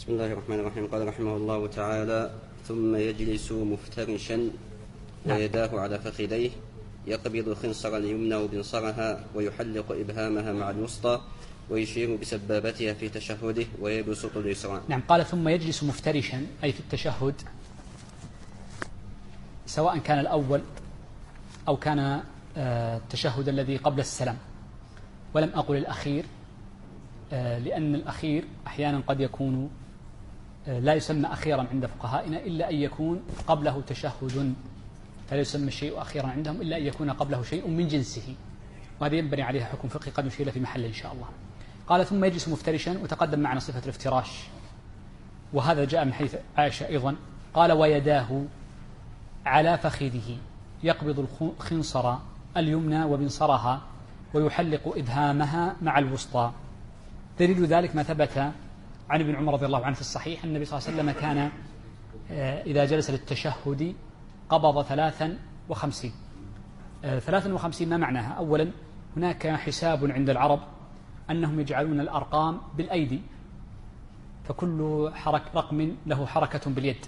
بسم الله الرحمن الرحيم. قال رحمه الله تعالى: ثم يجلس مفترشا ويداه على فخذيه يقبض خنصر اليمنى وبنصرها ويحلق إبهامها مع الوسطى ويشير بسبابتها في تشهده ويبسط اليسرى. نعم. قال ثم يجلس مفترشا أي في التشهد، سواء كان الأول أو كان التشهد الذي قبل السلام، ولم أقل الأخير لأن الأخير أحيانا قد يكون لا يسمى أخيرا عند فقهائنا إلا أن يكون قبله تشهد، فلا يسمى الشيء أخيرا عندهم إلا أن يكون قبله شيء من جنسه، وهذا ينبني عليها حكم فقهي قد نشير في محل إن شاء الله. قال ثم يجلس مفترشا، وتقدم معنا صفة الافتراش، وهذا جاء من حيث عائشة أيضا. قال ويداه على فخذه يقبض الخنصر اليمنى وبنصرها ويحلق إبهامها مع الوسطى. دليل ذلك ما ثبت عن ابن عمر رضي الله عنه في الصحيح أن النبي صلى الله عليه وسلم كان إذا جلس للتشهد قبض 53. 53 ما معناها؟ أولا هناك حساب عند العرب أنهم يجعلون الأرقام بالأيدي، فكل رقم له حركة باليد،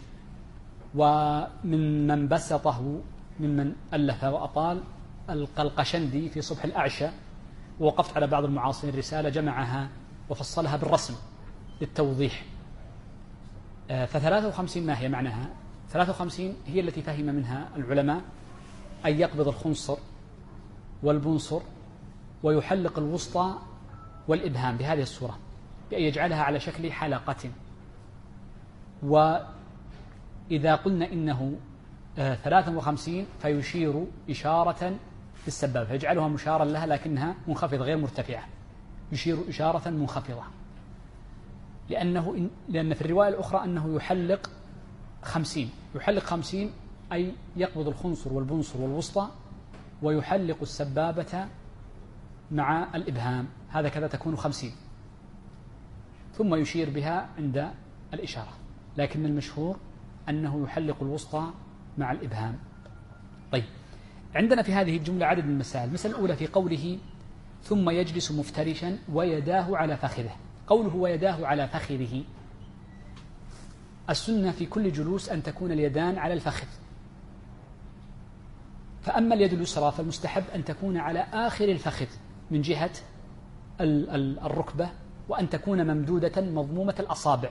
ومن بسطه ممن ألف وأطال القلقشندي في صبح الأعشى، ووقفت على بعض المعاصرين رسالة جمعها وفصلها بالرسم للتوضيح. ف53 ما هي معناها؟ 53 هي التي فهم منها العلماء أن يقبض الخنصر والبنصر ويحلق الوسطى والإبهام بهذه الصورة، بأن يجعلها على شكل حلقة. وإذا قلنا إنه 53 فيشير إشارة بالسبابة، فيجعلها مشارا لها لكنها منخفضة غير مرتفعة، يشير إشارة منخفضة، لأن في الرواية الأخرى أنه يحلق 50. يحلق 50 أي يقبض الخنصر والبنصر والوسطى ويحلق السبابة مع الإبهام، هذا كذا تكون 50، ثم يشير بها عند الإشارة، لكن المشهور أنه يحلق الوسطى مع الإبهام. طيب، عندنا في هذه الجملة عدد من المسائل. المسألة الأولى في قوله ثم يجلس مفترشا ويداه على فخذه. قوله ويداه على فخذه، السنة في كل جلوس أن تكون اليدان على الفخذ، فأما اليد اليسرى فالمستحب أن تكون على آخر الفخذ من جهة الركبة، وأن تكون ممدودة مضمومة الأصابع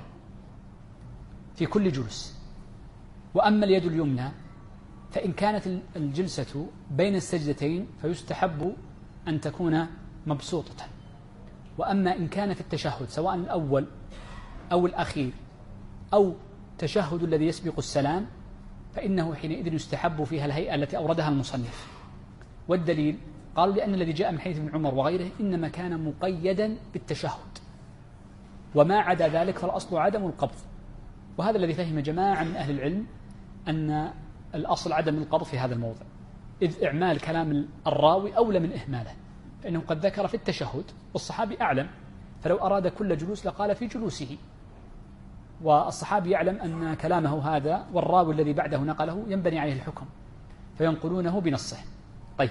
في كل جلوس. وأما اليد اليمنى فإن كانت الجلسة بين السجدتين فيستحب أن تكون مبسوطة. وأما إن كان في التشهد سواء الأول أو الأخير أو تشهد الذي يسبق السلام فإنه حينئذ يستحب فيها الهيئة التي أوردها المصنف. والدليل قالوا لأن الذي جاء من حديث ابن عمر وغيره إنما كان مقيدا بالتشهد، وما عدا ذلك فالأصل عدم القبض. وهذا الذي فهم جماعة من أهل العلم أن الأصل عدم القبض في هذا الموضع، إذ إعمال كلام الراوي أولى من إهماله، فإنه قد ذكر في التشهد والصحابي أعلم، فلو أراد كل جلوس لقال في جلوسه، والصحابي يعلم أن كلامه هذا والراوي الذي بعده نقله ينبني عليه الحكم، فينقلونه بنصه. طيب،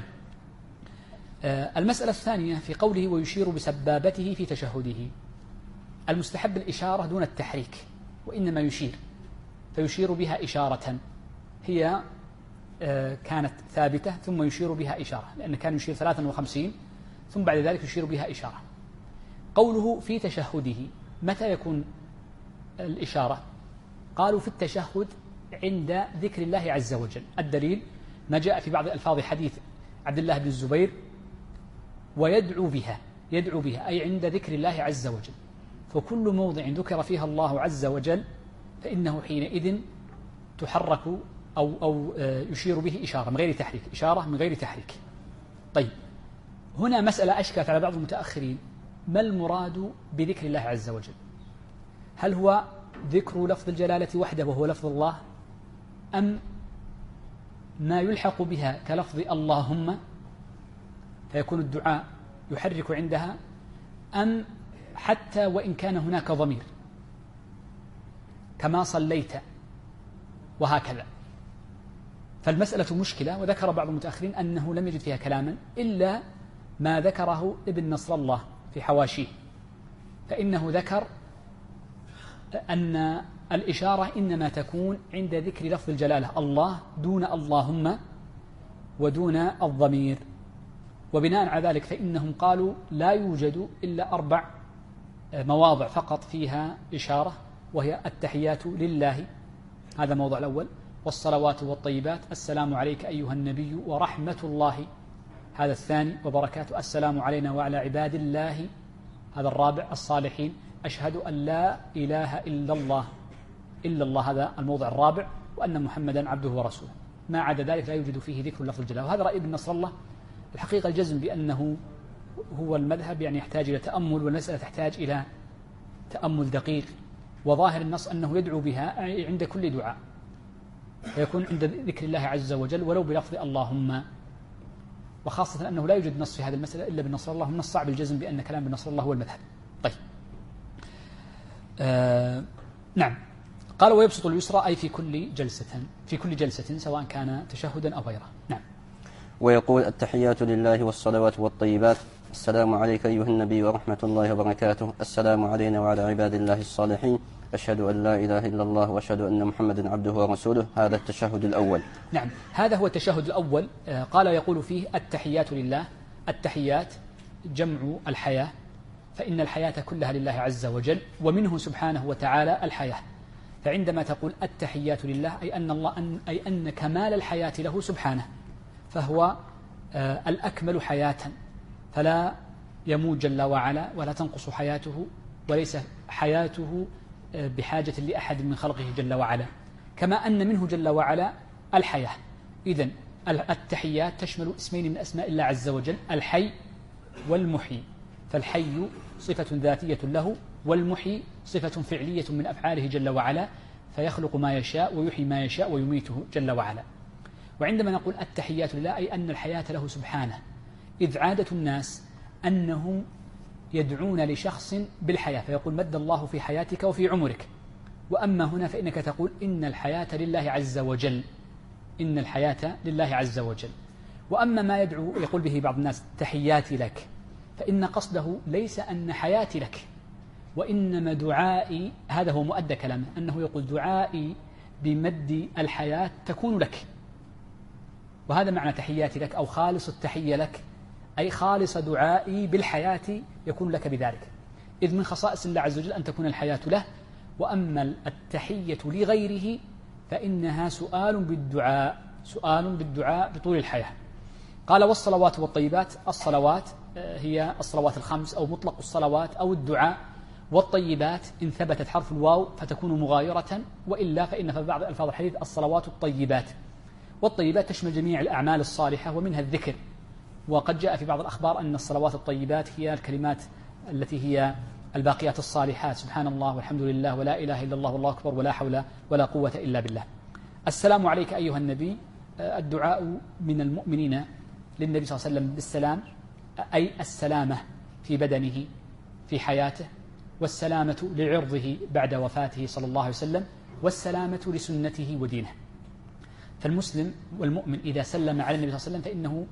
المسألة الثانية في قوله ويشير بسبابته في تشهده، المستحب الإشارة دون التحريك، وإنما يشير، فيشير بها إشارة هي كانت ثابتة ثم يشير بها إشارة، لأن كان يشير 53 ثم بعد ذلك يشير بها إشارة. قوله في تشهده، متى يكون الإشارة؟ قالوا في التشهد عند ذكر الله عز وجل. الدليل ما جاء في بعض ألفاظ حديث عبد الله بن الزبير ويدعو بها، يدعو بها أي عند ذكر الله عز وجل، فكل موضع ذكر فيها الله عز وجل فإنه حينئذ تحرك أو يشير به إشارة من غير تحريك، إشارة من غير تحريك. طيب، هنا مسألة أشكلت على بعض المتأخرين، ما المراد بذكر الله عز وجل؟ هل هو ذكر لفظ الجلالة وحده وهو لفظ الله، أم ما يلحق بها كلفظ اللهم فيكون الدعاء يحرك عندها، أم حتى وإن كان هناك ضمير كما صليت وهكذا؟ فالمسألة مشكلة، وذكر بعض المتأخرين أنه لم يجد فيها كلاما إلا ما ذكره ابن نصر الله في حواشيه، فإنه ذكر أن الإشارة إنما تكون عند ذكر لفظ الجلالة الله دون اللهم ودون الضمير. وبناء على ذلك فإنهم قالوا لا يوجد إلا 4 مواضع فقط فيها إشارة، وهي التحيات لله، هذا موضع الأول، والصلوات والطيبات، السلام عليك أيها النبي ورحمة الله، هذا الثاني، وبركاته، السلام علينا وعلى عباد الله، هذا الرابع، الصالحين، أشهد أن لا إله إلا الله، هذا الموضع الرابع، وأن محمدا عبده ورسوله. ما عدا ذلك لا يوجد فيه ذكر لفظ الجلالة. وهذا رأي ابن نصر الله. الحقيقة الجزم بأنه هو المذهب يعني يحتاج إلى تأمل، والمسألة تحتاج إلى تأمل دقيق. وظاهر النص أنه يدعو بها عند كل دعاء، فيكون عند ذكر الله عز وجل ولو بلفظ اللهم، وخاصة أنه لا يوجد نص في هذه المسألة إلا بنصر الله، من صعب الجزم بأن كلام بنصر الله هو المذهب. طيب نعم. قال ويبسط اليسرى أي في كل جلسة سواء كان تشهدا أو غيره. نعم. ويقول التحيات لله والصلوات والطيبات، السلام عليك أيها النبي ورحمة الله وبركاته، السلام علينا وعلى عباد الله الصالحين، أشهد أن لا إله إلا الله وأشهد أن محمدا عبده ورسوله. هذا التشهد الأول. نعم، هذا هو التشهد الأول. قال يقول فيه التحيات لله. التحيات جمع الحياة، فإن الحياة كلها لله عز وجل، ومنه سبحانه وتعالى الحياة. فعندما تقول التحيات لله أي أن كمال الحياة له سبحانه، فهو الأكمل حياة، فلا يموت جل وعلا ولا تنقص حياته، وليس حياته بحاجة لأحد من خلقه جل وعلا، كما أن منه جل وعلا الحياة. إذن التحيات تشمل اسمين من أسماء الله عز وجل، الحي والمحيي. فالحي صفة ذاتية له، والمحيي صفة فعلية من أفعاله جل وعلا، فيخلق ما يشاء ويحيي ما يشاء ويميته جل وعلا. وعندما نقول التحيات لله أي أن الحياة له سبحانه، إذ عادة الناس أنهم يدعون لشخص بالحياة، فيقول مد الله في حياتك وفي عمرك. وأما هنا فإنك تقول إن الحياة لله عز وجل، إن الحياة لله عز وجل. وأما ما يقول به بعض الناس تحياتي لك، فإن قصده ليس أن حياتي لك، وإنما دعائي، هذا هو مؤدى كلامه، أنه يقول دعائي بمد الحياة تكون لك، وهذا معنى تحياتي لك، أو خالص التحية لك، أي خالص دعائي بالحياة يكون لك بذلك، إذ من خصائص الله عز وجل أن تكون الحياة له. وأما التحية لغيره فإنها سؤال بالدعاء بطول الحياة. قال والصلوات والطيبات. الصلوات هي الصلوات الخمس أو مطلق الصلوات أو الدعاء، والطيبات إن ثبتت حرف الواو فتكون مغايرة، وإلا فإن في بعض ألفاظ الحديث الصلوات الطيبات. والطيبات تشمل جميع الأعمال الصالحة ومنها الذكر، وقد جاء في بعض الأخبار أن الصلوات الطيبات هي الكلمات التي هي الباقيات الصالحات، سبحان الله والحمد لله ولا إله إلا الله والله أكبر ولا حول ولا قوة إلا بالله. السلام عليك أيها النبي، الدعاء من المؤمنين للنبي صلى الله عليه وسلم بالسلام، أي السلامة في بدنه في حياته، والسلامة لعرضه بعد وفاته صلى الله عليه وسلم، والسلامة لسنته ودينه. فالمسلم والمؤمن إذا سلم على النبي صلى الله عليه وسلم فإنه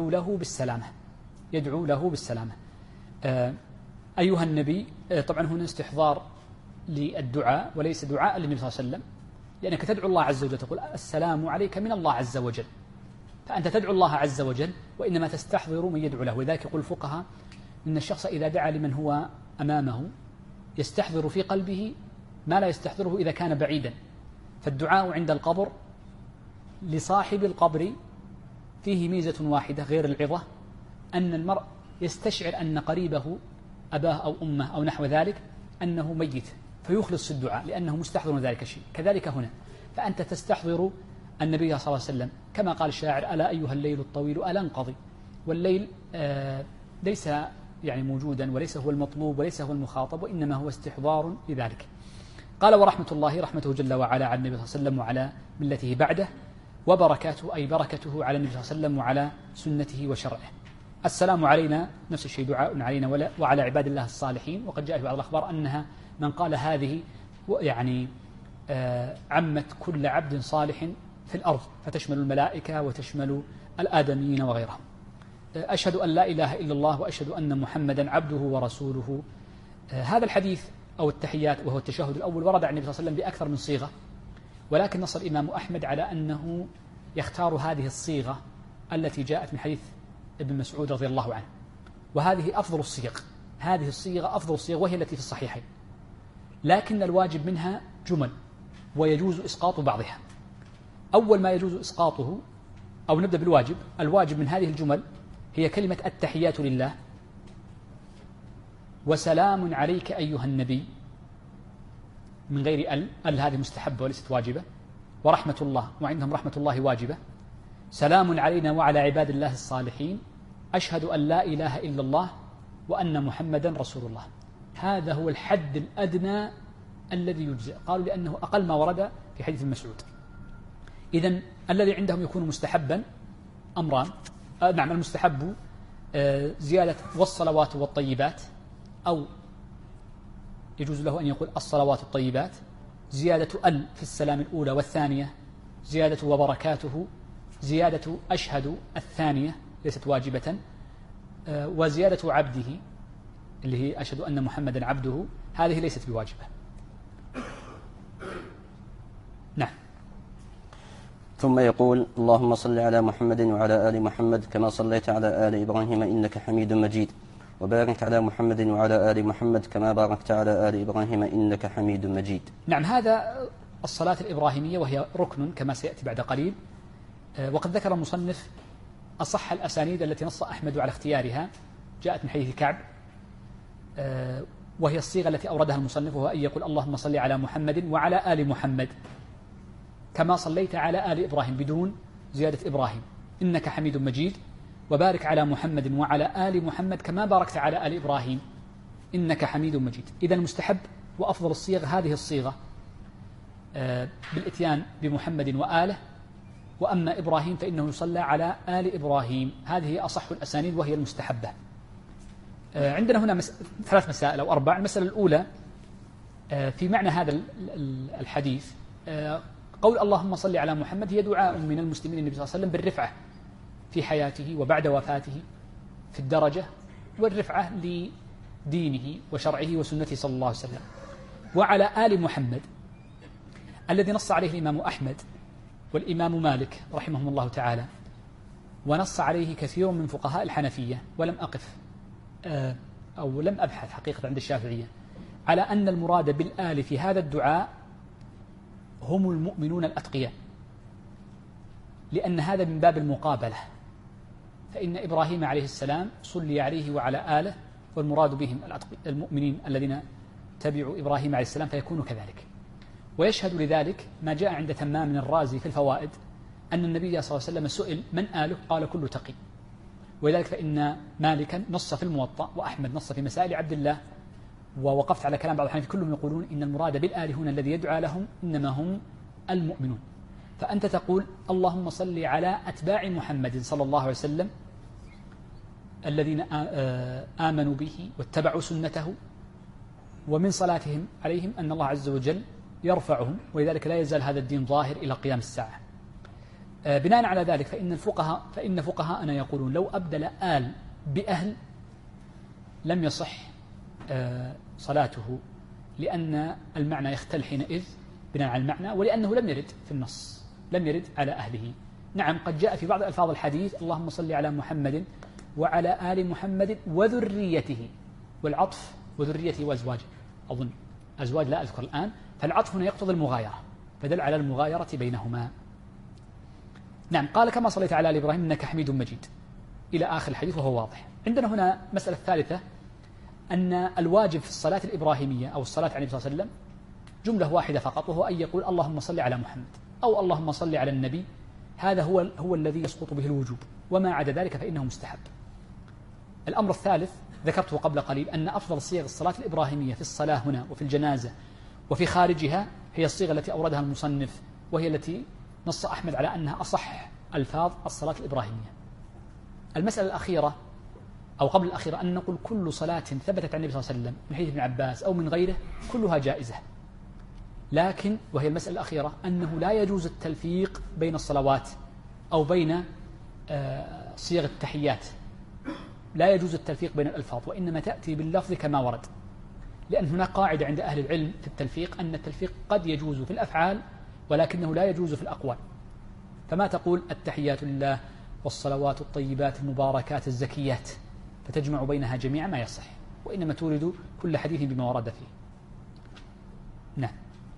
يدعو له بالسلامة. أيها النبي، طبعا هنا استحضار للدعاء وليس دعاء للنبي صلى الله عليه وسلم، لأنك تدعو الله عز وجل، تقول السلام عليك من الله عز وجل، فأنت تدعو الله عز وجل وإنما تستحضر من يدعو له. ولذلك يقول الفقهاء إن الشخص إذا دعا لمن هو أمامه يستحضر في قلبه ما لا يستحضره إذا كان بعيدا. فالدعاء عند القبر لصاحب القبر فيه ميزة واحدة غير العظة، أن المرء يستشعر أن قريبه أباه أو أمه أو نحو ذلك أنه ميت، فيخلص الدعاء لأنه مستحضر ذلك الشيء. كذلك هنا فأنت تستحضر النبي صلى الله عليه وسلم، كما قال الشاعر ألا أيها الليل الطويل ألا انقضي. والليل ليس يعني موجودا وليس هو المطلوب وليس هو المخاطب، وإنما هو استحضار لذلك. قال ورحمة الله رحمته جل وعلا على النبي صلى الله عليه وسلم وعلى ملته بعده، وبركاته أي بركته على النبي صلى الله عليه وسلم وعلى سنته وشرعه. السلام علينا نفس الشيء دعاء علينا وعلى عباد الله الصالحين. وقد جاء في بعض الأخبار أنها من قال هذه يعني عمت كل عبد صالح في الأرض، فتشمل الملائكة وتشمل الآدميين وغيرهم. أشهد أن لا إله إلا الله وأشهد أن محمدا عبده ورسوله. هذا الحديث أو التحيات وهو التشهد الأول ورد عن النبي صلى الله عليه وسلم بأكثر من صيغة، ولكن نص الإمام أحمد على أنه يختار هذه الصيغة التي جاءت من حديث ابن مسعود رضي الله عنه، وهذه أفضل الصيغ، هذه الصيغة أفضل الصيغ وهي التي في الصحيحين، لكن الواجب منها جمل ويجوز إسقاط بعضها. أول ما يجوز إسقاطه، أو نبدأ بالواجب، الواجب من هذه الجمل هي كلمة التحيات لله، وسلام عليك أيها النبي، من غير ال هذه مستحبة وليست واجبة، ورحمة الله، وعندهم رحمة الله واجبة، سلام علينا وعلى عباد الله الصالحين، أشهد أن لا إله إلا الله وأن محمدا رسول الله. هذا هو الحد الأدنى الذي يجزئ، قالوا لأنه أقل ما ورد في حديث مسعود. إذن الذي عندهم يكون مستحبا أمران، نعم، المستحب زيادة والصلوات والطيبات، أو يجوز له أن يقول الصلوات الطيبات، زيادة في السلام الأولى والثانية، زيادة وبركاته، زيادة أشهد الثانية ليست واجبة، وزيادة عبده اللي هي أشهد أن محمدا عبده، هذه ليست بواجبة. نعم. ثم يقول: اللهم صل على محمد وعلى آل محمد كما صليت على آل إبراهيم إنك حميد مجيد، وبارك على محمد وعلى آل محمد كما باركت على آل إبراهيم إنك حميد مجيد. نعم، هذا الصلاة الإبراهيمية، وهي ركن كما سيأتي بعد قليل. وقد ذكر المصنف أصح الأسانيد التي نص أحمد على اختيارها، جاءت من حديث كعب، وهي الصيغة التي أوردها المصنف، وهو أن يقول: اللهم صل على محمد وعلى آل محمد كما صليت على آل إبراهيم، بدون زيادة إبراهيم، إنك حميد مجيد، وبارك على محمد وعلى آل محمد كما باركت على آل إبراهيم إنك حميد مجيد. إذا المستحب وأفضل الصيغ هذه الصيغة بالإتيان بمحمد وآله، وأما إبراهيم فإنه يصلى على آل إبراهيم، هذه أصح الأسانيد وهي المستحبة. عندنا هنا ثلاث مسائل أو أربع. المسألة الأولى في معنى هذا الحديث، قول اللهم صل على محمد هي دعاء من المسلمين النبي صلى الله عليه وسلم بالرفعة في حياته وبعد وفاته في الدرجة، والرفعة لدينه وشرعه وسنته صلى الله عليه وسلم. وعلى آل محمد الذي نص عليه الإمام أحمد والإمام مالك رحمهم الله تعالى، ونص عليه كثير من فقهاء الحنفية، ولم أقف أو لم أبحث حقيقة عند الشافعية على أن المراد بالآل في هذا الدعاء هم المؤمنون الأتقياء، لأن هذا من باب المقابلة، فإن إبراهيم عليه السلام صلي عليه وعلى آله، والمراد بهم المؤمنين الذين تبعوا إبراهيم عليه السلام، فيكون كذلك. ويشهد لذلك ما جاء عند تمام الرازي في الفوائد أن النبي صلى الله عليه وسلم سئل من آله؟ قال كل تقي. ولذلك فإن مالكا نص في الموطأ، وأحمد نص في مسائل عبد الله، ووقفت على كلام بعض الحنفية كلهم يقولون إن المراد بالآل هنا الذي يدعى لهم إنما هم المؤمنون. فأنت تقول اللهم صل على أتباع محمد صلى الله عليه وسلم الذين آمنوا به واتبعوا سنته، ومن صلاتهم عليهم أن الله عز وجل يرفعهم، ولذلك لا يزال هذا الدين ظاهر إلى قيام الساعة. بناء على ذلك فإن فقهاءنا يقولون لو أبدل آل بأهل لم يصح صلاته، لأن المعنى يختل حينئذ بناء على المعنى، ولأنه لم يرد في النص، لم يرد على أهله. نعم، قد جاء في بعض ألفاظ الحديث اللهم صل على محمد وعلى آل محمد وذريته، والعطف وذريته وأزواجه، أظن أزواج لا أذكر الآن، فالعطف هنا يقتضي المغايرة، فدل على المغايرة بينهما. نعم، قال كما صليت على آل إبراهيم إنك حميد مجيد إلى آخر الحديث، وهو واضح. عندنا هنا مسألة ثالثة، أن الواجب في الصلاة الإبراهيمية أو الصلاة على النبي صلى الله عليه وسلم جملة واحدة فقط، وهو أن يقول اللهم صل على محمد أو اللهم صل على النبي، هذا هو الذي يسقط به الوجوب، وما عدا ذلك فإنه مستحب. الأمر الثالث ذكرته قبل قليل، أن أفضل صيغ الصلاة الإبراهيمية في الصلاة هنا وفي الجنازة وفي خارجها هي الصيغة التي أوردها المصنف، وهي التي نص أحمد على أنها أصح ألفاظ الصلاة الإبراهيمية. المسألة الأخيرة أو قبل الأخيرة أن نقول كل صلاة ثبتت عن النبي صلى الله عليه وسلم من حديث ابن عباس أو من غيره كلها جائزة، لكن وهي المسألة الأخيرة أنه لا يجوز التلفيق بين الصلوات أو بين صيغ التحيات، لا يجوز التلفيق بين الألفاظ، وإنما تأتي باللفظ كما ورد. لأن هناك قاعدة عند أهل العلم في التلفيق أن التلفيق قد يجوز في الأفعال ولكنه لا يجوز في الأقوال. فما تقول التحيات لله والصلوات الطيبات المباركات الزكيات فتجمع بينها جميعا ما يصح، وإنما تورد كل حديث بما ورد فيه. نعم.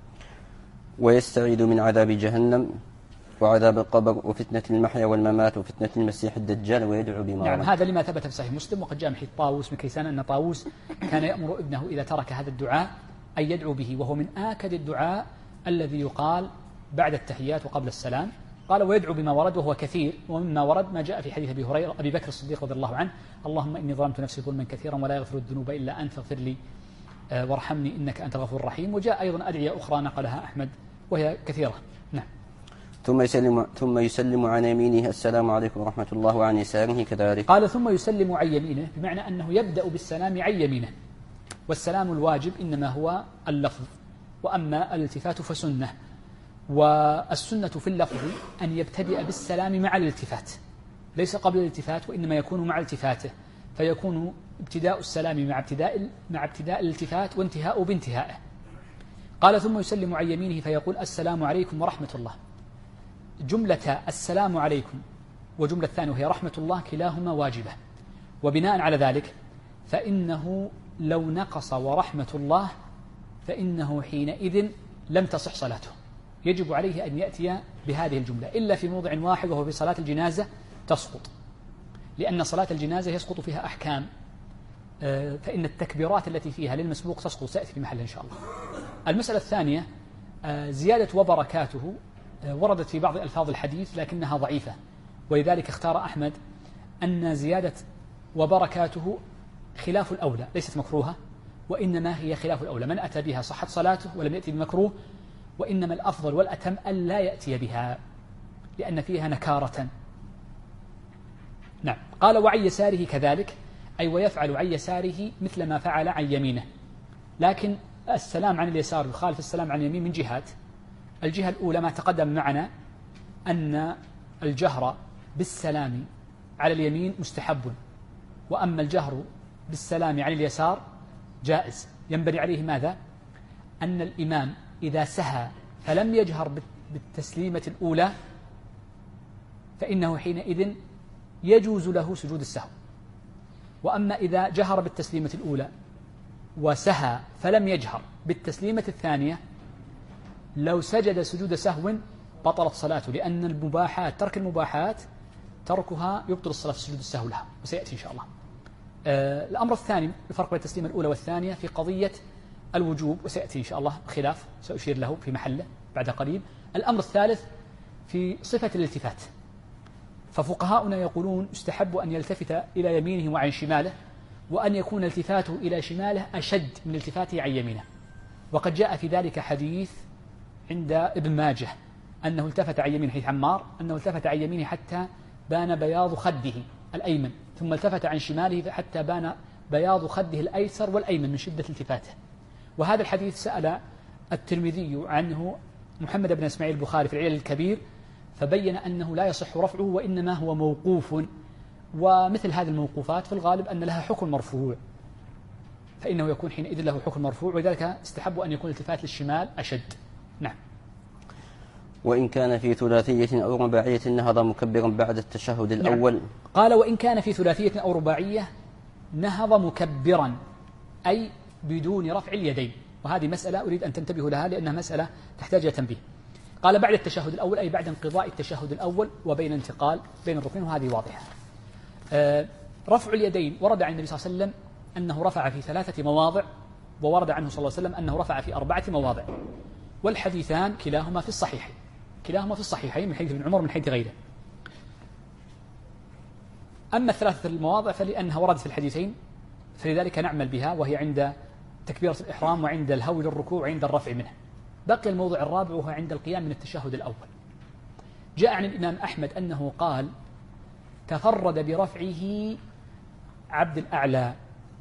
ويستعيذ من عذاب جهنم وعذاب القبر وفتنة المحيا والممات وفتنة المسيح الدجال ويدعو بما نعم. ورد. هذا لما ثبت في صحيح مسلم، وقد جاء من حديث طاووس بن كيسان أن طاووس كان يأمر ابنه إذا ترك هذا الدعاء أن يدعو به، وهو من آكد الدعاء الذي يقال بعد التحيات وقبل السلام. قال ويدعو بما ورد، وهو كثير، ومما ورد ما جاء في حديث أبي بكر الصديق رضي الله عنه: اللهم إني ظلمت نفسي ظلما كثيرا ولا يغفر الذنوب إلا أنت فاغفر لي وارحمني إنك أنت الغفور الرحيم. وجاء أيضا أدعية أخرى نقلها أحمد وهي كثيرة. نعم. ثم يسلم عن يمينه السلام عليكم ورحمة الله، وعن يساره كذلك. قال ثم يسلم عن يمينه، بمعنى أنه يبدأ بالسلام عن يمينه، والسلام الواجب إنما هو اللفظ، وأما الالتفات فسنة. والسنة في اللفظ أن يبتدئ بالسلام مع الالتفات، ليس قبل الالتفات، وإنما يكون مع التفاته، فيكون ابتداء السلام مع ابتداء الالتفات وانتهاء بانتهائه. قال ثم يسلم عن يمينه فيقول السلام عليكم ورحمة الله. جملة السلام عليكم وجملة الثانية وهي رحمة الله كلاهما واجبة، وبناء على ذلك فإنه لو نقص ورحمة الله فإنه حينئذ لم تصح صلاته، يجب عليه أن يأتي بهذه الجملة، إلا في موضع واحد وهو في صلاة الجنازة تسقط، لأن صلاة الجنازة يسقط فيها أحكام، فإن التكبيرات التي فيها للمسبوق تسقط، سيأتي في محل إن شاء الله. المسألة الثانية زيادة وبركاته وردت في بعض ألفاظ الحديث لكنها ضعيفة، ولذلك اختار أحمد أن زيادة وبركاته خلاف الأولى، ليست مكروهة، وإنما هي خلاف الأولى. من أتى بها صحت صلاته ولم يأتي بمكروه، وإنما الأفضل والأتم ألا يأتي بها لأن فيها نكارة. نعم. قال وعن يساره كذلك، أي ويفعل عن يساره مثل ما فعل عن يمينه، لكن السلام عن اليسار يخالف السلام عن اليمين من جهات. الجهة الأولى ما تقدم معنا أن الجهر بالسلام على اليمين مستحب، وأما الجهر بالسلام عن اليسار جائز. ينبني عليه ماذا؟ أن الإمام إذا سهى فلم يجهر بالتسليمة الأولى فإنه حينئذ يجوز له سجود السهو، وأما إذا جهر بالتسليمة الأولى وسهى فلم يجهر بالتسليمة الثانية لو سجد سجود سهو بطلت صلاته، لأن المباحات ترك المباحات تركها يبطل الصلاة في سجود السهو لها، وسيأتي إن شاء الله. الأمر الثاني الفرق بين التسليمة الأولى والثانية في قضية الوجوب، وسيأتي إن شاء الله خلاف سأشير له في محله بعد قليل. الأمر الثالث في صفة الالتفات، ففقهاؤنا يقولون يستحب أن يلتفت إلى يمينه وعن شماله، وأن يكون التفاته إلى شماله أشد من التفاته عن يمينه، وقد جاء في ذلك حديث عند ابن ماجه أنه التفت عن يمينه، حديث عمار أنه التفت عن يمينه حتى بان بياض خده الأيمن، ثم التفت عن شماله حتى بان بياض خده الأيسر والأيمن من شدة التفاته. وهذا الحديث سأل الترمذي عنه محمد بن إسماعيل البخاري في العلل الكبير، فبين أنه لا يصح رفعه وإنما هو موقوف، ومثل هذه الموقوفات في الغالب أن لها حكم مرفوع، فإنه يكون حينئذ له حكم مرفوع، ولذلك استحب أن يكون التفات للشمال أشد. نعم. وإن كان في ثلاثية أو رباعية نهض مكبرا بعد التشهد الأول. نعم. قال وإن كان في ثلاثية أو رباعية نهض مكبرا، أي بدون رفع اليدين، وهذه مسألة أريد أن تنتبهوا لها لأنها مسألة تحتاج إلى تنبيه. قال بعد التشهد الأول أي بعد انقضاء التشهد الأول وبين انتقال بين الركنين، وهذه واضحة. رفع اليدين ورد عن النبي صلى الله عليه وسلم أنه رفع في 3 مواضع، وورد عنه صلى الله عليه وسلم أنه رفع في 4 مواضع، والحديثان كلاهما في الصحيحين من حيث ابن عمر من حيث غيره. أما 3 المواضع فلأنها وردت في الحديثين فلذلك نعمل بها، وهي عند تكبيرة الإحرام وعند الهوي للركوع وعند الرفع منه. بقي الموضع الرابع وهو عند القيام من التشهد الأول. جاء عن الإمام أحمد أنه قال تفرد برفعه عبد الأعلى،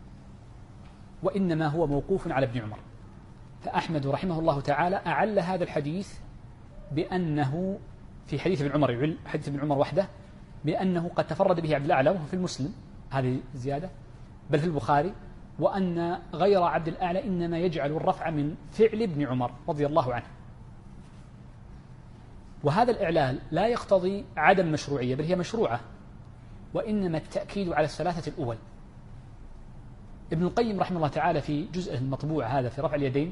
وإنما هو موقوف على ابن عمر. فأحمد رحمه الله تعالى أعل هذا الحديث بأنه في حديث ابن عمر، حديث ابن عمر وحده، بأنه قد تفرد به عبد الأعلى، وهو في المسلم هذه زيادة، بل في البخاري وأن غير عبد الأعلى إنما يجعل الرفع من فعل ابن عمر رضي الله عنه. وهذا الإعلال لا يقتضي عدم مشروعية، بل هي مشروعة، وإنما التأكيد على الثلاثة الأول. ابن القيم رحمه الله تعالى في جزء المطبوع هذا في رفع اليدين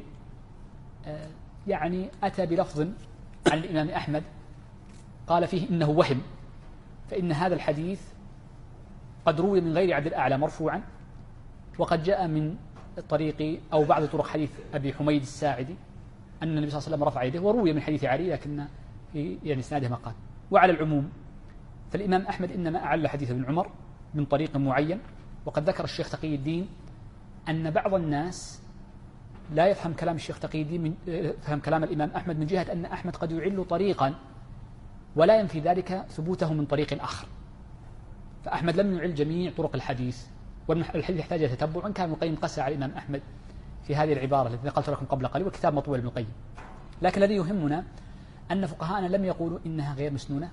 يعني أتى بلفظ عن الإمام أحمد قال فيه إنه وهم، فإن هذا الحديث قد روي من غير عبد الأعلى مرفوعا، وقد جاء من طريق أو بعض طرق حديث أبي حميد الساعدي أن النبي صلى الله عليه وسلم رفع يده، وروي من حديث علي لكن في يعني إسناده مقال. وعلى العموم فالإمام أحمد إنما أعل حديث ابن عمر من طريق معين، وقد ذكر الشيخ تقي الدين أن بعض الناس لا يفهم كلام الشيخ تقي الدين يفهم كلام الإمام أحمد من جهة أن أحمد قد يعل طريقا ولا ينفي ذلك ثبوته من طريق آخر، فأحمد لم يعل جميع طرق الحديث، والحديث يحتاج تتبع. وإن كان ابن القيم قسى على الإمام أحمد في هذه العبارة التي نقلت لكم قبل قليل، والكتاب مطول ابن القيم. لكن الذي يهمنا أن فقهاءنا لم يقولوا إنها غير مسنونة،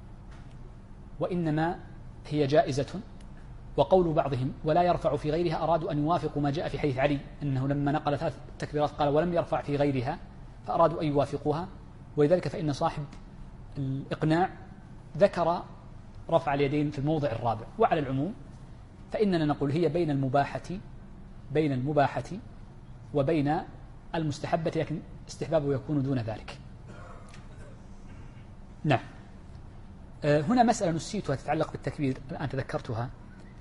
وإنما هي جائزة. وقول بعضهم ولا يرفع في غيرها أرادوا أن يوافقوا ما جاء في حديث علي أنه لما نقل 3 تكبيرات قال ولم يرفع في غيرها، فأرادوا أن يوافقوها. ولذلك فإن صاحب الإقناع ذكر رفع اليدين في الموضع الرابع. وعلى العموم فإننا نقول هي بين المباحة وبين المستحبة، لكن استحبابه يكون دون ذلك. نعم. هنا مسألة نسيتها تتعلق بالتكبير الآن تذكرتها.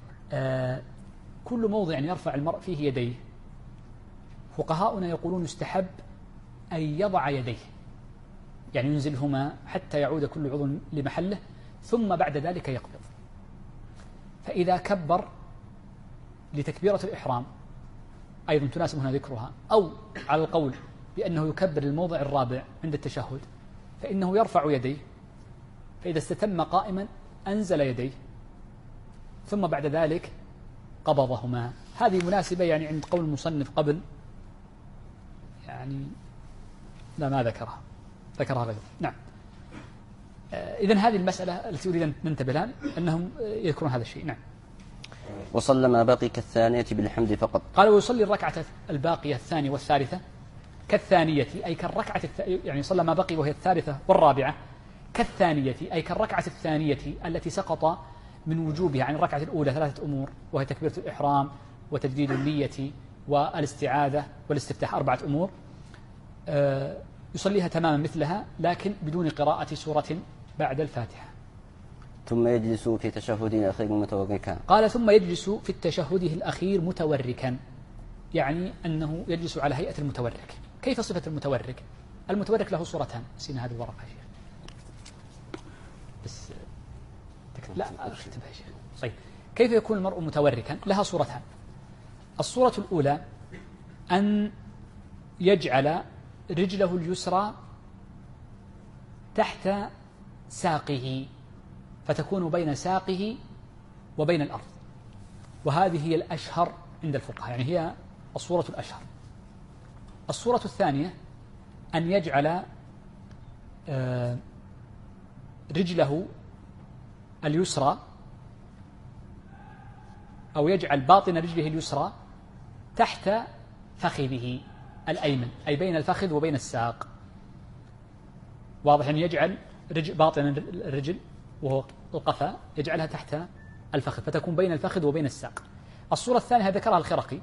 كل موضع يرفع المرء فيه يديه فقهاؤنا يقولون يستحب أن يضع يديه، يعني ينزلهما حتى يعود كل عضو لمحله، ثم بعد ذلك يقبض. فإذا كبر لتكبيرة الإحرام أيضا تناسب هنا ذكرها، أو على القول بأنه يكبر الموضع الرابع عند التشهد، فإنه يرفع يديه، فإذا استتم قائما أنزل يديه ثم بعد ذلك قبضهما. هذه مناسبة يعني عند قول المصنف قبل يعني لا ما ذكرها غيره. نعم. إذن هذه المسألة التي أريد أن ننتبه لها أنهم يذكرون هذا الشيء. نعم. وصلى ما بقي كالثانية بالحمد فقط. قال ويصلي الركعة الباقية الثانية والثالثة كالثانية أي كالركعة يعني صلى ما بقي وهي الثالثة والرابعة كالثانية أي كالركعة الثانية التي سقط من وجوبها عن الركعة الأولى 3 أمور، وهي تكبيرة الإحرام وتجديد النية والاستعاذة والاستفتاح 4 أمور. يصليها تماما مثلها لكن بدون قراءة سورة بعد الفاتحة. ثم يجلس في تشهده الأخير متوركا. قال ثم يجلس في تشهده الأخير متوركا، يعني أنه يجلس على هيئة المتورك. كيف صفة المتورك؟ المتورك له صورتان، نسينا هذه الورقة يا شيخ بس لا اكتبها يا شيخ. طيب كيف يكون المرء متوركا؟ لها صورتان. الصورة الأولى أن يجعل رجله اليسرى تحت ساقه فتكون بين ساقه وبين الأرض، وهذه هي الأشهر عند الفقهاء، يعني هي الصورة الأشهر. الصورة الثانية أن يجعل رجله اليسرى أو يجعل باطن رجله اليسرى تحت فخذه الأيمن، أي بين الفخذ وبين الساق. واضح أن يجعل باطن الرجل وهو القفا يجعلها تحت الفخذ فتكون بين الفخذ وبين الساق. الصورة الثانية ذكرها الخرقي،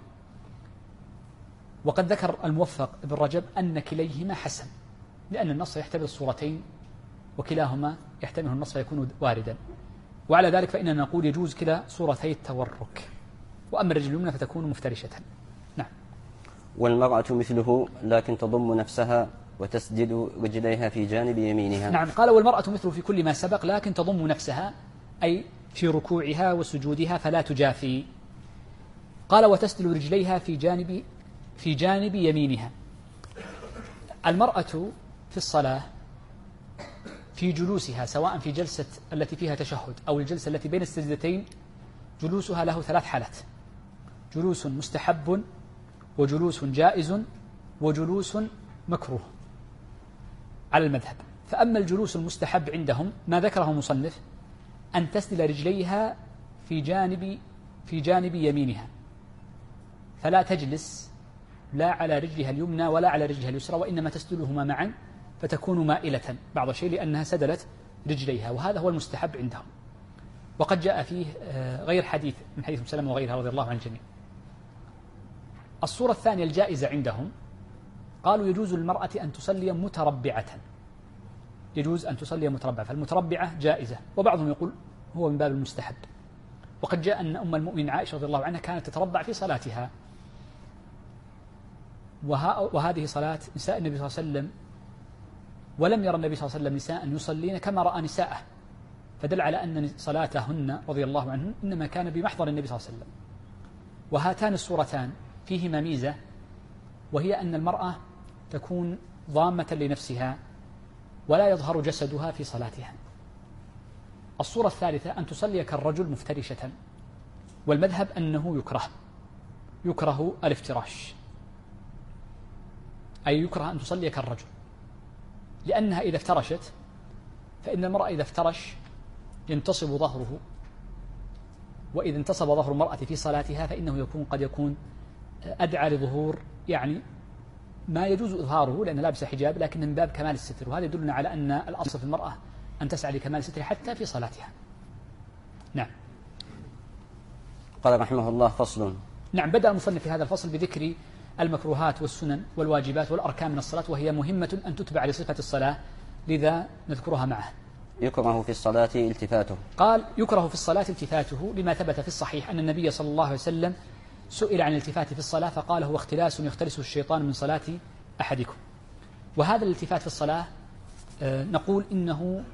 وقد ذكر الموفق ابن رجب أن كليهما حسن، لأن النص يحتمل الصورتين وكلاهما يحتمل النص فيكون واردا. وعلى ذلك فإننا نقول يجوز كلا صورتي التورك، وأما الرجل اليمنى فتكون مفترشة. نعم. والمرأة مثله لكن تضم نفسها وتسجد رجليها في جانب يمينها. نعم. قال والمرأة مثله في كل ما سبق لكن تضم نفسها أي في ركوعها وسجودها فلا تجافي. قال وتسدل رجليها في جانب يمينها. المرأة في الصلاة في جلوسها سواء في جلسة التي فيها تشهد أو الجلسة التي بين السجدتين جلوسها له 3 حالات: جلوس مستحب وجلوس جائز وجلوس مكروه على المذهب. فأما الجلوس المستحب عندهم ما ذكره مصنف أن تسدل رجليها في جانب يمينها، فلا تجلس لا على رجلها اليمنى ولا على رجلها اليسرى، وإنما تسدلهما معا فتكون مائلة بعض الشيء لأنها سدلت رجليها، وهذا هو المستحب عندهم. وقد جاء فيه غير حديث من حديث سلمة وغيرها رضي الله عن الجميع. الصورة الثانية الجائزة عندهم قالوا يجوز للمرأة أن تصلي متربعة، يجوز أن تصلي متربعة، فالمتربعة جائزة، وبعضهم يقول هو من باب المستحب. وقد جاء أن أم المؤمنين عائشة رضي الله عنها كانت تتربع في صلاتها، وهذه صلاة نساء النبي صلى الله عليه وسلم، ولم يرى النبي صلى الله عليه وسلم نساء يصلين كما رأى نساءه، فدل على أن صلاتهن رضي الله عنهن إنما كان بمحضر النبي صلى الله عليه وسلم. وهاتان الصورتان فيهما ميزة، وهي أن المرأة تكون ضامة لنفسها ولا يظهر جسدها في صلاتها. الصورة الثالثة أن تصلي كالرجل مفترشة، والمذهب أنه يكره الافتراش، أي يكره أن تصلي كالرجل، لأنها إذا افترشت فإن المرأة إذا افترش ينتصب ظهره، وإذا انتصب ظهر المرأة في صلاتها فإنه قد يكون أدعى لظهور يعني ما يجوز إظهاره لأنها لابسة حجاب، لكن من باب كمال الستر، وهذا يدلنا على أن الأصل في المرأة أن تسعى لكمال الستر حتى في صلاتها. نعم. قال رحمه الله: فصل. نعم، بدأ المصنف في هذا الفصل بذكر المكروهات والسنن والواجبات والأركان من الصلاة، وهي مهمة أن تتبع لصفة الصلاة، لذا نذكرها معه. يكره في الصلاة التفاته. قال: يكره في الصلاة التفاته لما ثبت في الصحيح أن النبي صلى الله عليه وسلم سئل عن الالتفات في الصلاة فقال: هو اختلاس يختلسه الشيطان من صلاة أحدكم. وهذا الالتفات في الصلاة نقول إنه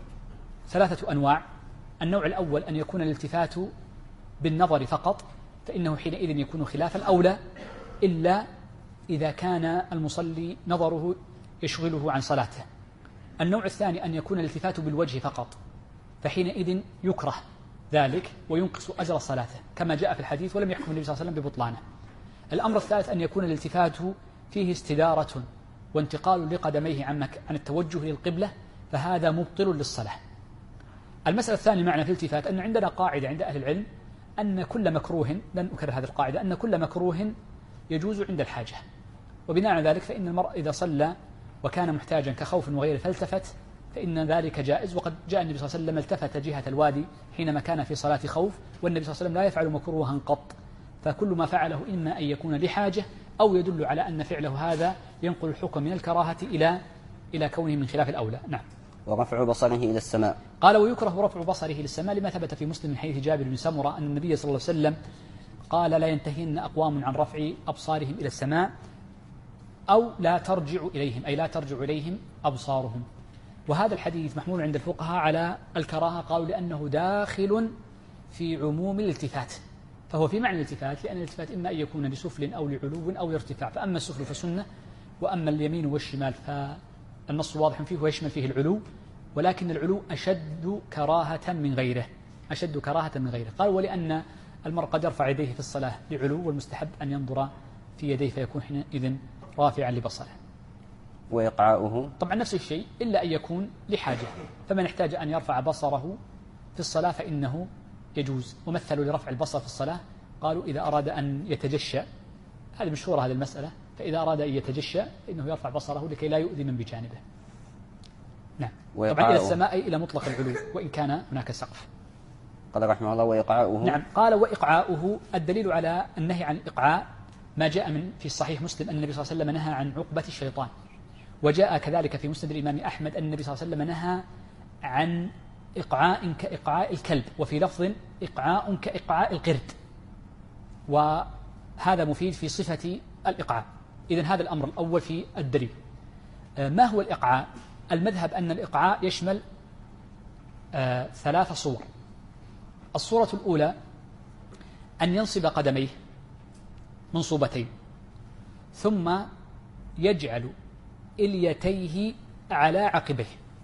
3 أنواع. النوع الأول أن يكون الالتفات بالنظر فقط، فإنه حينئذ يكون خلاف الأولى، إلا إذا كان المصلي نظره يشغله عن صلاته. النوع الثاني أن يكون الالتفات بالوجه فقط، فحينئذ يكره ذلك وينقص أجر صلاته كما جاء في الحديث، ولم يحكم النبي صلى الله عليه وسلم ببطلانه. الأمر الثالث أن يكون الالتفات فيه استدارة وانتقال لقدميه عن التوجه للقبلة، فهذا مبطل للصلاة. المسألة الثانية معنا في الالتفات أن عندنا قاعدة عند أهل العلم أن كل مكروه، لن أكرر هذه القاعدة، أن كل مكروه يجوز عند الحاجة، وبناء على ذلك فإن المرء إذا صلى وكان محتاجا كخوف وغيره فالتفت فإن ذلك جائز. وقد جاء النبي صلى الله عليه وسلم التفت جهة الوادي حينما كان في صلاة خوف، والنبي صلى الله عليه وسلم لا يفعل مكروها قط، فكل ما فعله إما أن يكون لحاجة أو يدل على أن فعله هذا ينقل الحكم من الكراهة إلى كونه من خلاف الأولى. نعم. ورفع بصره إلى السماء. قال: ويكره رفع بصره إلى السماء لما ثبت في مسلم من حديث جابر بن سمرة أن النبي صلى الله عليه وسلم قال: لا ينتهين أقوام عن رفع أبصارهم إلى السماء أو لا ترجع إليهم، أي لا ترجع إليهم أبصارهم. وهذا الحديث محمول عند الفقهاء على الكراهة، قالوا لأنه داخل في عموم الالتفات، فهو في معنى الالتفات، لأن الالتفات إما أن يكون لسفل أو لعلو أو لارتفاع، فأما السفل فسنة، وأما اليمين والشمال فالنص واضح فيه ويشمل فيه العلو، ولكن العلو أشد كراهة من غيره، أشد كراهة من غيره. قال: ولأن المرء قد يرفع يديه في الصلاة لعلو، والمستحب أن ينظر في يديه فيكون حينئذ رافعا لبصره. وإقعاؤه طبعا نفس الشيء إلا أن يكون لحاجة، فمن احتاج أن يرفع بصره في الصلاة فإنه يجوز. ومثلوا لرفع البصر في الصلاة قالوا: إذا أراد أن يتجشى، هذه مشهورة هذه المسألة، فإذا أراد أن يتجشى فإنه يرفع بصره لكي لا يؤذي من بجانبه. نعم. طبعا إلى السماء إلى مطلق العلو وإن كان هناك سقف. قال رحمه الله: وإقعاؤه. نعم. قال: وإقعاؤه الدليل على النهي عن الإقعاء ما جاء في صحيح مسلم أن النبي صلى الله عليه وسلم نهى عن عقبة الشيطان، وجاء كذلك في مسند الإمام أحمد أن النبي صلى الله عليه وسلم نهى عن إقعاء كإقعاء الكلب، وفي لفظ إقعاء كإقعاء القرد، وهذا مفيد في صفة الإقعاء. إذن هذا الأمر الأول في الدليل. ما هو الإقعاء؟ المذهب أن الإقعاء يشمل 3 صور. الصورة الأولى أن ينصب قدميه منصوبتين، ثم يجعل إليتيه على عقبيه،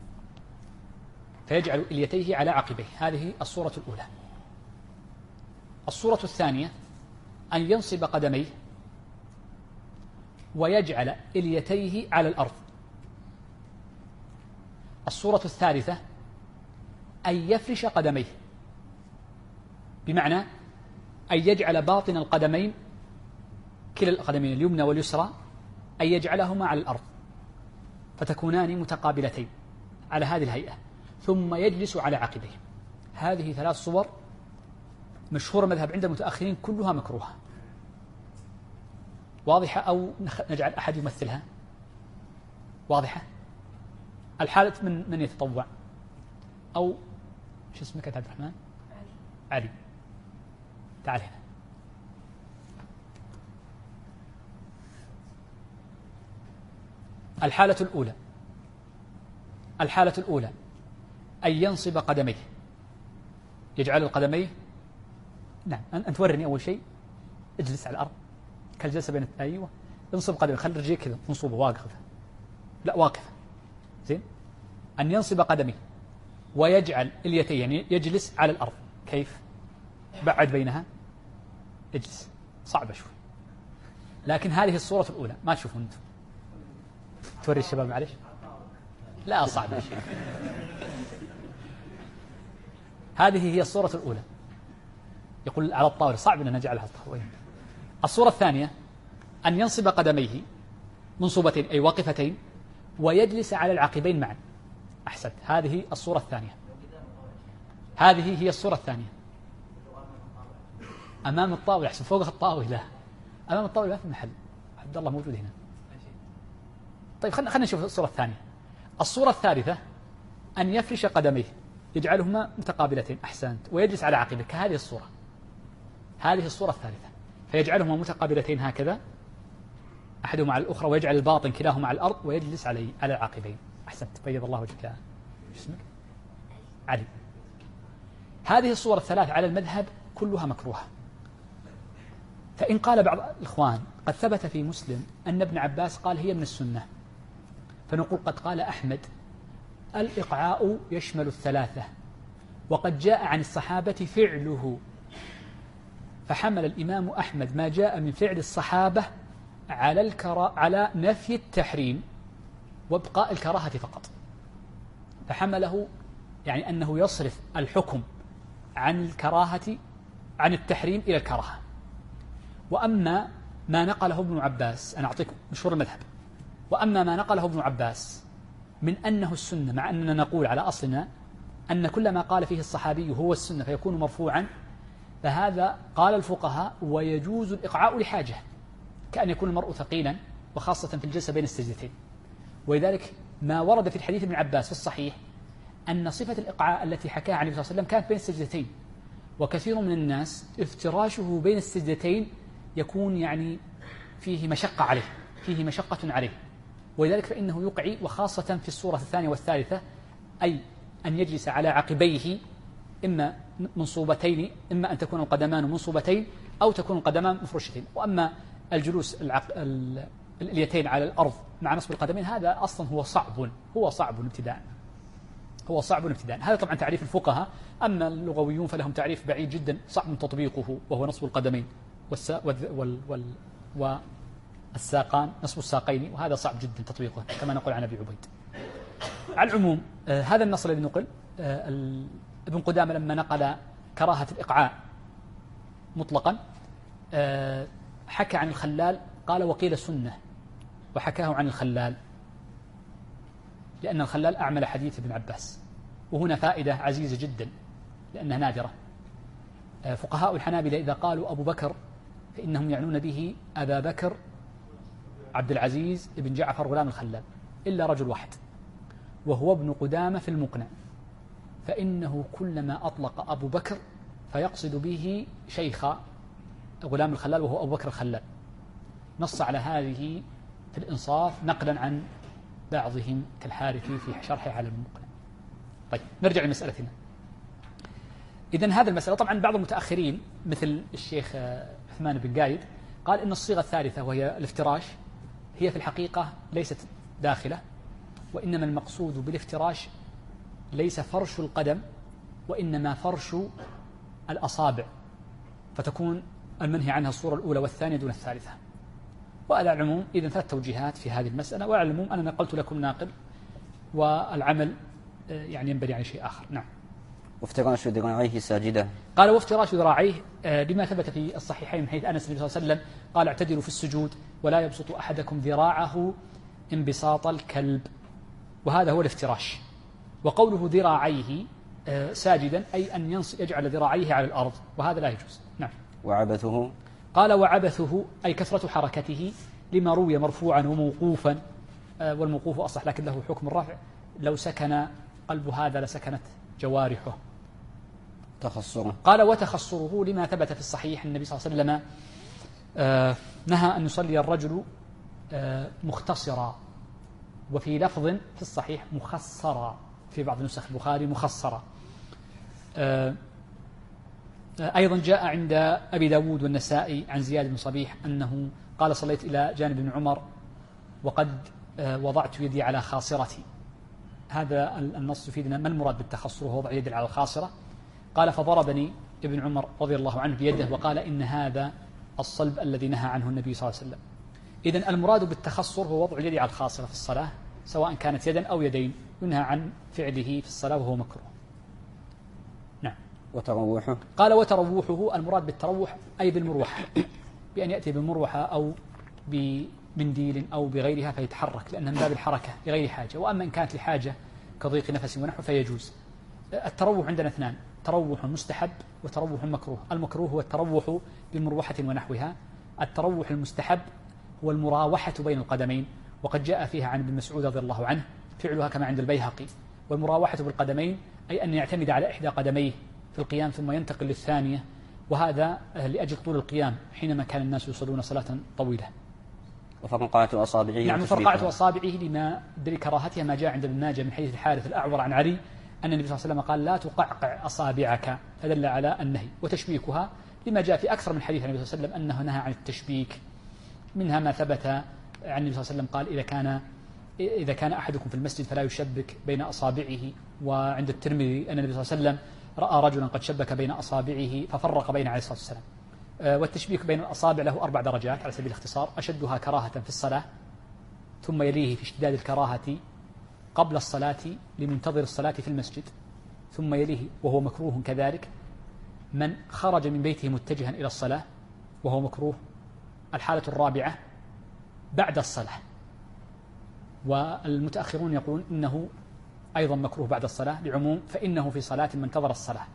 فيجعل إليتيه على عقبيه، هذه الصورة الأولى. الصورة الثانية أن ينصب قدميه ويجعل إليتيه على الأرض. الصورة الثالثة أن يفرش قدميه، بمعنى أن يجعل باطن القدمين كلا القدمين اليمنى واليسرى أن يجعلهما على الأرض فتكونان متقابلتين على هذه الهيئة، ثم يجلس على عقبيه. هذه 3 صور مشهورة مذهب عند المتأخرين كلها مكروهة. واضحة أو نجعل أحد يمثلها؟ واضحة؟ الحالة من يتطوع؟ أو شو اسمك أنت عبد الرحمن؟ علي. تعال هنا. الحالة الأولى أن ينصب قدميه، يجعل القدميه، نعم أنت ورني أول شيء، اجلس على الأرض كالجلسة بين أيوة، انصب قدميه، خلي رجليك كذا منصوبة واقفة، لا واقفة، زين. أن ينصب قدميه ويجعل اليتين، يعني يجلس على الأرض. كيف؟ بعد بينها، اجلس، صعبة شوي، لكن هذه الصورة الأولى، ما تشوفون أنتم؟ توري الشباب معلش؟ لا صعبة شيء. هذه هي الصورة الأولى، يقول على الطاولة، صعب أن نجعلها على الطاولة. الصورة الثانية أن ينصب قدميه منصوبتين أي واقفتين ويجلس على العقبين معا. أحسنت، هذه الصورة الثانية. هذه هي الصورة الثانية. أمام الطاولة، أحسن، فوق الطاولة، أمام الطاولة ما في محل. عبد الله موجود هنا. طيب خلينا نشوف الصورة الثانية. الصورة الثالثة أن يفرش قدميه، يجعلهما متقابلتين. أحسنت، ويجلس على عقبه كهذه الصورة. هذه الصورة الثالثة، فيجعلهما متقابلتين هكذا أحدهما على الأخرى، ويجعل الباطن كلاهما على الأرض ويجلس على العقبين. أحسنت، بيض الله وجهك. اسمك؟ علي. هذه الصور الثلاث على المذهب كلها مكروهة. فإن قال بعض الإخوان قد ثبت في مسلم أن ابن عباس قال هي من السنة، فنقول قد قال أحمد الإقعاء يشمل الثلاثة، وقد جاء عن الصحابة فعله، فحمل الإمام أحمد ما جاء من فعل الصحابة على نفي التحريم وابقاء الكراهة فقط، فحمله يعني أنه يصرف الحكم عن التحريم إلى الكراهة. وأما ما نقله ابن عباس، أنا أعطيكم مشهور المذهب، وأما ما نقله ابن عباس من أنه السنة، مع أننا نقول على أصلنا أن كل ما قال فيه الصحابي هو السنة فيكون مرفوعا، فهذا قال الفقهاء ويجوز الإقعاء لحاجة، كأن يكون المرء ثقيلا وخاصة في الجلسة بين السجدتين. ولذلك ما ورد في الحديث ابن عباس في الصحيح أن صفة الإقعاء التي حكاها عن النبي صلى الله عليه وسلم كانت بين السجدتين، وكثير من الناس افتراشه بين السجدتين يكون يعني فيه مشقة عليه، ولذلك فإنه يقعي، وخاصة في الصورة الثانية والثالثة، أي أن يجلس على عقبيه إما منصوبتين، إما أن تكون القدمان منصوبتين أو تكون القدمان مفرشتين. وأما الجلوس اليتين على الأرض مع نصب القدمين هذا أصلا هو صعب ابتداء. هذا طبعا تعريف الفقهاء. أما اللغويون فلهم تعريف بعيد جدا صعب تطبيقه، وهو نصب القدمين والساقان، نصب الساقين، وهذا صعب جدا تطبيقه كما نقول عن أبي عبيد. على العموم هذا النص الذي نقل ابن قدامة لما نقل كراهة الإقعاء مطلقا حكى عن الخلال، قال وقيل سنة، وحكاه عن الخلال لأن الخلال أعمل حديث ابن عباس. وهنا فائدة عزيزة جدا لأنها نادرة. فقهاء الحنابلة إذا قالوا أبو بكر فإنهم يعنون به أبا بكر عبد العزيز بن جعفر غلام الخلال، إلا رجل واحد وهو ابن قدامة في المقنع، فإنه كلما أطلق أبو بكر فيقصد به شيخ غلام الخلال وهو أبو بكر الخلال. نص على هذه في الإنصاف نقلا عن بعضهم كالحارثي في شرحه على المقنع. طيب نرجع لمسألتنا. إذن هذا المسألة طبعا بعض المتأخرين مثل الشيخ عثمان بن قايد قال إن الصيغة الثالثة وهي الافتراش هي في الحقيقة ليست داخلة، وإنما المقصود بالافتراش ليس فرش القدم وإنما فرش الأصابع، فتكون المنهي عنها الصورة الأولى والثانية دون الثالثة. وعلى العموم إذن 3 توجيهات في هذه المسألة، وعلى العموم أنا نقلت لكم ناقل، والعمل يعني ينبني على شيء آخر. نعم. وافتراش ذراعيه ساجدة. قال وافتراش ذراعيه لما ثبت في الصحيحين من حديث أنس النبي صلى الله عليه وسلم قال اعتدلوا في السجود ولا يبسط أحدكم ذراعه انبساط الكلب، وهذا هو الافتراش. وقوله ذراعيه ساجدا أي أن يجعل ذراعيه على الأرض، وهذا لا يجوز. نعم. وعبثه، قال وعبثه أي كثرة حركته لما روي مرفوعا وموقوفا، والموقوف أصح لكن له حكم الرفع، لو سكن قلب هذا لسكنت جوارحه. تخصره. قال وتخصره لما ثبت في الصحيح النبي صلى الله عليه وسلم نهى أن يصلي الرجل مختصرا، وفي لفظ في الصحيح مخصرا، في بعض نسخ البخاري مخصرا. أيضا جاء عند أبي داود والنسائي عن زياد بن صبيح أنه قال صليت إلى جانب ابن عمر وقد وضعت يدي على خاصرتي. هذا النص يفيدنا ما المراد بالتخصر، هو وضع يدي على الخاصرة. قال فضربني ابن عمر رضي الله عنه بيده وقال إن هذا الصلب الذي نهى عنه النبي صلى الله عليه وسلم. إذن المراد بالتخصر هو وضع اليد على الخاصرة في الصلاة سواء كانت يدا أو يدين، ينهى عن فعله في الصلاة وهو مكروه. نعم. وتروحه. قال وتروحه المراد بالتروح أي بالمروحة، بأن يأتي بالمروحة أو بمنديل أو بغيرها فيتحرك، لأنها من باب الحركة لغير حاجة. وأما إن كانت لحاجة كضيق نفس ونحو فيجوز. التروح عندنا اثنان، تروح مستحب وتروح مكروه. المكروه هو التروح بمروحة ونحوها. التروح المستحب هو المراوحة بين القدمين، وقد جاء فيها عن ابن مسعود رضي الله عنه فعلها كما عند البيهقي. والمراوحة بالقدمين أي أن يعتمد على إحدى قدميه في القيام ثم ينتقل للثانية، وهذا لأجل طول القيام حينما كان الناس يصلون صلاة طويلة. وفرقعة أصابعه. نعم. وفرقعة أصابعه لما لكراهتها ما جاء عند ابن ماجه من حديث الحارث الأعور عن علي أن النبي صلى الله عليه وسلم قال لا تقعقع أصابعك، فدل على النهي. وتشبيكها لما جاء في أكثر من حديث عن النبي صلى الله عليه وسلم أنه نهى عن التشبيك، منها ما ثبت عن النبي صلى الله عليه وسلم قال إذا كان أحدكم في المسجد فلا يشبك بين أصابعه. وعند الترمذي أن النبي صلى الله عليه وسلم رأى رجلا قد شبك بين أصابعه ففرق بين عليه الصلاة والسلام. والتشبيك بين الأصابع له 4 درجات على سبيل الاختصار: أشدها كراهة في الصلاة، ثم يليه في اشتداد الكراهة قبل الصلاة لمنتظر الصلاة في المسجد، ثم يليه وهو مكروه كذلك من خرج من بيته متجها إلى الصلاة وهو مكروه. الحالة الرابعة بعد الصلاة، والمتأخرون يقولون إنه أيضا مكروه بعد الصلاة لعموم فإنه في صلاة من انتظر الصلاة.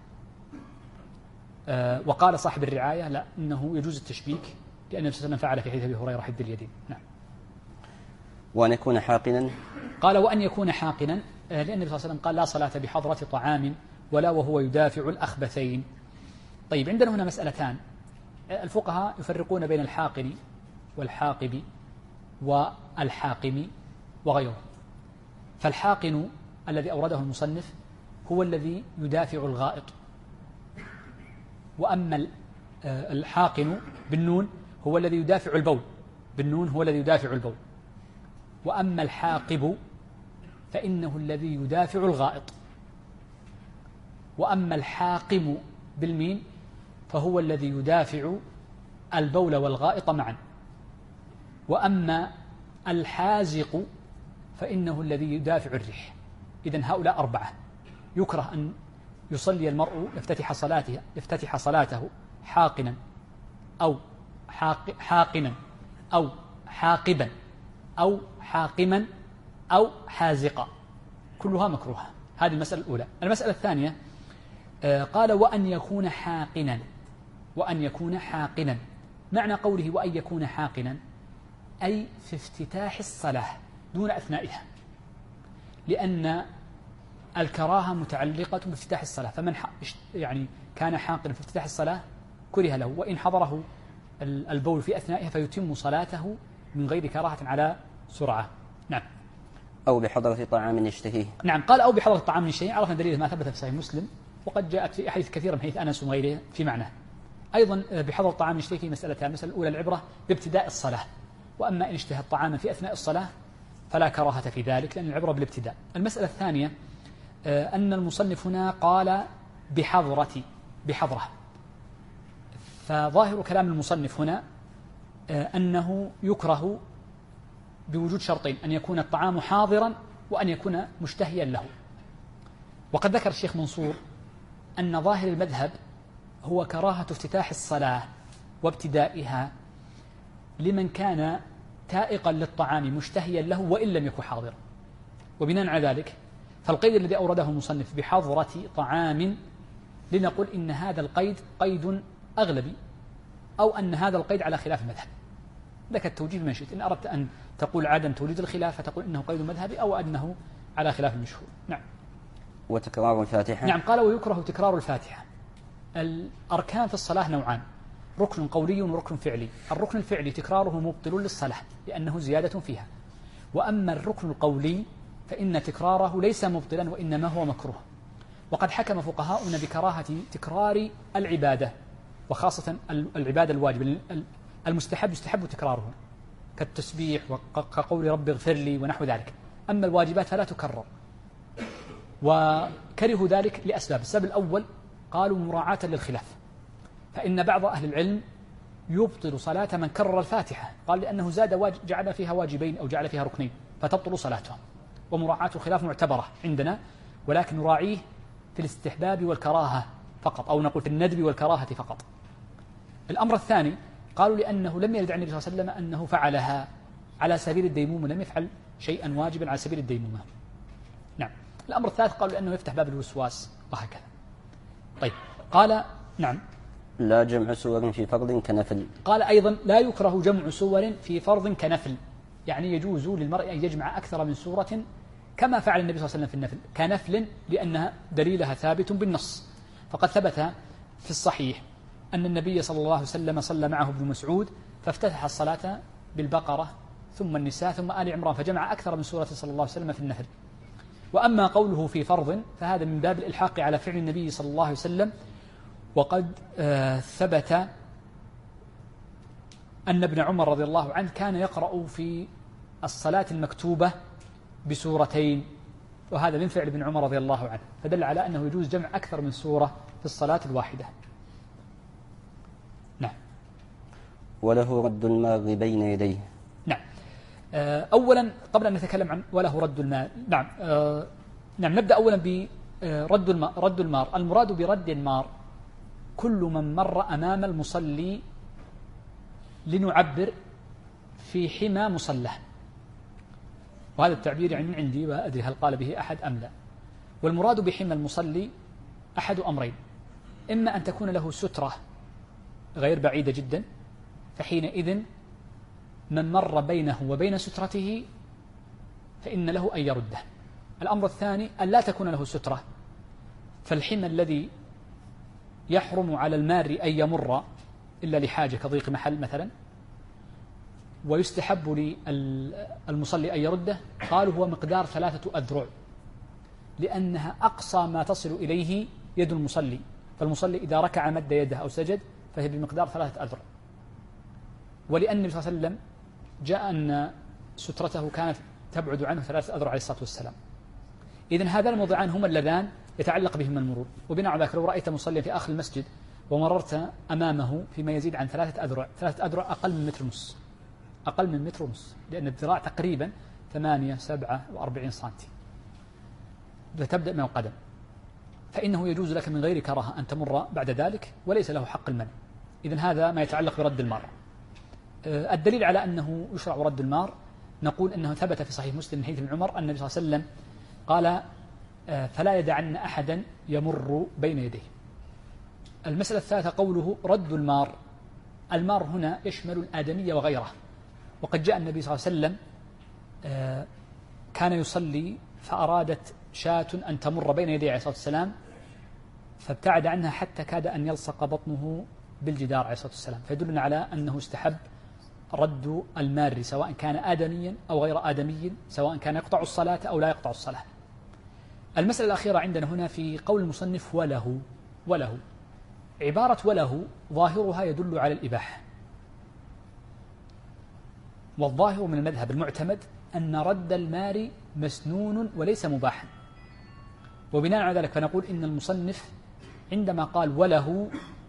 وقال صاحب الرعاية لا، إنه يجوز التشبيك لأن النبي صلى الله عليه وسلم فعل في حديث أبي هريرة حد اليدين. نعم. وأن يكون حاقنا. قال وأن يكون حاقنا لأن النبي صلى الله عليه وسلم قال لا صلاة بحضرة طعام ولا وهو يدافع الأخبثين. طيب عندنا هنا مسألتان. الفقهاء يفرقون بين الحاقن والحاقب والحاقم وغيره. فالحاقن الذي أورده المصنف هو الذي يدافع الغائط، وأما الحاقن بالنون هو الذي يدافع البول، بالنون هو الذي يدافع البول. وأما الحاقب فإنه الذي يدافع الغائط. وأما الحاقم بالميم فهو الذي يدافع البول والغائط معا. وأما الحازق فإنه الذي يدافع الريح. إذن هؤلاء 4. يكره أن يصلي المرء يفتتح صلاته حاقنا أو حاقنا أو حاقبا أو حاقما أو حازقا، كلها مكروهة. هذه المسألة الأولى. المسألة الثانية قال وأن يكون حاقنا. وأن يكون حاقنا معنى قوله وأن يكون حاقنا أي في افتتاح الصلاة دون أثنائها، لأن الكراهة متعلقة بافتتاح الصلاة. فمن يعني كان حاقنا في افتتاح الصلاة كره له، وإن حضره البول في أثنائها فيتم صلاته من غير كراهة على سرعة. نعم. أو بحضرة طعام يشتهيه. نعم. قال أو بحضرة طعام يشتهيه، عرفنا دليل ما ثبت في صحيح مسلم، وقد جاءت في أحاديث كثيرة من حديث أنس وغيره في معناه. أيضا بحضرة طعام يشتهيه في مسألتان: المسألة الأولى العبرة بابتداء الصلاة، وأما إن اشتهى الطعام في أثناء الصلاة فلا كراهة في ذلك لأن العبرة بالابتداء. المسألة الثانية أن المصنف هنا قال بحضرة، فظاهر كلام المصنف هنا أنه يكره بوجود شرطين: أن يكون الطعام حاضرا وأن يكون مشتهيا له. وقد ذكر الشيخ منصور أن ظاهر المذهب هو كراهة افتتاح الصلاة وابتدائها لمن كان تائقا للطعام مشتهيا له وإن لم يكن حاضرا. وبناء على ذلك فالقيد الذي أورده المصنف بحضرة طعام لنقول إن هذا القيد قيد أغلبي، أو أن هذا القيد على خلاف المذهب. لك التوجيه بما شئت، إن أردت أن تقول عدم توليد الخلاف فتقول إنه قيد مذهبي، أو أنه على خلاف المشهور. نعم. وتكرار الفاتحة. نعم. قال ويكره تكرار الفاتحة. الأركان في الصلاة نوعان، ركن قولي وركن فعلي. الركن الفعلي تكراره مبطل للصلاة لأنه زيادة فيها، وأما الركن القولي فإن تكراره ليس مبطلا وإنما هو مكروه. وقد حكم فقهاؤنا بكراهة تكرار العبادة، وخاصة العبادة الواجب. المستحب يستحب تكراره كالتسبيح وكقول رب اغفر لي ونحو ذلك، أما الواجبات فلا تكرر. وكرهوا ذلك لأسباب. السبب الأول قالوا مراعاة للخلاف، فإن بعض أهل العلم يبطل صلاة من كرر الفاتحة، قال لأنه زاد جعل فيها واجبين أو جعل فيها ركنين فتبطل صلاتهم. ومراعاة الخلاف معتبرة عندنا، ولكن نراعيه في الاستحباب والكراهة فقط، أو نقول في الندب والكراهة فقط. الأمر الثاني قالوا لأنه لم يرد عن النبي صلى الله عليه وسلم أنه فعلها على سبيل الديمومة، لم يفعل شيئا واجبا على سبيل الديمومة. نعم. الأمر الثالث قالوا لأنه يفتح باب الوسواس وهكذا. طيب. قال نعم. لا جمع سور في فرض كنفل. قال أيضا لا يكره جمع سور في فرض كنفل، يعني يجوز للمرء أن يجمع أكثر من سورة كما فعل النبي صلى الله عليه وسلم في النفل كنفل، لأنها دليلها ثابت بالنص. فقد ثبت في الصحيح أن النبي صلى الله عليه وسلم صلى معه ابن مسعود فافتتح الصلاة بالبقرة ثم النساء ثم آل عمران، فجمع أكثر من سورة صلى الله عليه وسلم في النفل. وأما قوله في فرض فهذا من باب الإلحاق على فعل النبي صلى الله عليه وسلم. وقد ثبت أن ابن عمر رضي الله عنه كان يقرأ في الصلاة المكتوبة بسورتين، وهذا من فعل ابن عمر رضي الله عنه، فدل على أنه يجوز جمع أكثر من سورة في الصلاة الواحدة. نعم. وله رد المار بين يديه. نعم. أولا قبل أن نتكلم عن وله رد المار، نعم نعم نبدأ أولا برد المار. المراد برد المار كل من مر أمام المصلي لنعبر في حمى مصلاه، وهذا التعبير يعني من عندي وأدري هل قال به أحد أم لا. والمراد بحمى المصلي أحد أمرين، إما أن تكون له سترة غير بعيدة جدا فحينئذ من مر بينه وبين سترته فإن له أن يرده. الأمر الثاني أن لا تكون له سترة، فالحمى الذي يحرم على المار أن يمر إلا لحاجة كضيق محل مثلا ويستحب للمصلي أن يرده، قالوا هو مقدار 3 أذرع، لأنها أقصى ما تصل إليه يد المصلي، فالمصلي إذا ركع مد يده أو سجد فهي بمقدار 3 أذرع. ولأن النبي صلى الله عليه وسلم جاء أن سترته كانت تبعد عنه 3 أذرع عليه الصلاة والسلام. إذن هذان الموضعان هما اللذان يتعلق بهما المرور. وبناء على ذلك لو رأيت مصليا في آخر المسجد ومررت أمامه فيما يزيد عن 3 أذرع، 3 أذرع أقل من 1.5 متر، أقل من 1.5 متر، لأن الذراع تقريبا 47 سنتي، فتبدأ من القدم، فإنه يجوز لك من غير كراهة أن تمر بعد ذلك وليس له حق المنع. إذن هذا ما يتعلق برد المار. الدليل على أنه يشرع رد المار نقول أنه ثبت في صحيح مسلم من حديث ابن عمر أن النبي صلى الله عليه وسلم قال فلا يدعن أحدا يمر بين يديه. المسألة الثالثة قوله رد المار. المار هنا يشمل الآدمية وغيره، وقد جاء النبي صلى الله عليه وسلم كان يصلي فأرادت شاة أن تمر بين يديه عليه الصلاة والسلام فابتعد عنها حتى كاد أن يلصق بطنه بالجدار عليه الصلاة والسلام، فيدلنا على أنه استحب رد المار سواء كان آدميا أو غير آدمي، سواء كان يقطع الصلاة أو لا يقطع الصلاة. المسألة الأخيرة عندنا هنا في قول المصنف وله. عبارة وله ظاهرها يدل على الإباحة، والظاهر من المذهب المعتمد أن رد المار مسنون وليس مباحا. وبناء على ذلك فنقول إن المصنف عندما قال وله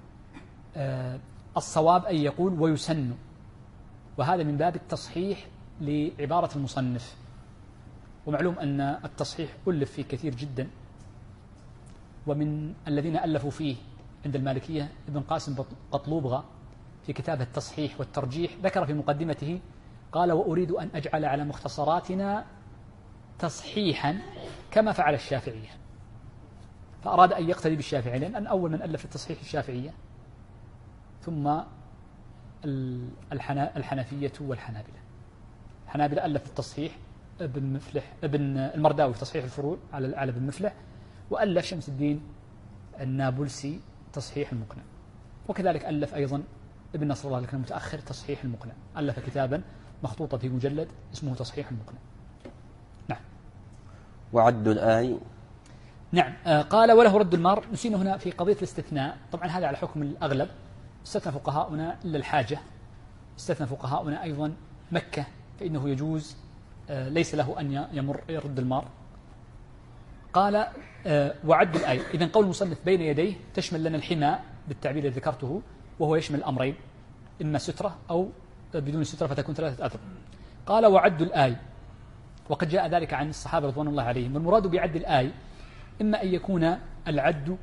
الصواب أن يقول ويسن، وهذا من باب التصحيح لعبارة المصنف. ومعلوم أن التصحيح ألف فيه كثير جدا، ومن الذين ألفوا فيه عند المالكية ابن قاسم قطلوبغة في كتابه التصحيح والترجيح ذكر في مقدمته قال: وأريد أن أجعل على مختصراتنا تصحيحا كما فعل الشافعية. فأراد أن يقتدي بالشافعي، لأن أول من ألف التصحيح الشافعية، ثم الحنفية والحنابلة. الحنابلة ألف التصحيح ابن المرداوي في تصحيح الفروع على ابن مفلح، وألف شمس الدين النابلسي تصحيح المقنع، وكذلك ألف أيضا ابن نصر الله لكن متأخر تصحيح المقنع، ألف كتابا مخطوطا في مجلد اسمه تصحيح المقنع. نعم. وعد الآي. نعم. قال: وله رد المار. نسينا هنا في قضية الاستثناء، طبعا هذا على حكم الأغلب، استثنى فقهاؤنا إلا الحاجة، استثنى فقهاؤنا أيضا مكة، فإنه يجوز ليس له أن يرد المار. قال: وعد الآي. إذن قول المصنف بين يديه تشمل لنا الحماء بالتعبير الذي ذكرته، وهو يشمل الأمرين، إما سترة أو بدون سترة فتكون 3 أذرع. قال: وعد الآي. وقد جاء ذلك عن الصحابة رضوان الله عليهم. والمراد بعد الآي إما أن يكون العد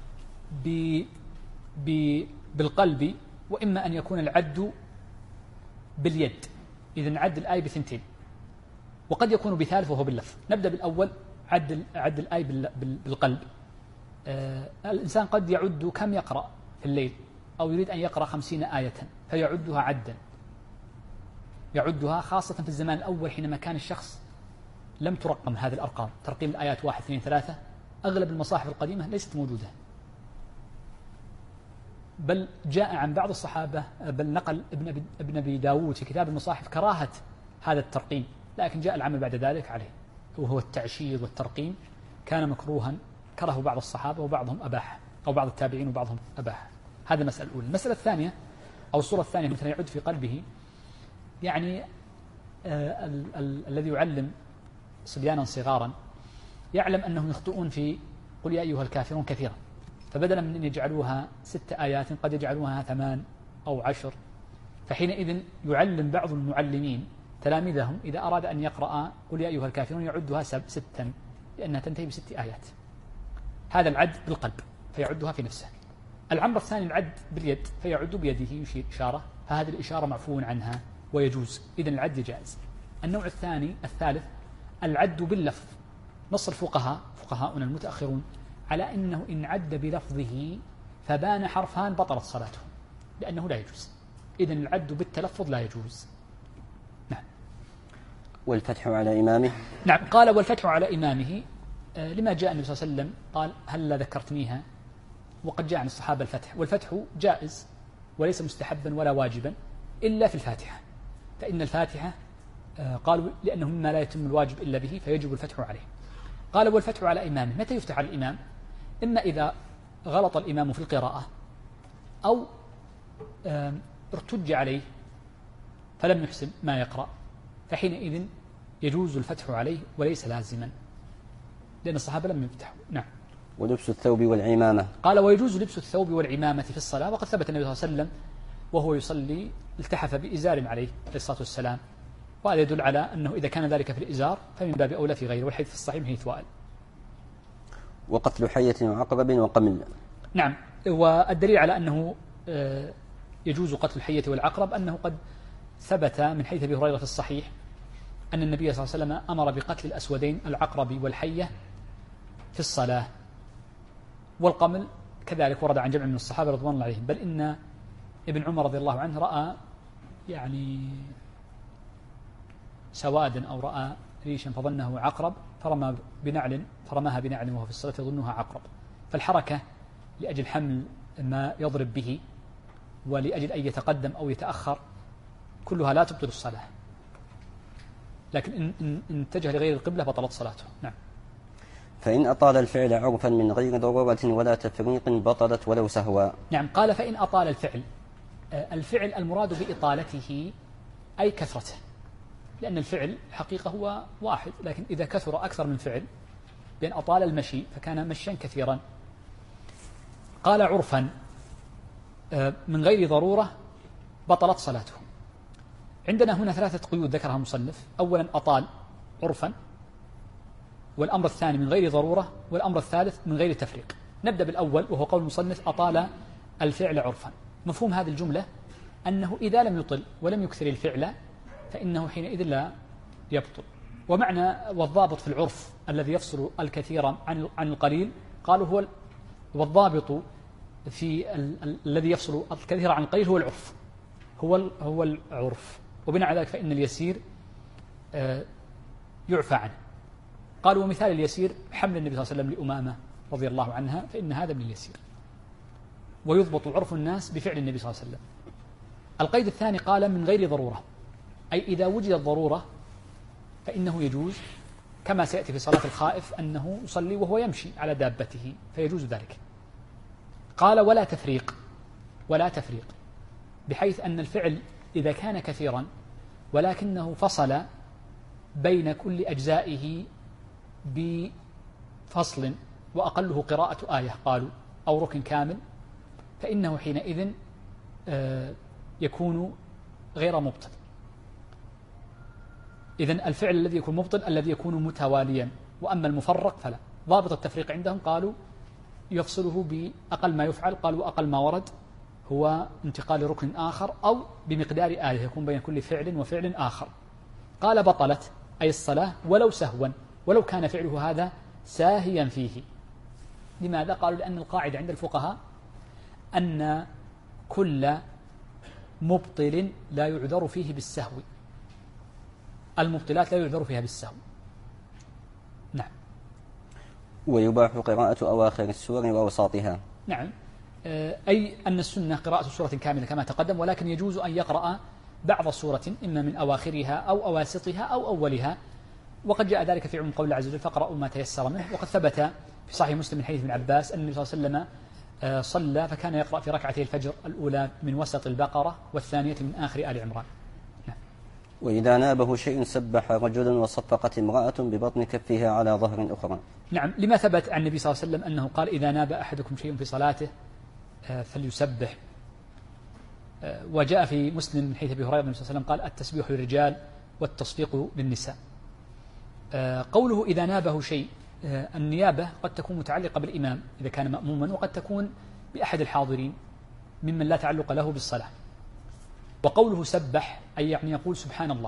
بالقلب، وإما أن يكون العد باليد. إذن عد الآي ب2، وقد يكون بثالث وهو باللفظ. نبدأ بالأول، عد الآي بالقلب. الإنسان قد يعد كم يقرأ في الليل، أو يريد أن يقرأ 50 آية فيعدها عدا، يعدها خاصة في الزمان الأول حينما كان الشخص لم ترقم هذه الأرقام، ترقيم الآيات 1 2 3. أغلب المصاحف القديمة ليست موجودة، بل جاء عن بعض الصحابة، بل نقل ابن أبي داود في كتاب المصاحف كراهة هذا الترقيم، لكن جاء العمل بعد ذلك عليه، وهو التعشير والترقيم كان مكروها، كره بعض الصحابة وبعضهم أباح، أو بعض التابعين وبعضهم أباح. هذا المسألة الأولى. المسألة الثانية أو الصورة الثانية مثلا يعد في قلبه، يعني الذي يعلم صبيانا صغارا يعلم أنهم يخطئون في قل يا أيها الكافرون كثيرا، فبدلا من أن يجعلوها 6 آيات قد يجعلوها 8 أو 10. فحينئذ يعلم بعض المعلمين تلاميذهم إذا أراد أن يقرأ قل يا أيها الكافرون يعدها 6 لأنها تنتهي ب6 آيات. هذا العد بالقلب فيعدها في نفسه. الأمر الثاني العد باليد، فيعد بيده يشير إشارة، فهذه الإشارة معفو عنها ويجوز، إذن العد جائز. النوع الثالث العد باللفظ. نص فقهاؤنا المتأخرون على أنه إن عد بلفظه فبان حرفان بطلت صلاته، لأنه لا يجوز. إذن العد بالتلفظ لا يجوز. نعم. والفتح على إمامه. نعم. قال: والفتح على إمامه، لما جاء النبي صلى الله عليه وسلم قال: هل ذكرتنيها؟ وقد جاء عن الصحابة الفتح، والفتح جائز وليس مستحبا ولا واجبا إلا في الفاتحة، فإن الفاتحة قالوا لأنه مما لا يتم الواجب إلا به فيجب الفتح عليه. قال: والفتح على إمامه. متى يفتح على الإمام؟ إما إذا غلط الإمام في القراءة، أو ارتج عليه فلم يحسن ما يقرأ، فحينئذ يجوز الفتح عليه وليس لازما، لأن الصحابة لم يفتحوا. نعم. ولبس الثوب والعمامة. قال: ويجوز لبس الثوب والعمامة في الصلاة، وقد ثبت النبي صلى الله عليه وسلم وهو يصلي التحف بإزار عليه الصلاة والسلام، وهذا يدل على أنه إذا كان ذلك في الإزار فمن باب أولى في غيره، والحديث في الصحيح من حديث وائل. وقتل حية وعقرب وقمل. نعم. والدليل على أنه يجوز قتل الحية والعقرب أنه قد ثبت من حديث أبي هريرة في الصحيح أن النبي صلى الله عليه وسلم أمر بقتل الأسودين العقرب والحية في الصلاة. والقمل كذلك ورد عن جمع من الصحابة رضوان الله عليهم، بل إن ابن عمر رضي الله عنه رأى يعني سوادا أو رأى ريشا فظنه عقرب فرماها بنعل وهو في الصلاة يظنها عقرب. فالحركة لأجل حمل ما يضرب به ولأجل أن يتقدم أو يتأخر كلها لا تبطل الصلاة، لكن إن اتجه لغير القبلة بطلت صلاته. نعم. فإن أطال الفعل عرفا من غير ضرورة ولا تفريق بطلت ولو سهوا. نعم. قال: فإن أطال الفعل المراد بإطالته أي كثرته، لأن الفعل حقيقة هو واحد، لكن إذا كثر أكثر من فعل، لأن أطال المشي فكان مشيا كثيرا. قال: عرفا من غير ضرورة بطلت صلاته. عندنا هنا 3 قيود ذكرها المصنف. أولا أطال عرفا، والأمر الثاني من غير ضرورة، والأمر الثالث من غير تفريق. نبدأ بالأول وهو قول المصنف أطال الفعل عرفا. مفهوم هذه الجملة أنه إذا لم يطل ولم يكثر الفعل فإنه حينئذ لا يبطل. ومعنى والضابط في العرف الذي يفصل الكثير عن القليل قالوا والضابط في الذي يفصل الكثير عن القليل هو العرف، هو العرف. وبناء على ذلك فإن اليسير يعفى عنه. قالوا ومثال اليسير حمل النبي صلى الله عليه وسلم لأمامة رضي الله عنها فإن هذا من اليسير، ويضبط عرف الناس بفعل النبي صلى الله عليه وسلم. القيد الثاني قال من غير ضرورة، أي إذا وجدت ضرورة فإنه يجوز، كما سيأتي في صلاة الخائف أنه يصلي وهو يمشي على دابته فيجوز ذلك. قال ولا تفريق بحيث أن الفعل إذا كان كثيرا ولكنه فصل بين كل أجزائه بفصل وأقله قراءة آية قالوا أو ركن كامل فإنه حينئذ يكون غير مبطل. إذن الفعل الذي يكون مبطل الذي يكون متواليا، وأما المفرق فلا. ضابط التفريق عندهم قالوا يفصله بأقل ما يفعل، قالوا أقل ما ورد هو انتقال ركن آخر أو بمقدار آية يكون بين كل فعل وفعل آخر. قال بطلت أي الصلاة ولو سهوا، ولو كان فعله هذا ساهيا فيه. لماذا؟ قالوا لأن القاعدة عند الفقهاء أن كل مبطل لا يعذر فيه بالسهو، المبطلات لا يعذر فيها بالسهو. نعم. ويباح قراءة أواخر السور وأوساطها. نعم، أي أن السنة قراءة سورة كاملة كما تقدم، ولكن يجوز أن يقرأ بعض السورة إما من أواخرها أو أواسطها أو أولها، وقد جاء ذلك في عموم قول الله عز وجل فاقرأوا ما تيسر منه. وقد ثبت في صحيح مسلم من حديث ابن عباس أن النبي صلى الله عليه وسلم صلى فكان يقرأ في ركعتي الفجر الأولى من وسط البقرة والثانية من آخر آل عمران. نعم. وإذا نابه شيء سبح رجل وصفقت امرأة ببطن كفها على ظهر أخرى. نعم، لما ثبت عن النبي صلى الله عليه وسلم أنه قال إذا ناب أحدكم شيء في صلاته فليسبح. وجاء في مسلم من حديث أبي هريرة النبي صلى الله عليه وسلم قال التسبيح للرجال والتصفيق للنساء. قوله إذا نابه شيء، النيابة قد تكون متعلقة بالإمام إذا كان مأموما، وقد تكون بأحد الحاضرين ممن لا تعلق له بالصلاة. وقوله سبح أي يعني يقول سبحان الله.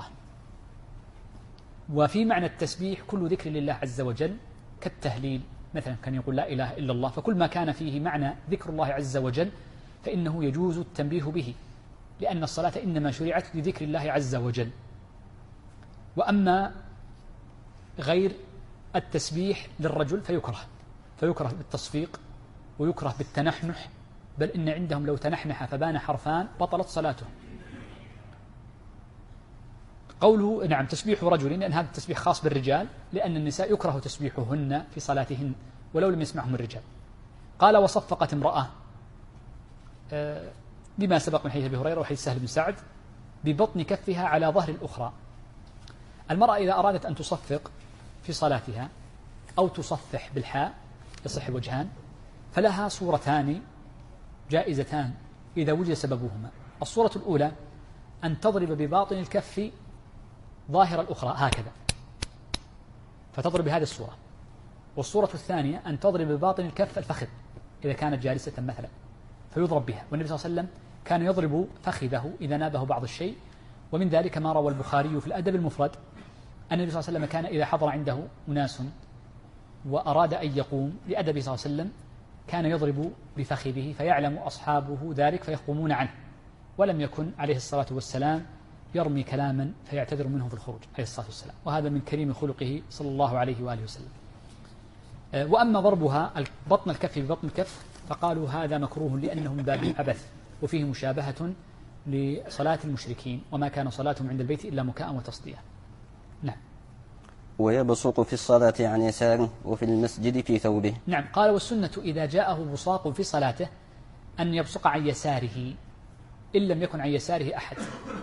وفي معنى التسبيح كل ذكر لله عز وجل كالتهليل، مثلا كان يقول لا إله إلا الله، فكل ما كان فيه معنى ذكر الله عز وجل فإنه يجوز التنبيه به، لأن الصلاة إنما شرعت لذكر الله عز وجل. وأما غير التسبيح للرجل فيكره بالتصفيق ويكره بالتنحنح، بل إن عندهم لو تنحنح فبان حرفان بطلت صلاته. قوله نعم تسبيح رجل، لأن هذا التسبيح خاص بالرجال، لأن النساء يكره تسبيحهن في صلاتهن ولو لم يسمعهم الرجال. قال وصفقت امرأة، بما سبق من حديث أبي هريرة وحديث سهل بن سعد ببطن كفها على ظهر الأخرى. المرأة إذا أرادت أن تصفق في صلاتها أو تصفح بالحاء يصح الوجهان، فلها صورتان جائزتان إذا وجد سببهما. الصورة الأولى أن تضرب بباطن الكف ظاهر الأخرى هكذا فتضرب بهذه الصورة، والصورة الثانية أن تضرب بباطن الكف الفخذ إذا كانت جالسة مثلا فيضرب بها. والنبي صلى الله عليه وسلم كان يضرب فخذه إذا نابه بعض الشيء. ومن ذلك ما روى البخاري في الأدب المفرد أن النبي صلى الله عليه وسلم كان إذا حضر عنده أناس وأراد أن يقوم لأدبه صلى الله عليه وسلم كان يضرب بفخذه فيعلم أصحابه ذلك فيقومون عنه، ولم يكن عليه الصلاة والسلام يرمي كلاما فيعتذر منه في الخروج عليه الصلاة والسلام، وهذا من كريم خلقه صلى الله عليه وآله وسلم. وأما ضربها بطن الكف ببطن الكف فقالوا هذا مكروه لأنه من باب العبث وفيه مشابهة لصلاة المشركين، وما كان صلاتهم عند البيت إلا مكاء وتصدية. نعم. ويبصق في الصلاة عن يساره وفي المسجد في ثوبه. نعم. قال والسنة إذا جاءه بصاق في صلاته أن يبصق عن يساره إن لم يكن عن يساره أحد،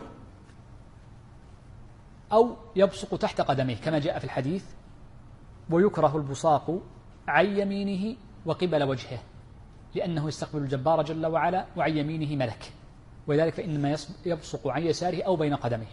أو يبصق تحت قدميه كما جاء في الحديث ويكره البصاق عن يمينه وقبل وجهه لأنه يستقبل الجبار جل وعلا وعن يمينه ملك، ولذلك فإنما يبصق عن يساره أو بين قدميه.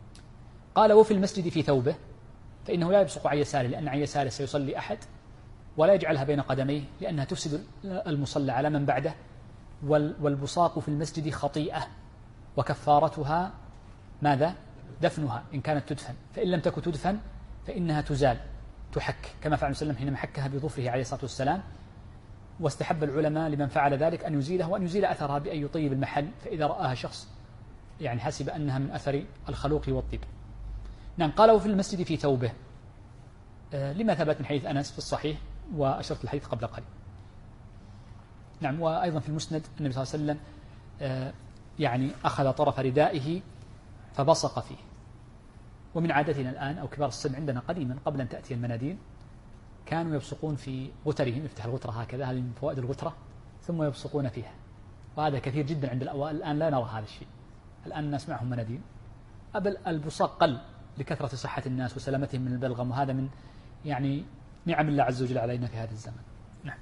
قال وفي المسجد في ثوبه فإنه لا يبصق عن يساره لأن عن يساره سيصلي أحد ولا يجعلها بين قدميه لأنها تفسد المصلى على من بعده. والبصاق في المسجد خطيئة، وكفارتها ماذا؟ دفنها إن كانت تدفن، فإن لم تكن تدفن فإنها تزال تحك، كما فعل وسلم حينما حكها بظفره عليه الصلاة والسلام. واستحب العلماء لمن فعل ذلك أن يزيله، وأن يزيل أثرها بأن يطيب المحل، فإذا رآها شخص يعني حسب أنها من أثر الخلوق والطيب. نعم. قال وفي المسجد في ثوبه، لما ثبت من حديث أنس في الصحيح، وأشرت الحديث قبل قليل. نعم. وأيضا في المسند النبي صلى الله عليه وسلم يعني أخذ طرف ردائه فبصق فيه. ومن عادتنا الآن أو كبار السن عندنا قديما قبل أن تأتي المناديل كانوا يبصقون في غترهم، يفتح الغترة هكذا، هذه من فوائد الغترة، ثم يبصقون فيها، وهذا كثير جدا عند الأوائل. الآن لا نرى هذا الشيء، الآن نسمعهم مناديل. البصاق قل لكثرة صحة الناس وسلامتهم من البلغم، وهذا من يعني نعم الله عز وجل علينا في هذا الزمن. نعم.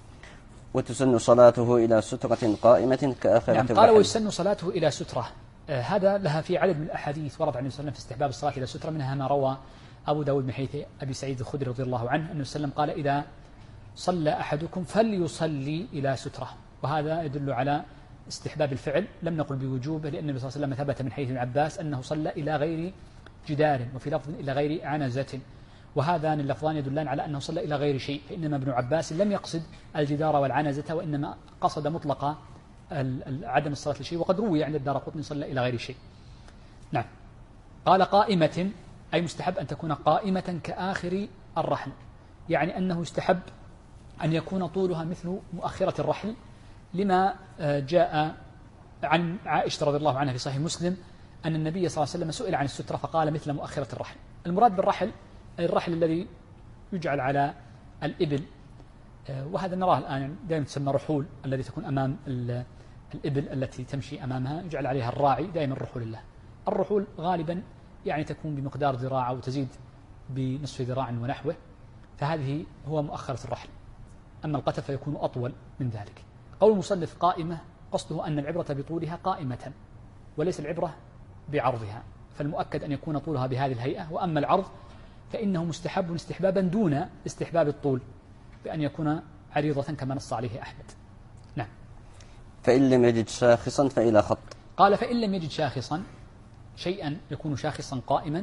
وتسن صلاته إلى سترة قائمة كآخرة نعم. قال ويسن صلاته إلى سترة، هذا لها في عدد من الأحاديث ورد عن النبي صلى الله عليه وسلم في استحباب الصلاة إلى سترة، منها ما روى أبو داود من حديث أبي سعيد الخدري رضي الله عنه أن النبي صلى الله عليه وسلم قال إذا صلى أحدكم فليصلي إلى سترة، وهذا يدل على استحباب الفعل، لم نقل بوجوبه، لأن النبي صلى الله عليه وسلم ثبت من حديث ابن عباس أنه صلى إلى غير جدار، وفي لفظ إلى غير عنزة، وهذان اللفظان يدلان على أنه صلى إلى غير شيء، فإنما ابن عباس لم يقصد الجدار والعنزة، وإنما قصد مطلق عدم الصلاة لشيء، وقد روي عند الدارقطني صلى إلى غير شيء. نعم. قال قائمة، أي مستحب أن تكون قائمة كآخر الرحل، يعني أنه يستحب أن يكون طولها مثل مؤخرة الرحل، لما جاء عن عائشة رضي الله عنها في صحيح مسلم أن النبي صلى الله عليه وسلم سئل عن السترة فقال مثل مؤخرة الرحل. المراد بالرحل أي الرحل الذي يجعل على الإبل، وهذا نراه الآن دائما تسمى رحول، الذي تكون أمام الإبل التي تمشي أمامها يجعل عليها الراعي، دائما رحول الله. الرحول غالبا يعني تكون بمقدار ذراع أو تزيد بنصف ذراع ونحوه، فهذه هو مؤخرة الرحل. أما القتل فيكون أطول من ذلك. قول المصنف قائمة قصده أن العبرة بطولها قائمة، وليس العبرة بعرضها، فالمؤكد أن يكون طولها بهذه الهيئة، وأما العرض فإنه مستحب استحبابا دون استحباب الطول، بأن يكون عريضة كما نص عليه أحمد. نعم. فإن لم يجد شاخصا فإلى خط. قال فإن لم يجد شاخصا، شيئا يكون شاخصا قائما،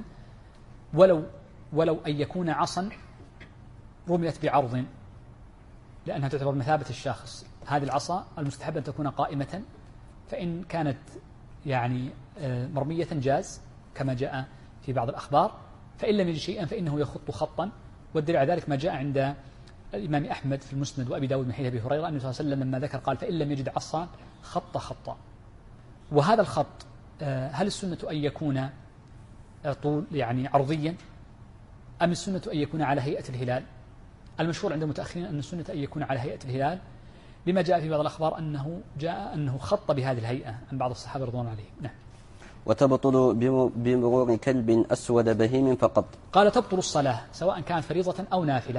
ولو أن يكون عصا رميت بعرض، لأنها تعتبر مثابة الشاخص. هذه العصا المستحب أن تكون قائمة، فإن كانت يعني مرمية جاز كما جاء في بعض الأخبار. فإن لم يجد شيئا فإنه يخط خطا، والدليل على ذلك ما جاء عند الإمام أحمد في المسند وأبي داود من حديث أبي هريرة أن صلى الله عليه وسلم لما ذكر قال فإن لم يجد عصا خط خطا. وهذا الخط هل السنة أن يكون طول يعني عرضيا، أم السنة أن يكون على هيئة الهلال؟ المشهور عند المتأخرين أن السنة أن يكون على هيئة الهلال، لما جاء في بعض الأخبار أنه خط بهذه الهيئة عن بعض الصحابة رضوان عليهم. نعم. وتبطل بمرور كلب أسود بهيم فقط. قال تبطل الصلاة سواء كانت فريضة أو نافلة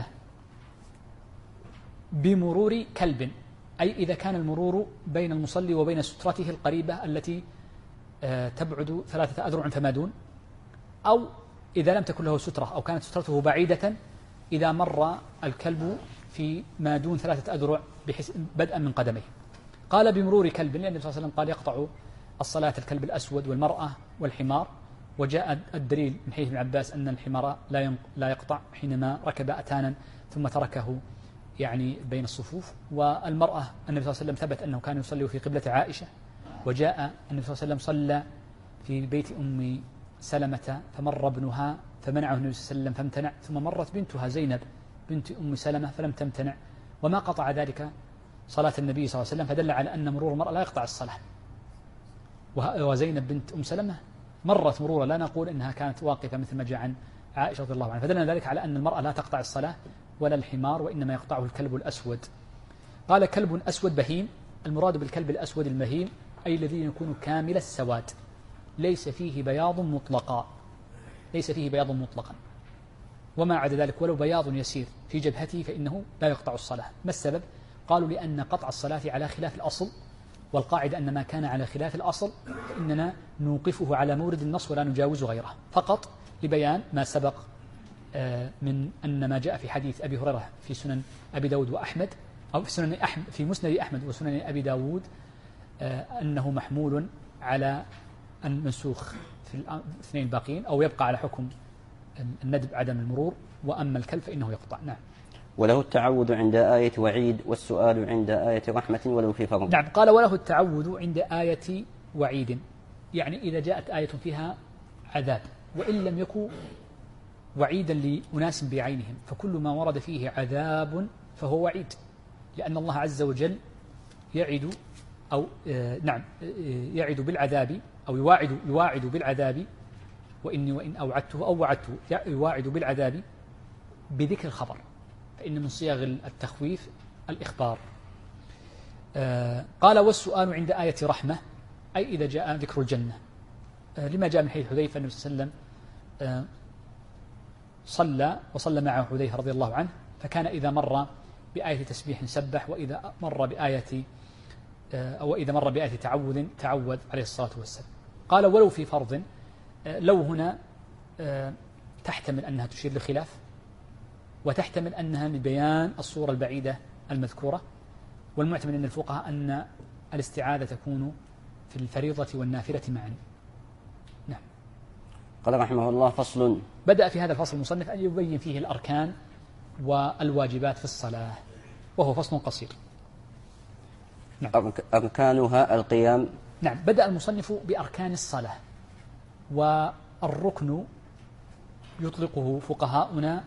بمرور كلب، أي إذا كان المرور بين المصلي وبين سترته القريبة التي تبعد 3 أذرع فما دون، أو إذا لم تكن له سترة أو كانت سترته بعيدة، إذا مر الكلب في ما دون 3 أذرع بدءا من قدميه. قال بمرور كلب، لأن النبي صلى الله عليه وسلم قال يقطع الصلاة الكلب الأسود والمرأة والحمار، وجاء الدليل من حديث ابن عباس أن الحمار لا يقطع حينما ركب أتانا ثم تركه يعني بين الصفوف. والمرأة النبي صلى الله عليه وسلم ثبت أنه كان يصلي في قبلة عائشة، وجاء النبي صلى الله عليه وسلم صلى في بيت أم سلمة فمر ابنها فمنعه النبي صلى الله عليه وسلم فامتنع، ثم مرت بنتها زينب بنت أم سلمة فلم تمتنع، وما قطع ذلك صلاة النبي صلى الله عليه وسلم، فدل على أن مرور المرأة لا يقطع الصلاة. وزينب بنت أم سلمة مرت مرورا، لا نقول إنها كانت واقفة مثل ما جاء عن عائشة رضي الله عنها، فدل ذلك على أن المرأة لا تقطع الصلاة ولا الحمار، وإنما يقطعه الكلب الأسود. قال كلب أسود بهيم، المراد بالكلب الأسود المهيم أي الذي يكون كامل السواد، ليس فيه بياض مطلقا، ليس فيه بياض مطلقا، وما عدا ذلك ولو بياض يسير في جبهته فإنه لا يقطع الصلاة. ما السبب؟ قالوا لأن قطع الصلاة على خلاف الأصل، والقاعدة أن ما كان على خلاف الأصل فإننا نوقفه على مورد النص ولا نجاوز غيره، فقط لبيان ما سبق من أن ما جاء في حديث أبي هريرة في سنن أبي داود وأحمد، أو في سنن أحمد في مسند أحمد وسنن أبي داود، أنه محمول على المنسوخ في الاثنين الباقين، أو يبقى على حكم الندب عدم المرور، وأما الكلب فإنه يقطع. نعم. وله التعوذ عند آية وعيد والسؤال عند آية رحمة ولو في فرض. نعم، قال وله التعوذ عند آية وعيد، يعني إذا جاءت آية فيها عذاب وإن لم يكن وعيدا لأناس بعينهم، فكل ما ورد فيه عذاب فهو وعيد، لأن الله عز وجل يعد أو يعد بالعذاب، أو يواعد بالعذاب، وإن أوعدته أو وعدته، يواعد بالعذاب بذكر الخبر، فإن من صيغ التخويف الإخبار. قال والسؤال عند آية رحمة، أي إذا جاء ذكر الجنة، لما جاء من حديث حذيفة النبي صلى الله عليه وسلم وصلى معه حذيفة رضي الله عنه، فكان إذا مر بآية تسبيح سبح، وإذا مر بآية تعوذ عليه الصلاة والسلام. قال ولو في فرض، لو هنا تحتمل أنها تشير لخلاف، وتحتمل أنها لبيان الصورة البعيدة المذكورة، والمعتمد أن الفقهاء أن الاستعاذة تكون في الفريضة والنافلة معا. نعم. قال رحمه الله فصل. بدأ في هذا الفصل المصنف أن يبين فيه الأركان والواجبات في الصلاة، وهو فصل قصير. نعم. أركانها القيام. نعم، بدأ المصنف بأركان الصلاة، والركن يطلقه فقهاؤنا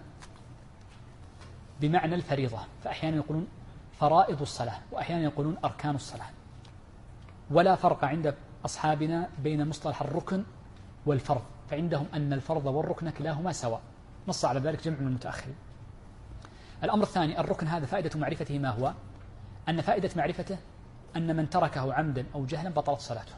بمعنى الفريضة، فأحيانا يقولون فرائض الصلاة، وأحيانا يقولون أركان الصلاة، ولا فرق عند أصحابنا بين مصطلح الركن والفرض، فعندهم أن الفرض والركن كلاهما سواء، نص على ذلك جمع من المتأخرين. الأمر الثاني، الركن هذا فائدة معرفته ما هو؟ أن فائدة معرفته أن من تركه عمدا أو جهلا بطلت صلاته،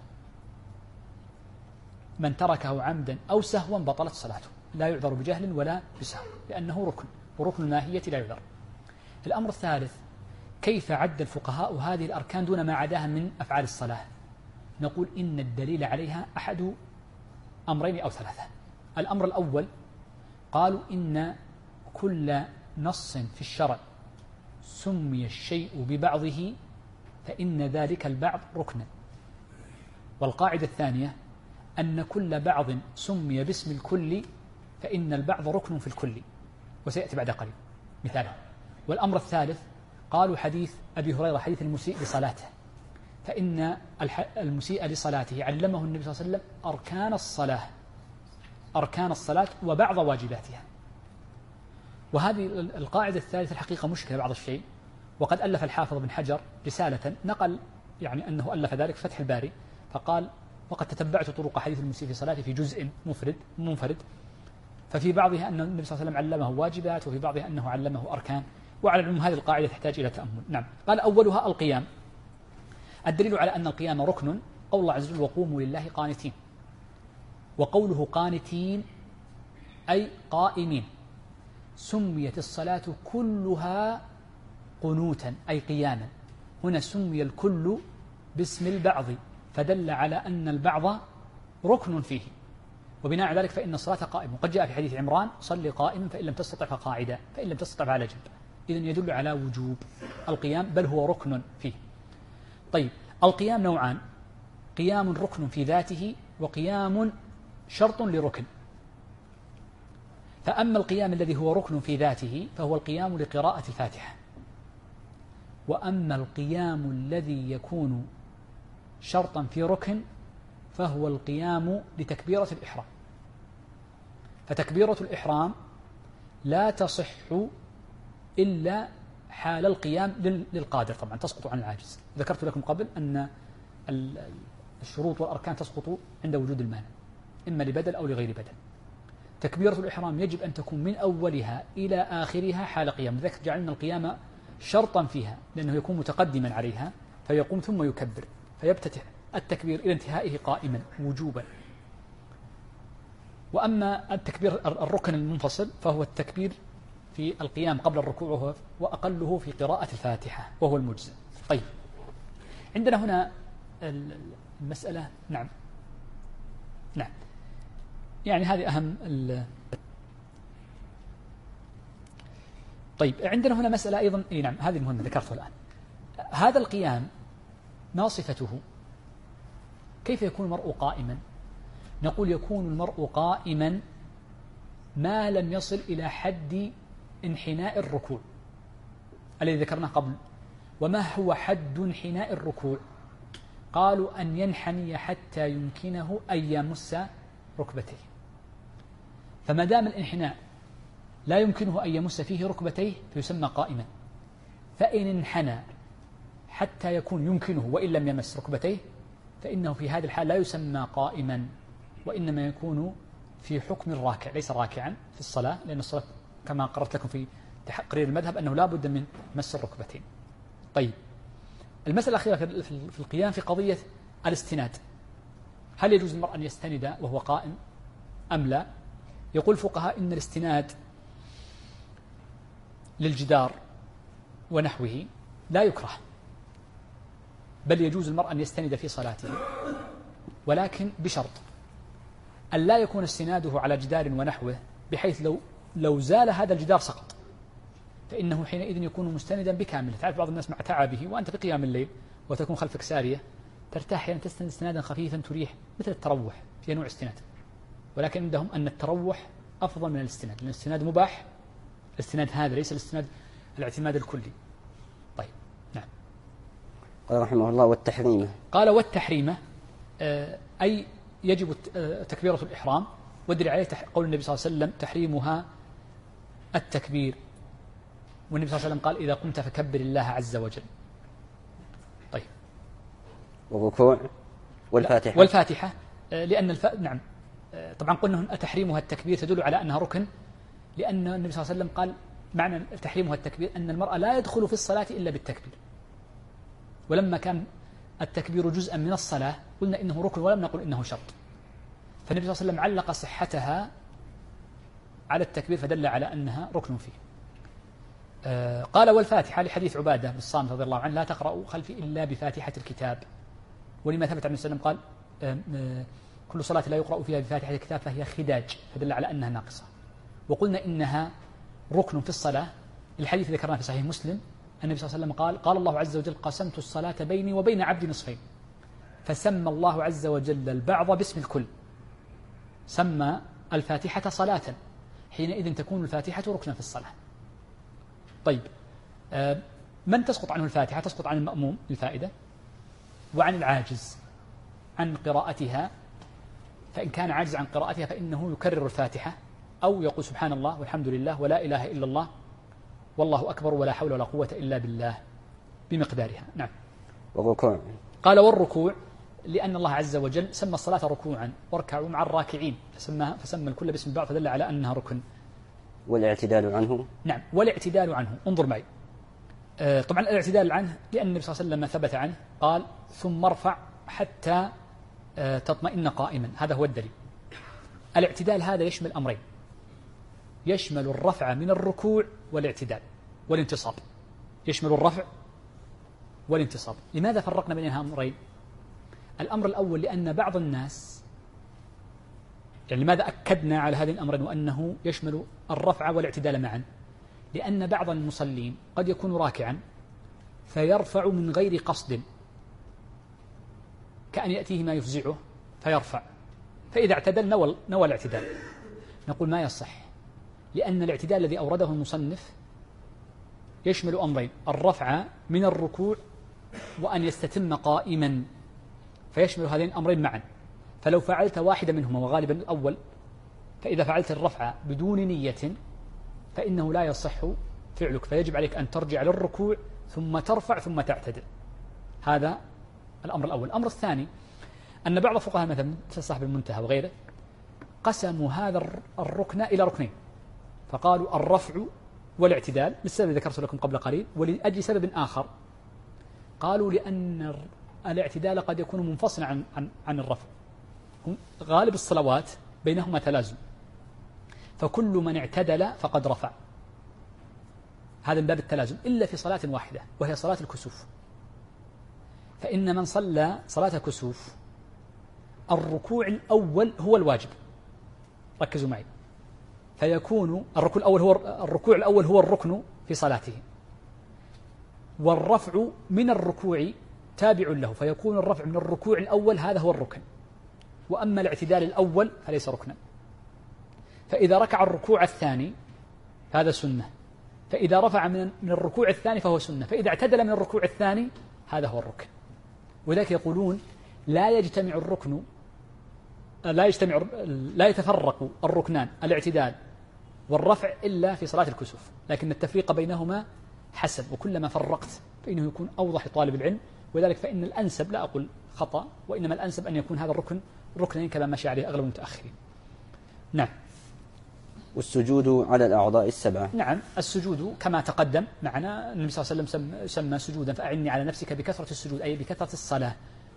من تركه عمدا أو سهوا بطلت صلاته، لا يعذر بجهل ولا بسهو، لأنه ركن، وركن الماهية لا يعذر. الأمر الثالث، كيف عد الفقهاء هذه الأركان دون ما عداها من أفعال الصلاة؟ نقول إن الدليل عليها أحد أمرين أو ثلاثة. الأمر الأول، قالوا إن كل نص في الشرع سمي الشيء ببعضه فإن ذلك البعض ركنا. والقاعدة الثانية، أن كل بعض سمي باسم الكل فإن البعض ركن في الكل، وسيأتي بعد قليل مثاله. والأمر الثالث، قالوا حديث أبي هريرة حديث المسيء لصلاته، فإن المسيء لصلاته علمه النبي صلى الله عليه وسلم أركان الصلاة وبعض واجباتها. وهذه القاعدة الثالثة الحقيقة مشكلة بعض الشيء، وقد ألف الحافظ بن حجر رسالة نقل يعني أنه ألف ذلك في فتح الباري، فقال وقد تتبعت طرق حديث المسيء في صلاته في جزء منفرد، ففي بعضها أن النبي صلى الله عليه وسلم علمه واجبات، وفي بعضها أنه علمه أركان، وعلى العموم هذه القاعدة تحتاج إلى تأمل. نعم. قال أولها القيام. الدليل على أن القيام ركن قول الله عز وجل وقوموا لله قانتين، وقوله قانتين أي قائمين. سميت الصلاة كلها قنوتا أي قياما، هنا سمي الكل باسم البعض، فدل على أن البعض ركن فيه، وبناء على ذلك فإن الصلاة قائمة. وقد جاء في حديث عمران صل قائما فإن لم تستطع فقاعدا فإن لم تستطع فعلى جنب، إذن يدل على وجوب القيام، بل هو ركن فيه. طيب، القيام نوعان، قيام ركن في ذاته وقيام شرط لركن. فأما القيام الذي هو ركن في ذاته فهو القيام لقراءة الفاتحة، وأما القيام الذي يكون شرطا في ركن فهو القيام لتكبيرة الإحرام. فتكبيرة الإحرام لا تصح إلا حال القيام للقادر، طبعا تسقط عن العاجز. ذكرت لكم قبل أن الشروط والأركان تسقط عند وجود المانع، إما لبدل أو لغير بدل. تكبيرة الإحرام يجب أن تكون من أولها إلى آخرها حال قيام، لذلك جعلنا القيام شرطا فيها، لأنه يكون متقدما عليها فيقوم ثم يكبر، فيبتتح التكبير إلى انتهائه قائما وجوبا. وأما التكبير الركن المنفصل فهو التكبير في القيام قبل الركوع، وأقله في قراءة الفاتحة وهو المجزئ. طيب، عندنا هنا المسألة. نعم يعني هذه أهم طيب عندنا هنا مسألة أيضا، نعم هذه المهمة ذكرتها الآن. هذا القيام ما صفته؟ كيف يكون المرء قائما؟ نقول يكون المرء قائما ما لم يصل إلى حد انحناء الركوع الذي ذكرناه قبل. وما هو حد انحناء الركوع؟ قالوا أن ينحني حتى يمكنه أن يمس ركبتيه. فما دام الانحناء لا يمكنه أن يمس فيه ركبتيه فيسمى قائما. فإن انحنى حتى يكون يمكنه وإن لم يمس ركبتيه فإنه في هذه الحال لا يسمى قائما، وإنما يكون في حكم الراكع، ليس راكعا في الصلاة، لأن الصلاة كما قررت لكم في تقرير المذهب أنه لا بد من مس الركبتين. طيب المسألة الأخيرة في القيام في قضية الاستناد، هل يجوز المرء أن يستند وهو قائم أم لا؟ يقول الفقهاء إن الاستناد للجدار ونحوه لا يكره، بل يجوز المرء أن يستند في صلاته، ولكن بشرط أن لا يكون استناده على جدار ونحوه بحيث لو زال هذا الجدار سقط، فإنه حينئذ يكون مستندا بكامله. تعرف بعض الناس مع تعبه وأنت في قيام الليل وتكون خلفك سارية ترتاح يعني تستند استنادا خفيفا تريح، مثل التروح في نوع استناد، ولكن عندهم أن التروح أفضل من الاستناد، لأن الاستناد مباح، الاستناد هذا ليس الاستناد الاعتماد الكلي. طيب نعم. قال رحمه الله والتحريمة، قال والتحريمة أي يجب تكبيرة الإحرام، ودري عليه قول النبي صلى الله عليه وسلم تحريمها التكبير، والنبي صلى الله عليه وسلم قال إذا قمت فكبر الله عز وجل. طيب والركوع والفاتحة، والفاتحة لأن نعم طبعا قلنا تحريمها التكبير تدل على أنها ركن، لأن النبي صلى الله عليه وسلم قال معنى تحريمها التكبير أن المرأة لا يدخل في الصلاة إلا بالتكبير، ولما كان التكبير جزءا من الصلاة قلنا إنه ركن ولم نقل إنه شرط، فالنبي صلى الله عليه وسلم علق صحتها على التكبير فدل على أنها ركن فيه. قال والفاتحة لحديث عبادة بن الصامت رضي الله عنه لا تقرأوا خلفي إلا بفاتحة الكتاب، ولما ثبت عن النبي صلى الله عليه وسلم قال كل صلاة لا يقرأ فيها بفاتحة الكتاب فهي خداج، فدل على أنها ناقصة. وقلنا إنها ركن في الصلاة الحديث ذكرناه في صحيح مسلم النبي صلى الله عليه وسلم قال الله عز وجل قسمت الصلاة بيني وبين عبدي نصفين، فسمى الله عز وجل البعض باسم الكل، سمى الفاتحة صلاة، حينئذ تكون الفاتحة ركنا في الصلاة. طيب من تسقط عنه الفاتحة؟ تسقط عن المأموم الفائدة، وعن العاجز عن قراءتها، فإن كان عاجز عن قراءتها فإنه يكرر الفاتحة أو يقول سبحان الله والحمد لله ولا إله إلا الله والله أكبر ولا حول ولا قوة إلا بالله بمقدارها. نعم. والركوع قال والركوع لأن الله عز وجل سمى الصلاة ركوعا واركعوا مع الراكعين، فسمى الكل باسم البعض فدل على أنها ركن. والاعتدال عنه، نعم والاعتدال عنه، انظر معي. طبعا الاعتدال عنه لأن النبي صلى الله عليه وسلم ما ثبت عنه قال ثم ارفع حتى تطمئن قائما، هذا هو الدليل. الاعتدال هذا يشمل أمرين، يشمل الرفع من الركوع والاعتدال والانتصاب، يشمل الرفع والانتصاب. لماذا فرقنا بين أمرين؟ الأمر الأول لأن بعض الناس، يعني لماذا أكدنا على هذه الأمرين وأنه يشمل الرفع والاعتدال معا؟ لأن بعض المصلين قد يكون راكعا فيرفع من غير قصد، كأن يأتيه ما يفزعه فيرفع، فإذا اعتدل نوى الاعتدال. نقول ما يصح، لأن الاعتدال الذي أورده المصنف يشمل أمرين، الرفع من الركوع وأن يستتم قائما، فيشمل هذين الأمرين معا. فلو فعلت واحدة منهما وغالبا الأول، فإذا فعلت الرفع بدون نية فإنه لا يصح فعلك، فيجب عليك أن ترجع للركوع ثم ترفع ثم تعتدل. هذا الأمر الأول. الأمر الثاني أن بعض الفقهاء مثلا صاحب المنتهى وغيره قسموا هذا الركن إلى ركنين، فقالوا الرفع والاعتدال للسبب الذي ذكرت لكم قبل قليل، ولأجل سبب آخر قالوا لأن الاعتدال قد يكون منفصلا عن الرفع، غالب الصلوات بينهما تلازم، فكل من اعتدل فقد رفع، هذا من باب التلازم، إلا في صلاة واحدة وهي صلاة الكسوف، فإن من صلى صلاة كسوف الركوع الأول هو الواجب، ركزوا معي، فيكون الركوع الأول هو الركن في صلاته، والرفع من الركوع تابع له، فيكون الرفع من الركوع الأول هذا هو الركن، وأما الاعتدال الأول فليس ركنا. فإذا ركع الركوع الثاني هذا سنة، فإذا رفع من الركوع الثاني فهو سنة، فإذا اعتدل من الركوع الثاني هذا هو الركن. وذلك يقولون لا يتفرق الركنان الاعتدال والرفع إلا في صلاة الكسوف، لكن التفريق بينهما حسن، وكلما فرقت فإنه يكون أوضح لطالب العلم. وذلك فإن الأنسب، لا أقول خطأ، وإنما الأنسب أن يكون هذا الركن ركنين كما مشى عليه أغلب المتأخرين. نعم. والسجود على الأعضاء السبعة. نعم، السجود كما تقدم معنا، النبي صلى الله عليه وسلم سمى سجودا فأعني على نفسك بكثرة السجود، أي بكثرة الصلاة.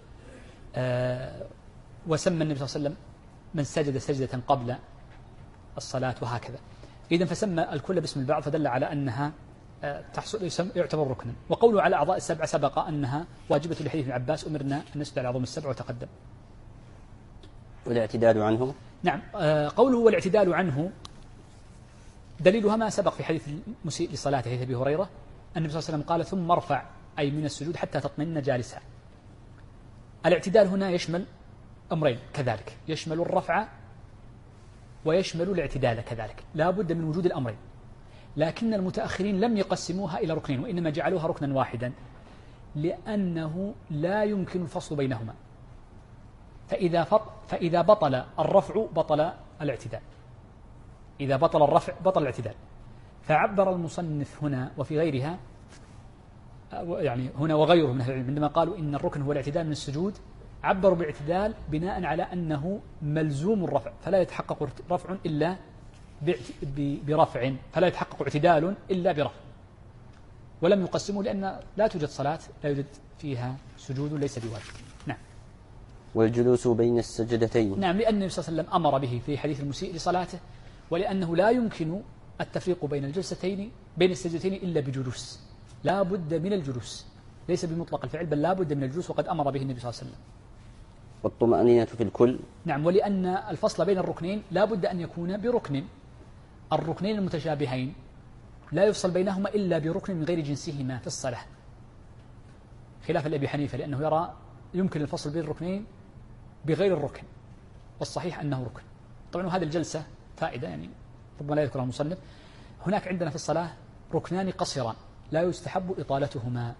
وسمى النبي صلى الله عليه وسلم من سجد سجدة قبل الصلاة وهكذا. إذن فسمى الكل باسم البعض، فدل على أنها يعتبر ركنا. وقوله على الأعضاء السبعة سبق أنها واجبة لحديث ابن عباس أمرنا أن نسجد على العظام السبع وتقدم. والاعتدال عنه. نعم، قوله والاعتدال عنه دليلها ما سبق في حديث المسيء لصلاته حديث أبي هريرة، النبي صلى الله عليه وسلم قال ثم ارفع أي من السجود حتى تطمئن جالسا. الاعتدال هنا يشمل أمرين كذلك، يشمل الرفع ويشمل الاعتدال كذلك، لا بد من وجود الأمرين، لكن المتأخرين لم يقسموها إلى ركنين، وإنما جعلوها ركنا واحدا لأنه لا يمكن الفصل بينهما. فإذا بطل الرفع بطل الاعتدال، إذا بطل الرفع بطل الاعتدال. فعبر المصنف هنا وفي غيرها، يعني هنا وغيره من أهل العلم، عندما قالوا إن الركن هو الاعتدال من السجود، عبروا بالاعتدال بناء على أنه ملزوم الرفع، فلا يتحقق رفع إلا برفع، فلا يتحقق اعتدال إلا برفع. ولم يقسموا لأن لا توجد صلاة لا يوجد فيها سجود ليس بواجب. نعم. والجلوس بين السجدتين. نعم، لأن النبي صلى الله عليه وسلم أمر به في حديث المسيء لصلاته، ولأنه لا يمكن التفريق بين الجلستين بين السجدتين إلا بجلوس، لا بد من الجلوس، ليس بمطلق الفعل بل لا بد من الجلوس، وقد أمر به النبي صلى الله عليه وسلم. والطمأنينة في الكل. نعم، ولأن الفصل بين الركنين لا بد أن يكون بركن، الركنين المتشابهين لا يفصل بينهما إلا بركن من غير جنسهما في الصلاة، خلافا لأبي حنيفة لأنه يرى يمكن الفصل بين الركنين بغير الركن، والصحيح أنه ركن. طبعا هذه الجلسة فائدة يعني ربما لا يذكرها المصنف. هناك عندنا في الصلاة ركنان قصيران لا يستحب إطالتهما،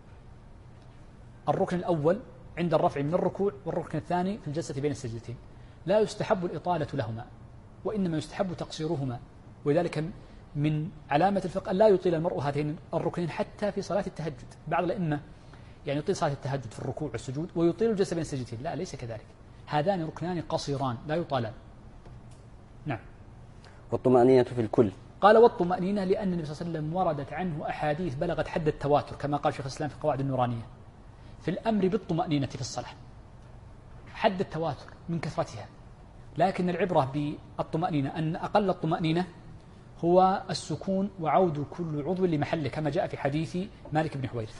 الركن الأول عند الرفع من الركوع، والركن الثاني في الجلسة بين السجدتين، لا يستحب الإطالة لهما، وإنما يستحب تقصيرهما. وذلك من علامة الفقه لا يطيل المرء هذين الركنين حتى في صلاة التهجد. بعض الأئمة يعني يطيل صلاة التهجد في الركوع والسجود ويطيل الجلسة بين السجدتين، لا، ليس كذلك، هذان ركنان قصيران لا يطالان. نعم. والطمأنينة في الكل. قال والطمأنينة لأن النبي صلى الله عليه وسلم وردت عنه أحاديث بلغت حد التواتر، كما قال شيخ الإسلام في القواعد النورانية في الأمر بالطمأنينة في الصلاة، حد التواتر من كثرتها. لكن العبرة بالطمأنينة أن أقل الطمأنينة هو السكون وعود كل عضو لمحله، كما جاء في حديث مالك بن حويرث.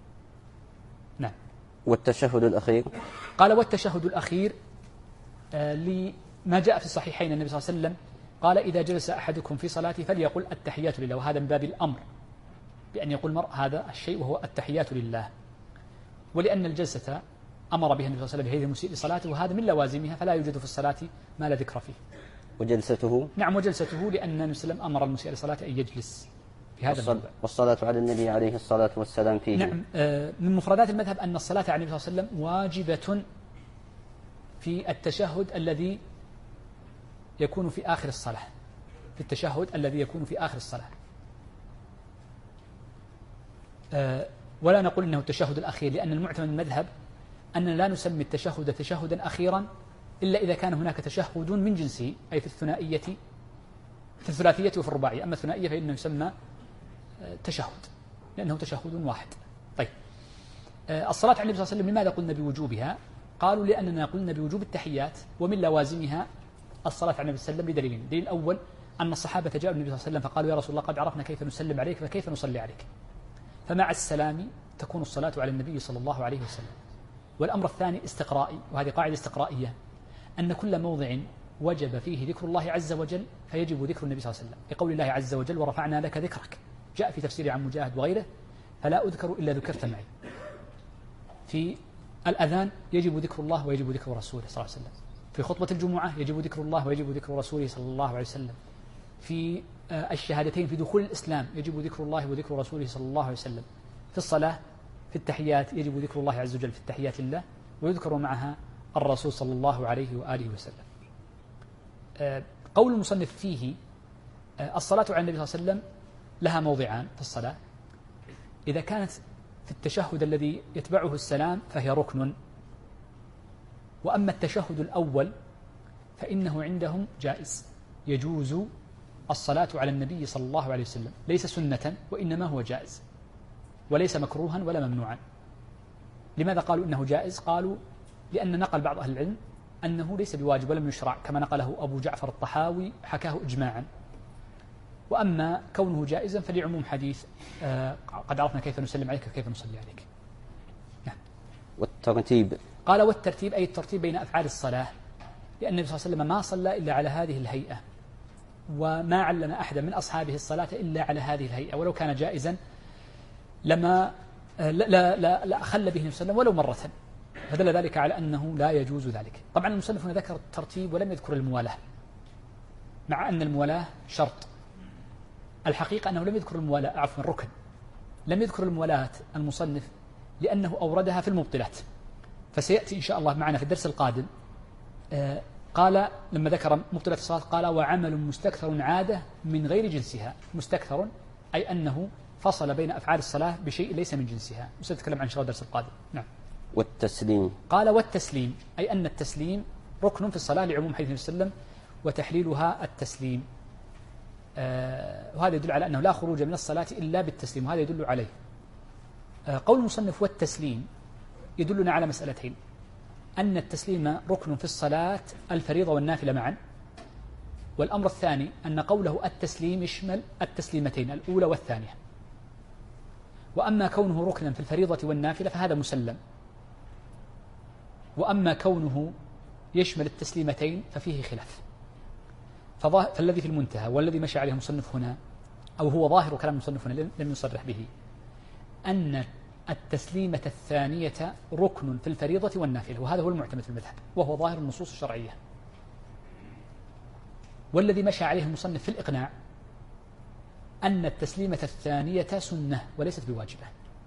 نعم. والتشهد الأخير. قال والتشهد الأخير لما جاء في الصحيحين النبي صلى الله عليه وسلم قال إذا جلس أحدكم في صلاته فليقل التحيات لله، وهذا من باب الأمر بأن يقول المرء هذا الشيء وهو التحيات لله، ولأن الجلسة أمر بها النبي صلى الله عليه وسلم بهذه المسيء لصلاته، وهذا من لوازمها، فلا يوجد في الصلاة ما لا ذكر فيه. وجلسته. نعم، وجلسته لأن النبي صلى الله عليه وسلم أمر المسيء لصلاته أن يجلس في هذا الموضع. والصلاة على النبي عليه الصلاة والسلام فيه. نعم، من مفردات المذهب أن الصلاة على النبي صلى الله عليه وسلم واجبة في التشهد الذي يكون في آخر الصلاة، في التشهد الذي يكون في آخر الصلاة. ولا نقول إنه التشهد الأخير، لأن المعتمد من المذهب أننا لا نسمي التشهد تشهدا أخيرا إلا إذا كان هناك تشهد من جنسه، أي في الثلاثية وفي الرباعية. أما الثنائية فإنه يسمى تشهد لأنه تشهد واحد. طيب، الصلاة على النبي صلى الله عليه وسلم لماذا قلنا بوجوبها؟ قالوا لأننا قلنا بوجوب التحيات ومن لوازمها الصلاة على النبي صلى الله عليه وسلم بدليلين. الدليل الأول أن الصحابة جاءوا النبي صلى الله عليه وسلم فقالوا يا رسول الله قد عرفنا كيف نسلم عليك فكيف نصلي عليك، فمع السلام تكون الصلاة على النبي صلى الله عليه وسلم. والأمر الثاني استقرائي، وهذه قاعدة استقرائية، أن كل موضع وجب فيه ذكر الله عز وجل فيجب ذكر النبي صلى الله عليه وسلم، لقول الله عز وجل ورفعنا لك ذكرك، جاء في تفسير عن مجاهد وغيره فلا أذكر إلا ذكرت معي. في الأذان يجب ذكر الله ويجب ذكر رسوله صلى الله عليه وسلم. في خطبة الجمعة يجب ذكر الله ويجب ذكر رسوله صلى الله عليه وسلم. في الشهادتين في دخول الإسلام يجب ذكر الله وذكر رسوله صلى الله عليه وسلم. في الصلاة في التحيات يجب ذكر الله عز وجل في التحيات الله ويذكر معها الرسول صلى الله عليه وآله وسلم. قول المصنف فيه الصلاة على النبي صلى الله عليه وسلم لها موضعان في الصلاة. إذا كانت في التشهد الذي يتبعه السلام فهي ركن، وأما التشهد الأول فإنه عندهم جائز، يجوز الصلاة على النبي صلى الله عليه وسلم، ليس سنة وإنما هو جائز وليس مكروها ولا ممنوعا. لماذا قالوا إنه جائز؟ قالوا لأن نقل بعض أهل العلم أنه ليس بواجب ولم يشرع كما نقله أبو جعفر الطحاوي حكاه إجماعا. وأما كونه جائزا فلعموم حديث قد عرفنا كيف نسلم عليك وكيف نصلي عليك. نعم. والترتيب، قال والترتيب أي الترتيب بين أفعال الصلاة، لأن النبي صلى الله عليه وسلم ما صلى إلا على هذه الهيئة، وما علم أحدا من أصحابه الصلاة إلا على هذه الهيئة، ولو كان جائزا لما لا أخل به النبي صلى الله عليه وسلم ولو مرة، فدل ذلك على أنه لا يجوز ذلك. طبعا المصنف هنا ذكر الترتيب ولم يذكر الموالاة، مع أن الموالاة شرط. الحقيقة أنه لم يذكر الموالاة، عفوا ركن، لم يذكر الموالاة المصنف لأنه أوردها في المبطلات، فسيأتي إن شاء الله معنا في الدرس القادم. قال لما ذكر مبطلات الصلاة قال وعمل مستكثر عادة من غير جنسها. مستكثر أي أنه فصل بين أفعال الصلاة بشيء ليس من جنسها، وسنتكلم عن شاء الدرس القادم. نعم. والتسليم، قال والتسليم أي أن التسليم ركن في الصلاة لعموم حديث النبي صلى الله عليه وسلم وتحليلها التسليم. وهذا يدل على أنه لا خروج من الصلاة إلا بالتسليم، وهذا يدل عليه. قول المصنف والتسليم يدلنا على مسألتين: أن التسليم ركن في الصلاة الفريضة والنافلة معا، والأمر الثاني أن قوله التسليم يشمل التسليمتين الأولى والثانية. وأما كونه ركنا في الفريضة والنافلة فهذا مسلم، وأما كونه يشمل التسليمتين ففيه خلاف. فالذي في المنتهى والذي مشى عليه المصنف هنا، أو هو ظاهر كلام المصنف هنا لم يصرح به، أن التسليمة الثانية ركن في الفريضة والنافلة، وهذا هو المعتمد في المذهب وهو ظاهر النصوص الشرعية. والذي مشى عليه المصنف في الإقناع أن التسليمة الثانية سنة وليست بواجبة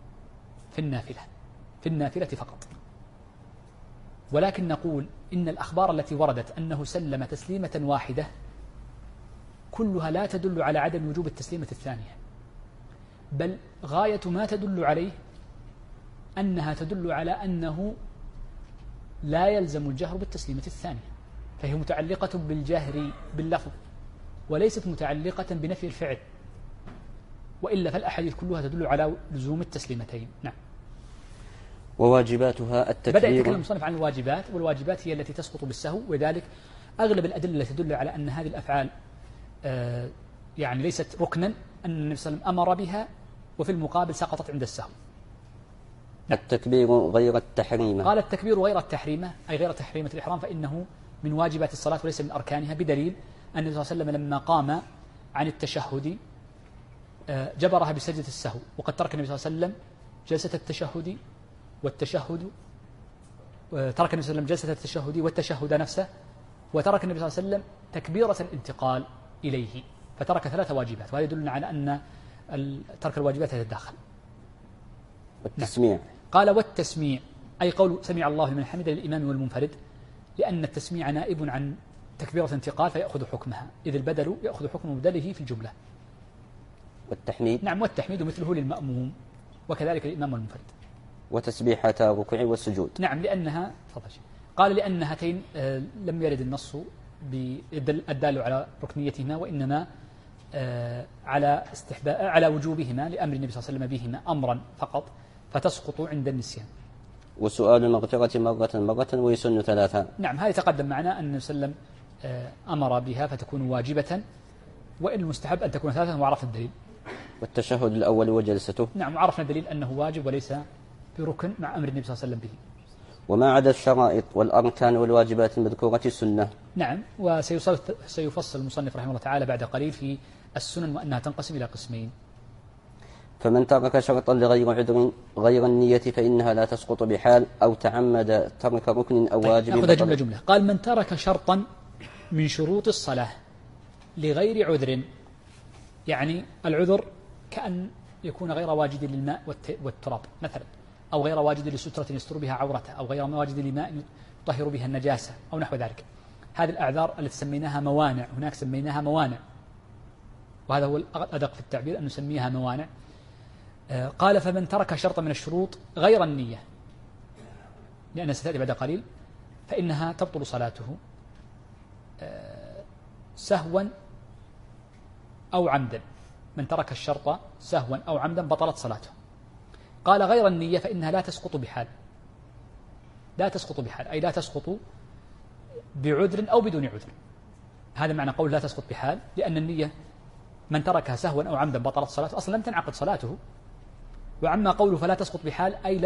في النافلة فقط. ولكن نقول إن الأخبار التي وردت أنه سلم تسليمة واحدة كلها لا تدل على عدم وجوب التسليمة الثانية، بل غاية ما تدل عليه أنها تدل على أنه لا يلزم الجهر بالتسليمة الثانية، فهي متعلقة بالجهر باللفظ وليست متعلقة بنفي الفعل، وإلا فالأحاديث كلها تدل على لزوم التسليمتين. نعم. وواجباتها التكبير. بدأ يتكلم المصنف عن الواجبات، والواجبات هي التي تسقط بالسهو، وذلك أغلب الأدلة التي تدل على أن هذه الأفعال يعني ليست ركنا أن النبي صلى الله عليه وسلم أمر بها، وفي المقابل سقطت عند السهو. التكبير غير التحريمة. قال التكبير غير التحريمة أي غير تحريمة الإحرام، فإنه من واجبات الصلاة وليس من أركانها، بدليل أن النبي صلى الله عليه وسلم لما قام عن التشهد جبرها بسجدة السهو، وقد ترك النبي صلى الله عليه وسلم جلسة التشهد والتشهد، ترك النبي صلى الله عليه وسلم جلسة التشهد والتشهد نفسه، وترك النبي صلى الله عليه وسلم تكبيرة الانتقال إليه، فترك 3 واجبات، وهذا يدلنا على أن ترك الواجبات يتداخل. والتسميع. قال والتسميع أي قول سمع الله لمن حمده للإمام والمنفرد، لأن التسميع نائب عن تكبيرة انتقال فيأخذ حكمها، إذ البدل يأخذ حكم بدله في الجملة. والتحميد. نعم، والتحميد مثله للمأموم وكذلك الإمام والمنفرد. وتسبيحة الركوع والسجود. نعم، لأنها قال لأن هاتين لم يرد النص الدال على ركنيتهما، وإنما على وجوبهما لأمر النبي صلى الله عليه وسلم بهما أمرا فقط، فتسقط عند النسيان. وسؤال المغفرة مرة ويسن 3. نعم، هذا تقدم معنا أن النبي صلى الله عليه وسلم أمر بها فتكون واجبة، وإن المستحب أن تكون 3، وعرفنا الدليل. والتشهد الأول وجلسته. نعم، وعرفنا الدليل أنه واجب وليس بركن مع أمر النبي صلى الله عليه وسلم به. وما عدا الشرائط والأركان والواجبات المذكورة السنة. نعم، وسيفصل المصنف رحمه الله تعالى بعد قليل في السنن، وأنها تنقسم إلى قسمين. فمن ترك شرطا لغير عذر غير النية فإنها لا تسقط بحال، أو تعمد ترك ركن أو واجب. نأخذ جملة. قال من ترك شرطا من شروط الصلاة لغير عذر، يعني العذر كأن يكون غير واجد للماء والتراب مثلا، أو غير واجد لسترة يستر بها عورته، أو غير واجد لماء يطهر بها النجاسة أو نحو ذلك. هذه الأعذار التي سميناها موانع، هناك سميناها موانع، وهذا هو الأدق في التعبير أن نسميها موانع. قال فمن ترك شرطا من الشروط غير النية، لأن ستأتي بعد قليل، فإنها تبطل صلاته سهوا أو عمدا. من ترك الشرط سهوا أو عمدا بطلت صلاته. قال غير النية فإنها لا تسقط بحال، لا تسقط بحال أي لا تسقط بعذر أو بدون عذر. هذا معنى قول لا تسقط بحال، لأن النية من تركها سهوا أو عمدا بطلت صلاته، أصلا لم تنعقد صلاته. وعما قوله فلا تسقط بحال أي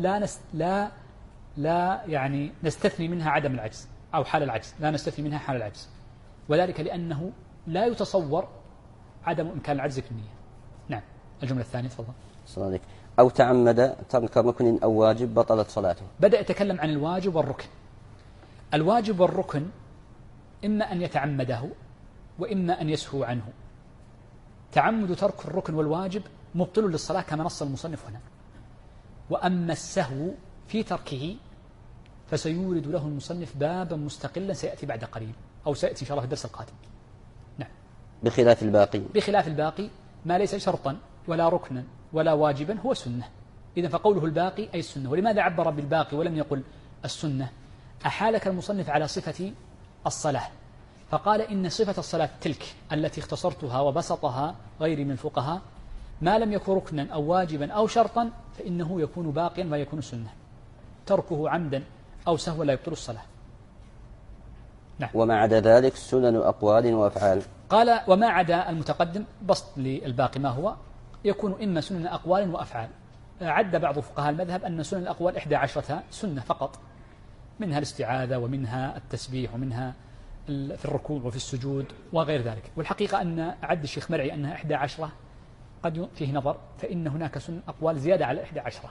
لا يعني نستثني منها عدم العجز أو حال العجز، لا نستثني منها حال العجز، وذلك لأنه لا يتصور عدم إمكان العجز في النية. نعم. الجملة الثانية تفضل. صادق. أو تعمد ترك ركن أو واجب بطلت صلاته. بدأ يتكلم عن الواجب والركن. الواجب والركن إما أن يتعمده وإما أن يسهو عنه. تعمد ترك الركن والواجب مبطل للصلاة كما نص المصنف هنا. وأما السهو في تركه فسيورد له المصنف بابا مستقلا سيأتي بعد قليل، أو سيأتي إن شاء الله في الدرس القادم. نعم. بخلاف الباقي. بخلاف الباقي ما ليس شرطا ولا ركنا ولا واجبا هو سنة. إذن فقوله الباقي أي السنة. ولماذا عبر بالباقي ولم يقل السنة؟ أحالك المصنف على صفة الصلاة، فقال إن صفة الصلاة تلك التي اختصرتها وبسطها غيري من الفقهاء ما لم يكن ركنا أو واجبا أو شرطا فإنه يكون باقيا ويكون سنة. تركه عمدا أو سهوا لا يبطل الصلاة. نعم. وما عدا ذلك سنن أقوال وأفعال. قال وما عدا المتقدم بسط للباقي ما هو يكون إما سنن أقوال وأفعال. عد بعض فقهاء المذهب أن سنن الأقوال 11 سنة فقط، منها الاستعاذة ومنها التسبيح ومنها في الركوع وفي السجود وغير ذلك. والحقيقة أن عد الشيخ مرعي أنها 11 قد فيه نظر، فإن هناك سنن أقوال زيادة على 11.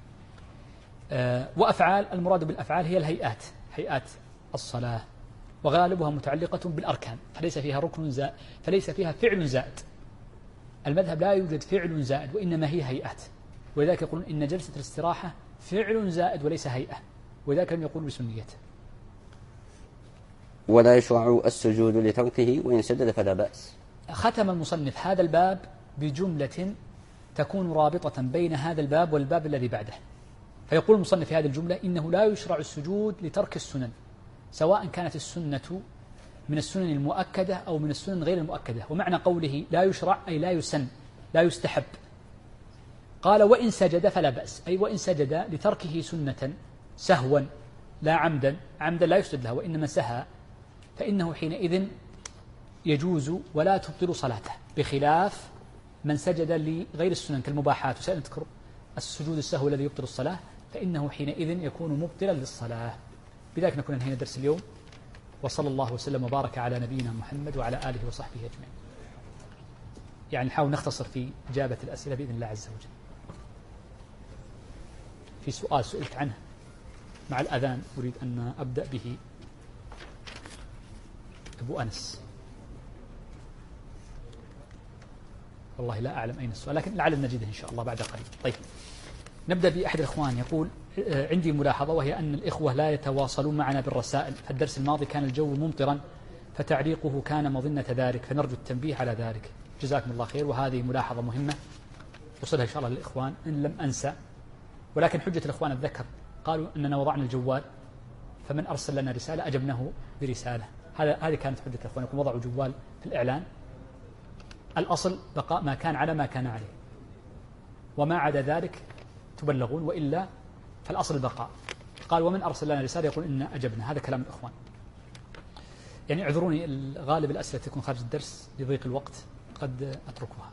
وأفعال المراد بالأفعال هي الهيئات، هيئات الصلاة، وغالبها متعلقة بالأركان، فليس فيها ركن زائد، فليس فيها فعل زائد. المذهب لا يوجد فعل زائد وإنما هي هيئات، ولذلك يقولون إن جلسة الاستراحة فعل زائد وليس هيئة، ولذلك لم يقول بسنيته. ولا يشرع السجود لتركه وإن سجد فلا بأس. ختم المصنف هذا الباب بجملة تكون رابطة بين هذا الباب والباب الذي بعده، فيقول المصنف في هذه الجملة إنه لا يشرع السجود لترك السنن، سواء كانت السنة من السنن المؤكدة أو من السنن غير المؤكدة. ومعنى قوله لا يشرع أي لا يسن، لا يستحب. قال وإن سجد فلا بأس، أي وإن سجد لتركه سنة سهوا لا عمدا، عمدا لا يسجد لها وإنما سهى، فإنه حينئذ يجوز ولا تبطل صلاته، بخلاف من سجد لغير السنن كالمباحات. وسنذكر السجود السهو الذي يبطل الصلاة، فإنه حينئذ يكون مبطلا للصلاة. بذلك نكون انهينا درس اليوم، وصلى الله وسلم وبارك على نبينا محمد وعلى آله وصحبه أجمعين. يعني نحاول نختصر في إجابة الأسئلة بإذن الله عز وجل. في سؤال سئلت عنه مع الأذان أريد أن أبدأ به. أبو أنس، والله لا أعلم أين السؤال، لكن لعل نجده إن شاء الله بعد قليل. طيب، نبدأ بأحد الإخوان يقول عندي ملاحظة، وهي أن الإخوة لا يتواصلون معنا بالرسائل. فالدرس الماضي كان الجو ممطرا فتعليقه كان مظنة ذلك، فنرجو التنبيه على ذلك. جزاكم الله خير، وهذه ملاحظة مهمة وصلها إن شاء الله للإخوان إن لم أنسى. ولكن حجة الإخوان الذكر قالوا أننا وضعنا الجوال، فمن أرسل لنا رسالة أجبناه برسالة. هذه كانت حجة الإخوان، يكون وضعوا جوال في الإعلان. الأصل بقاء ما كان على ما كان عليه، وما عدا ذلك تبلغون، وإلا فالأصل البقاء. قال ومن أرسل لنا رسالة يقول إن أجبنا. هذا كلام الإخوان. يعني اعذروني، غالب الأسئلة تكون خارج الدرس لضيق الوقت، قد أتركها.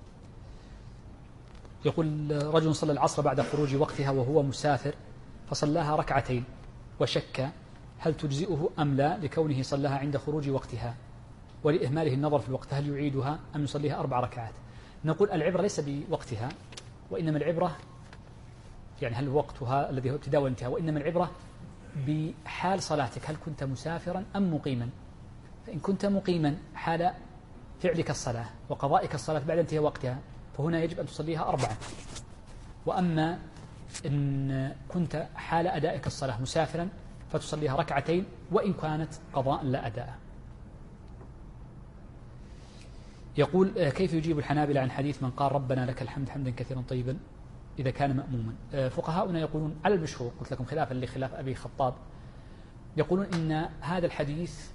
يقول رجل صلى العصر بعد خروج وقتها وهو مسافر، فصلاها ركعتين وشك هل تجزئه أم لا، لكونه صلاها عند خروج وقتها ولإهماله النظر في الوقت، هل يعيدها أم يصليها 4 ركعات؟ نقول العبرة ليس بوقتها، وإنما العبرة يعني هل وقتها الذي هو ابتداء والانتهاء، وإنما العبرة بحال صلاتك، هل كنت مسافرا أم مقيما. فإن كنت مقيما حال فعلك الصلاة وقضائك الصلاة بعد انتهاء وقتها فهنا يجب أن تصليها 4. وأما إن كنت حال أدائك الصلاة مسافرا فتصليها 2 وإن كانت قضاء لا أداء. يقول كيف يجيب الحنابلة عن حديث من قال ربنا لك الحمد حمدا كثيرا طيبا إذا كان مأموما؟ فقهاؤنا يقولون على المشهور، قلت لكم خلافا لخلاف أبي خطاب، يقولون إن هذا الحديث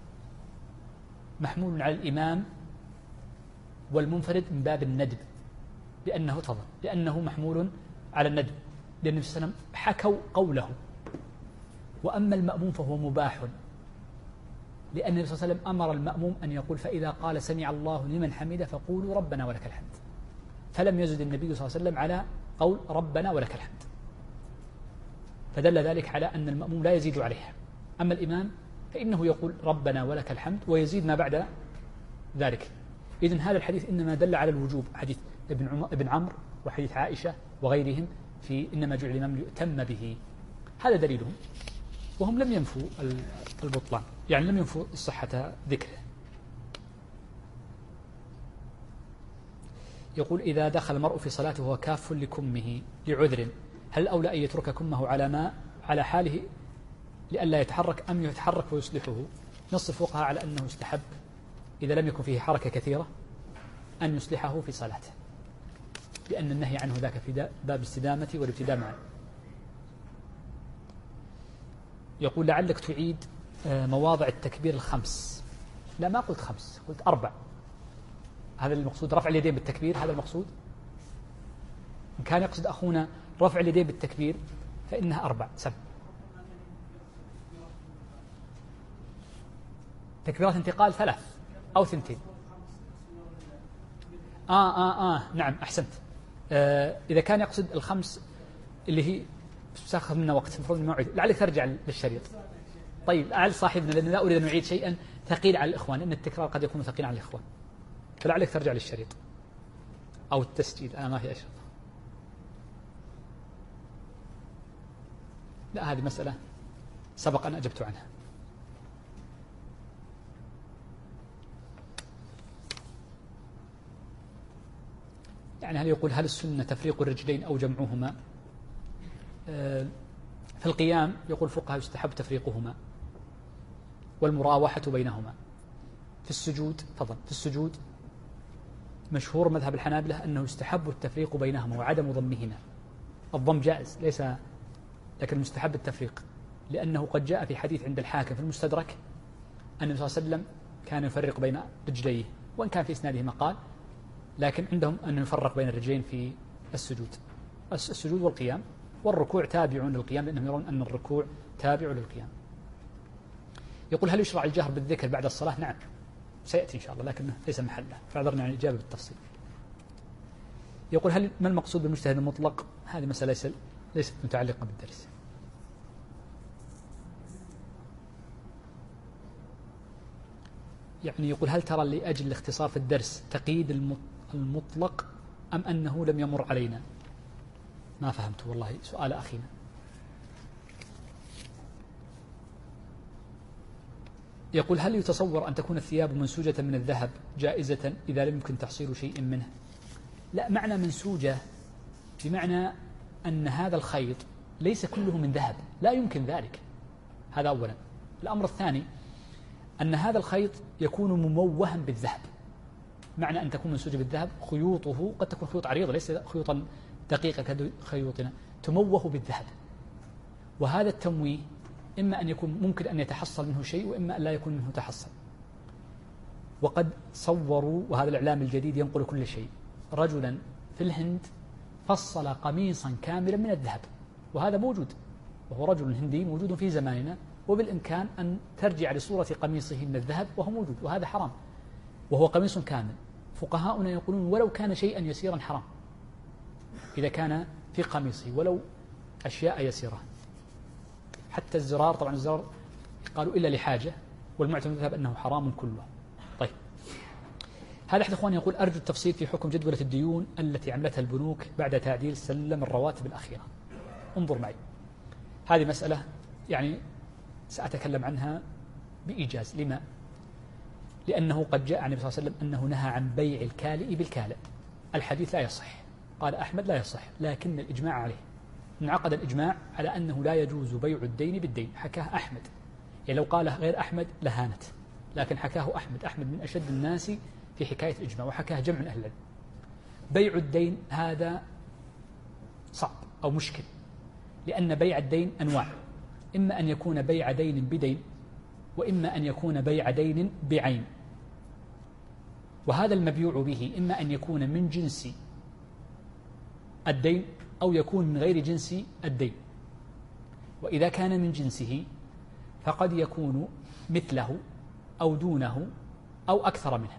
محمول على الإمام والمنفرد من باب الندب، لأنه محمول على الندب، لأن النبي صلى الله عليه وسلم حكوا قوله. وأما المأموم فهو مباح، لأن النبي صلى الله عليه وسلم أمر المأموم أن يقول فإذا قال سمع الله لمن حمده فقولوا ربنا ولك الحمد، فلم يزد النبي صلى الله عليه وسلم على قول ربنا ولك الحمد، فدل ذلك على أن المأموم لا يزيد عليها. أما الإمام فإنه يقول ربنا ولك الحمد ويزيد ما بعد ذلك. إذن هذا الحديث إنما دل على الوجوب، حديث ابن عمرو وحديث عائشة وغيرهم في إنما جعل الإمام ليؤتم به، هذا دليلهم، وهم لم ينفوا البطلان، يعني لم ينفوا صحة ذكره. يقول إذا دخل المرء في صلاته وهو كاف لكمه لعذر، هل الأولى أن يترك كمه على حاله لئلا يتحرك أم يتحرك ويصلحه؟ نص الفقهاء على أنه يستحب إذا لم يكن فيه حركة كثيرة أن يصلحه في صلاته، لأن النهي عنه ذاك في باب الاستدامة والابتداء معا. يقول لعلك تعيد مواضع التكبير 5. لا ما قلت 5، قلت 4. هذا المقصود رفع اليدين بالتكبير، هذا المقصود. إن كان يقصد أخونا رفع اليدين بالتكبير فإنها 4 7 تكبيرات انتقال 3 أو 2. نعم أحسنت. إذا كان يقصد 5 اللي هي تستأخذ منا وقت المفروض الموعد، لعلك ترجع للشريط. طيب لعل صاحبنا، لأن لا أريد أن نعيد شيئا ثقيل على الإخوان، إن التكرار قد يكون ثقيل على الإخوان، فلعلك ترجع للشريط أو التسجيل. أنا ما في أشرط. لا هذه مسألة سبق أن أجبت عنها. يعني هل يقول هل السنة تفريق الرجلين أو جمعهما؟ في القيام يقول الفقهاء يستحب تفريقهما والمراوحة بينهما. في السجود مشهور مذهب الحنابلة أنه يستحب التفريق بينهما وعدم ضمهما. الضم جائز ليس، لكن مستحب التفريق، لأنه قد جاء في حديث عند الحاكم في المستدرك أن النبي صلى الله عليه وسلم كان يفرق بين رجليه، وإن كان في إسناده مقال، لكن عندهم أنه يفرق بين الرجلين في السجود والقيام، والركوع تابع للقيام لأنهم يرون أن الركوع تابع للقيام. يقول هل يشرع الجهر بالذكر بعد الصلاة؟ نعم سيأتي إن شاء الله، لكنه ليس محله، فاعذرنا عن الإجابة بالتفصيل. يقول ما المقصود بالمجتهد المطلق؟ هذه مسألة ليست متعلقة بالدرس. يعني يقول هل ترى لأجل الاختصار في الدرس تقييد المطلق أم أنه لم يمر علينا؟ ما فهمت والله سؤال أخينا. يقول هل يتصور أن تكون الثياب منسوجة من الذهب جائزة إذا لم يمكن تحصيل شيء منه؟ لا، معنى منسوجة بمعنى أن هذا الخيط ليس كله من ذهب، لا يمكن ذلك. هذا أولا. الأمر الثاني أن هذا الخيط يكون مموها بالذهب. معنى أن تكون منسوجة بالذهب خيوطه قد تكون خيوط عريضة ليس خيوطا دقيقة كخيوطنا، تموه بالذهب. وهذا التمويه إما أن يكون ممكن أن يتحصل منه شيء، وإما أن لا يكون منه تحصل. وقد صوروا، وهذا الإعلام الجديد ينقل كل شيء، رجلا في الهند فصل قميصا كاملا من الذهب، وهذا موجود، وهو رجل هندي موجود في زماننا، وبالإمكان أن ترجع لصورة قميصه من الذهب وهو موجود، وهذا حرام، وهو قميص كامل. فقهاؤنا يقولون ولو كان شيئا يسيرا حرام إذا كان في قميصه ولو أشياء يسيرة، حتى الزرار. طبعا الزرار قالوا إلا لحاجة، والمعتمد المذهب أنه حرام كله. طيب هذا أحد إخواني يقول أرجو التفصيل في حكم جدولة الديون التي عملتها البنوك بعد تعديل سلم الرواتب الأخيرة. انظر معي، هذه مسألة يعني سأتكلم عنها بإيجاز. لما؟ لأنه قد جاء عن النبي صلى الله عليه وسلم أنه نهى عن بيع الكالئ بالكالئ. الحديث لا يصح، قال أحمد لا يصح، لكن الإجماع عليه، انعقد الإجماع على أنه لا يجوز بيع الدين بالدين. حكاه أحمد، يعني لو قاله غير أحمد لهانت، لكن حكاه أحمد من أشد الناس في حكاية الإجماع، وحكاه جمع من أهل العلم. بيع الدين هذا صعب أو مشكل، لأن بيع الدين أنواع، إما أن يكون بيع دين بدين، وإما أن يكون بيع دين بعين. وهذا المبيوع به إما أن يكون من جنس الدين أو يكون من غير جنس الدين. وإذا كان من جنسه فقد يكون مثله أو دونه أو أكثر منه.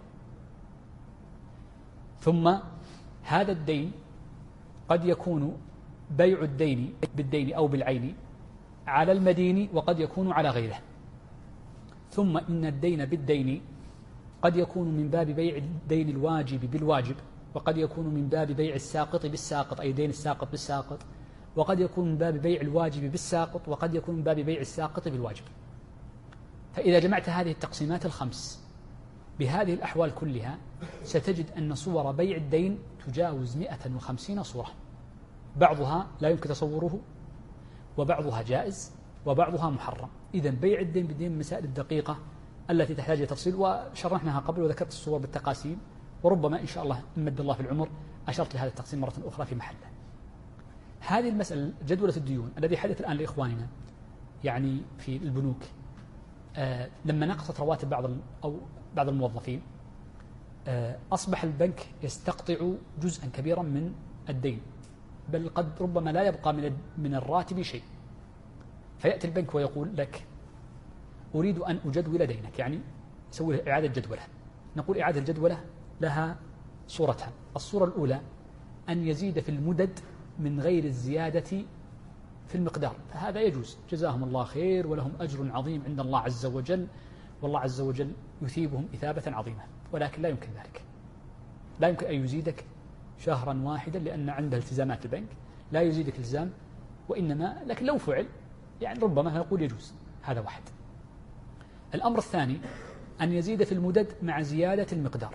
ثم هذا الدين قد يكون بيع الدين بالدين أو بالعين على المدين، وقد يكون على غيره. ثم إن الدين بالدين قد يكون من باب بيع الدين الواجب بالواجب، وقد يكون من باب بيع الساقط بالساقط، أي دين الساقط بالساقط، وقد يكون من باب بيع الواجب بالساقط، وقد يكون من باب بيع الساقط بالواجب. فإذا جمعت هذه التقسيمات الخمس بهذه الأحوال كلها ستجد أن صور بيع الدين تجاوز 150 صورة، بعضها لا يمكن تصوره، وبعضها جائز، وبعضها محرم. إذن بيع الدين بالدين من المسائل الدقيقة التي تحتاج إلى تفصيل، وشرحناها قبل وذكرت الصور بالتقاسيم، وربما إن شاء الله إن مد الله في العمر أشرت لهذا التقسيم مرة أخرى في محله. هذه المسألة جدولة الديون الذي حدث الآن لإخواننا يعني في البنوك، لما نقصت رواتب بعض الموظفين، أصبح البنك يستقطع جزءا كبيرا من الدين، بل قد ربما لا يبقى من الراتب شيء. فيأتي البنك ويقول لك أريد أن أجدول دينك، يعني سوي إعادة جدولة. نقول إعادة الجدولة لها صورتان. الصورة الأولى أن يزيد في المدد من غير الزيادة في المقدار، فهذا يجوز، جزاهم الله خير ولهم أجر عظيم عند الله عز وجل، والله عز وجل يثيبهم إثابة عظيمة. ولكن لا يمكن ذلك، لا يمكن أن يزيدك شهرا واحدا لأن عنده التزامات البنك، لا يزيدك التزام، وإنما لكن لو فعل يعني ربما يقول يجوز. هذا واحد. الأمر الثاني أن يزيد في المدد مع زيادة المقدار،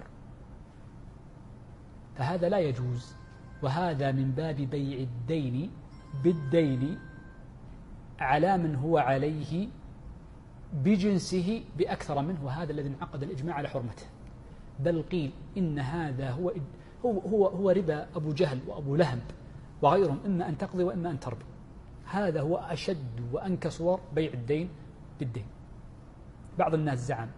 فهذا لا يجوز، وهذا من باب بيع الدين بالدين على من هو عليه بجنسه بأكثر منه، وهذا الذي انعقد الإجماع على حرمته. بل قيل إن هذا هو ربا أبو جهل وأبو لهب وغيرهم، إما أن تقضي وإما أن تربي. هذا هو أشد وأنكى صور بيع الدين بالدين. بعض الناس زعم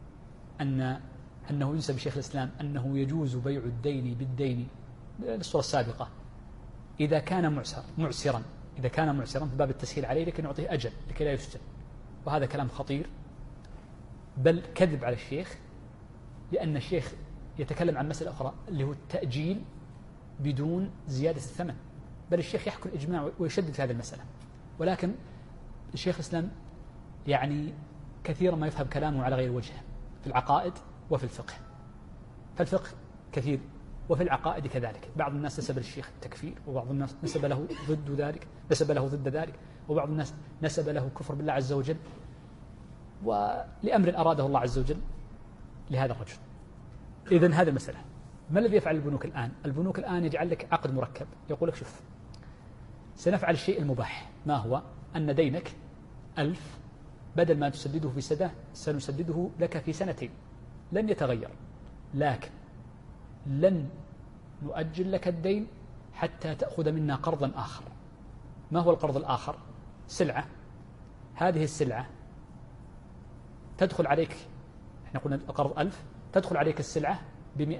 أنه ينسب شيخ الإسلام أنه يجوز بيع الدين بالدين للصورة السابقة إذا كان معسرا، إذا كان معسرا في باب التسهيل عليه لكن يعطيه أجل لكي لا يسجن، وهذا كلام خطير، بل كذب على الشيخ، لأن الشيخ يتكلم عن مسألة أخرى اللي هو التأجيل بدون زيادة الثمن، بل الشيخ يحكي الإجماع ويشدد في هذه المسألة. ولكن الشيخ الإسلام يعني كثيرا ما يفهم كلامه على غير وجهه في العقائد وفي الفقه. فالفقه كثير وفي العقائد كذلك. بعض الناس نسب للشيخ التكفير، وبعض الناس نسب له ضد ذلك، وبعض الناس نسب له كفر بالله عز وجل، ولأمر أراده الله عز وجل لهذا الرجل. إذن هذه المسألة. ما الذي يفعل البنوك الآن؟ البنوك الآن يجعل لك عقد مركب، يقول لك شوف سنفعل الشيء المباح. ما هو؟ أن دينك 1000 بدل ما تسدده في سنة سنسدده لك في سنتين، لن يتغير، لكن لن نؤجل لك الدين حتى تأخذ منا قرضا آخر. ما هو القرض الآخر؟ سلعة، هذه السلعة تدخل عليك، احنا قلنا القرض 1000، تدخل عليك السلعة ب100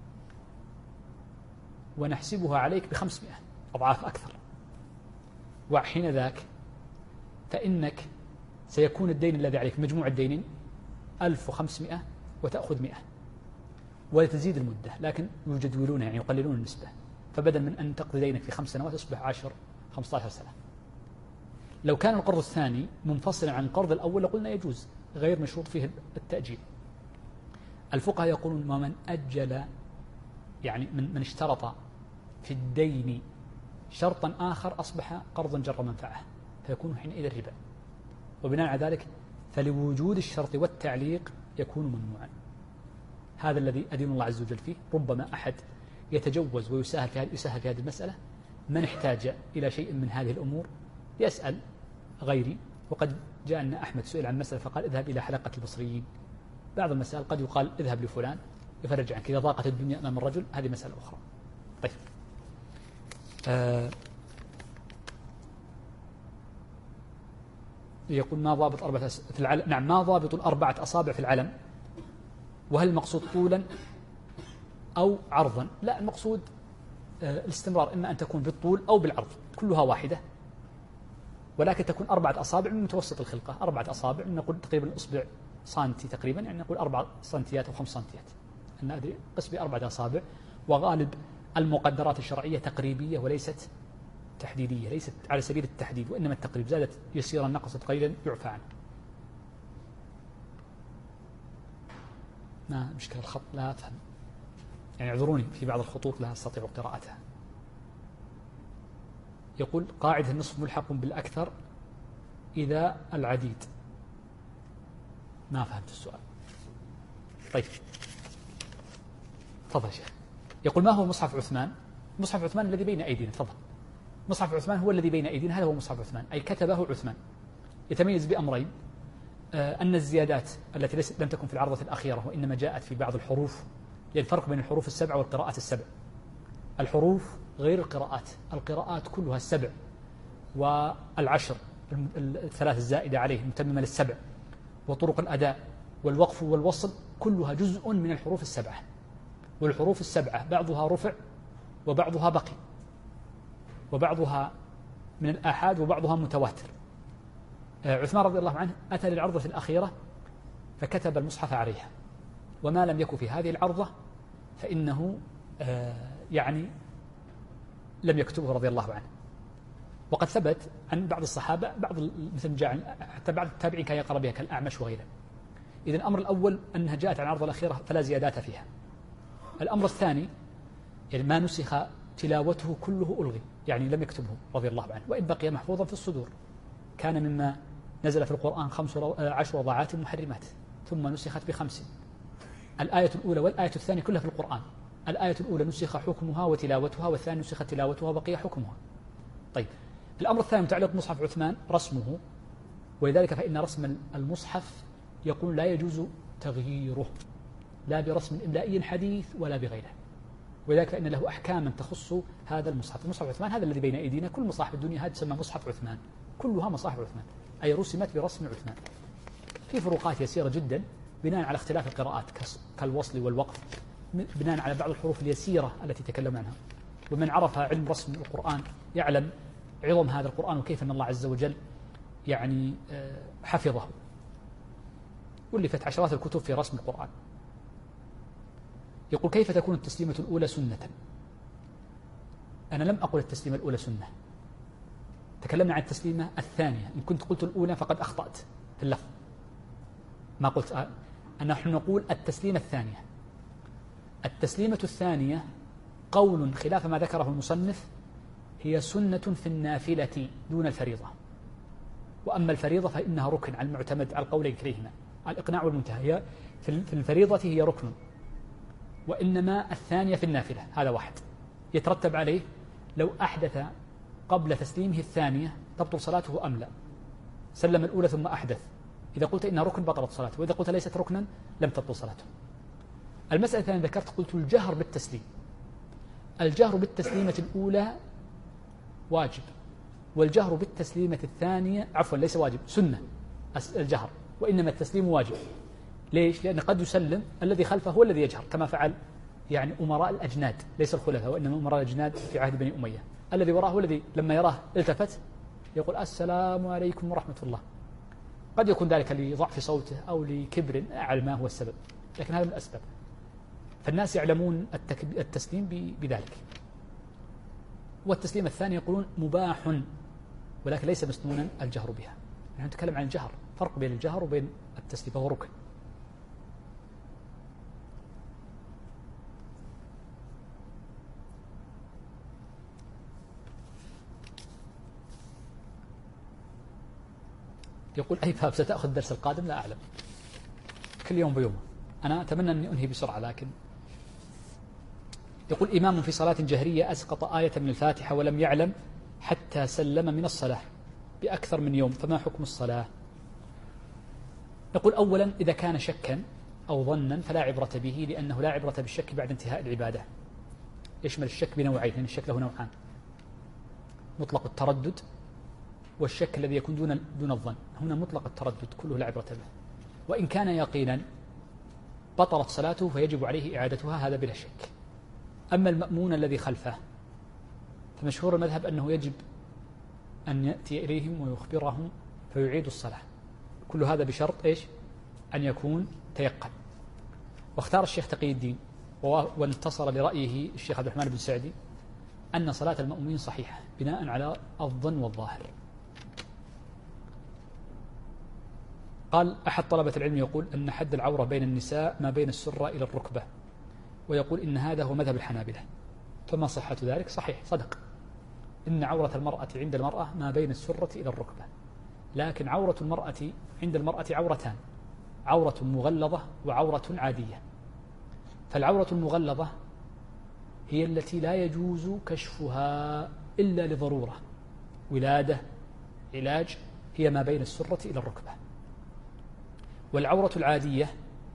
ونحسبها عليك ب500 أضعاف أكثر، وحين ذاك فإنك سيكون الدين الذي عليك مجموع الدينين 1500 وتأخذ 100، وتزيد المدة، لكن يجدولون يعني يقللون النسبة، فبدل من أن تقضي دينك في 5 سنوات تصبح 10-15 سنة. لو كان القرض الثاني منفصلا عن القرض الأول لقلنا يجوز، غير مشروط فيه التأجيل. الفقهاء يقولون ومن أجل يعني من اشترط في الدين شرطا آخر أصبح قرضا جر منفعة فيكون حينئذ ربا، وبناء على ذلك فلوجود الشرط والتعليق يكون ممنوعا. هذا الذي أدين الله عز وجل فيه. ربما أحد يتجوز ويسهل في هذه المسألة، من احتاج إلى شيء من هذه الأمور يسأل غيري. وقد جاءنا أحمد سئل عن مسألة فقال اذهب إلى حلقة البصريين. بعض المسائل قد يقال اذهب لفلان يفرج عنك إذا ضاقت الدنيا أمام الرجل، هذه مسألة أخرى. طيب يقول ما ضابط في العلم؟ نعم، ما ضابط الأربعة أصابع في العلم؟ وهل المقصود طولا أو عرضا؟ لا، المقصود الاستمرار، إما أن تكون بالطول أو بالعرض، كلها واحدة، ولكن تكون 4 أصابع من متوسط الخلقة. 4 أصابع نقول تقريبا الأصبع سنتي تقريبا، يعني نقول 4 سنتيات أو 5 سنتيات. أنا أدري قسمي 4 أصابع، وغالب المقدرات الشرعية تقريبية وليست تحديدية، ليست على سبيل التحديد، وإنما التقريب، زادت يسيرا نقصت قليلا يعفى عنه. ما مشكلة الخط لا أفهم، يعني اعذروني في بعض الخطوط لا أستطيع قراءتها. يقول قاعدة النصف ملحق بالأكثر إذا العديد. ما فهمت السؤال. طيب تفضل يا شيخ. يقول ما هو مصحف عثمان؟ مصحف عثمان الذي بين أيدينا. تفضل. مصحف عثمان هو الذي بين أيدينا، هذا هو مصحف عثمان، أي كتبه عثمان. يتميز بأمرين: أن الزيادات التي لم تكن في العرضة الأخيرة وإنما جاءت في بعض الحروف، يعني الفرق بين الحروف 7 والقراءات 7. الحروف غير القراءات، القراءات كلها 7 والعشر 3 الزائدة عليه متممة لل7، وطرق الأداء والوقف والوصل كلها جزء من الحروف 7. والحروف 7 بعضها رفع وبعضها بقي، وبعضها من الآحاد وبعضها متواتر. عثمان رضي الله عنه أتى للعرضة الأخيرة فكتب المصحف عليها، وما لم يكن في هذه العرضة فإنه يعني لم يكتبه رضي الله عنه. وقد ثبت عن بعض الصحابة، بعض مثل جاء حتى بعض التابعين كان يقرأ بها كالأعمش وغيره. إذن الأمر الأول أنها جاءت عن العرضة الأخيرة فلا زيادات فيها. الأمر الثاني يعني ما نسخ تلاوته كله ألغي، يعني لم يكتبه رضي الله عنه، وإن بقي محفوظا في الصدور. كان مما نزل في القرآن 10 وضعات محرمات ثم نسخت ب5. الآية الأولى والآية الثانية كلها في القرآن. الآية الأولى نسخ حكمها وتلاوتها، والثانية نسخت تلاوتها وبقي حكمها. طيب الأمر الثاني متعلق بمصحف عثمان رسمه، ولذلك فإن رسم المصحف يقول لا يجوز تغييره، لا برسم إملائي حديث ولا بغيره، ولذلك فإن له أحكاما تخص هذا المصحف. مصحف عثمان هذا الذي بين أيدينا، كل مصاحف الدنيا هذه تسمى مصحف عثمان، كلها مصاحف عثمان، أي رسمت برسم عثمان. في فروقات يسيرة جدا بناء على اختلاف القراءات كالوصل والوقف، بناء على بعض الحروف اليسيرة التي تكلم عنها. ومن عرف علم رسم القرآن يعلم عظم هذا القرآن وكيف أن الله عز وجل يعني حفظه. ألفت عشرات الكتب في رسم القرآن. يقول كيف تكون التسليمة الأولى سنة؟ أنا لم أقل التسليمة الأولى سنة، تكلمنا عن التسليمة الثانية. إن كنت قلت الأولى فقد أخطأت في اللفظ، ما قلت نحن نقول التسليمة الثانية. التسليمة الثانية قول خلاف ما ذكره المصنف هي سنة في النافلة دون الفريضة، وأما الفريضة فإنها ركن على المعتمد على القولين كليهما، الإقناع والمنتهى. في الفريضة هي ركن، وإنما الثانية في النافلة. هذا واحد يترتب عليه لو أحدث قبل تسليمه الثانية تبطل صلاته أم لا. سلم الأولى ثم أحدث، إذا قلت إنها ركن بطلت صلاته، وإذا قلت ليست ركنا لم تبطل صلاته. المسألة الثانية ذكرت قلت الجهر بالتسليم. الجهر بالتسليمة الأولى واجب، والجهر بالتسليمة الثانية ليس واجب، سنة الجهر، وإنما التسليم واجب. ليش؟ لأن قد يسلم الذي خلفه هو الذي يجهر، كما فعل يعني أمراء الأجناد، ليس الخلفاء وإنما أمراء الأجناد في عهد بني أمية. الذي وراه هو الذي لما يراه التفت يقول السلام عليكم ورحمة الله. قد يكون ذلك لضعف صوته أو لكبر، أعلم ما هو السبب، لكن هذا من الأسباب. فالناس يعلمون التسليم بذلك. والتسليم الثاني يقولون مباح ولكن ليس مسنونا الجهر بها. نحن نتكلم عن الجهر، فرق بين الجهر وبين التسليم، وهو ركن. يقول أي باب ستأخذ الدرس القادم لا أعلم، كل يوم بيومه. أنا أتمنى أني أنهي بسرعة، لكن يقول إمام في صلاة جهرية أسقط آية من الفاتحة ولم يعلم حتى سلم من الصلاة بأكثر من يوم، فما حكم الصلاة؟ نقول أولا إذا كان شكا أو ظنا فلا عبرة به، لأنه لا عبرة بالشك بعد انتهاء العبادة. يشمل الشك بنوعين، لأن الشك له نوعان: مطلق التردد والشك الذي يكون دون الظن. هنا مطلق التردد كله لا عبرة به، وإن كان يقينا بطلت صلاته فيجب عليه إعادتها، هذا بلا شك. أما المأمون الذي خلفه فمشهور المذهب أنه يجب أن يأتي إليهم ويخبرهم فيعيد الصلاة. كل هذا بشرط إيش؟ أن يكون تيقن. واختار الشيخ تقي الدين وانتصر لرأيه الشيخ عبد الرحمن بن سعدي أن صلاة المأمومين صحيحة بناء على الظن والظاهر. قال أحد طلبة العلم يقول أن حد العورة بين النساء ما بين السرة إلى الركبة، ويقول إن هذا هو مذهب الحنابلة، فما صحة ذلك؟ صحيح، صدق، إن عورة المرأة عند المرأة ما بين السرة إلى الركبة، لكن عورة المرأة عند المرأة عورتان: عورة مغلظة وعورة عادية. فالعورة المغلظة هي التي لا يجوز كشفها إلا لضرورة، ولادة، علاج، هي ما بين السرة إلى الركبة. والعورة العادية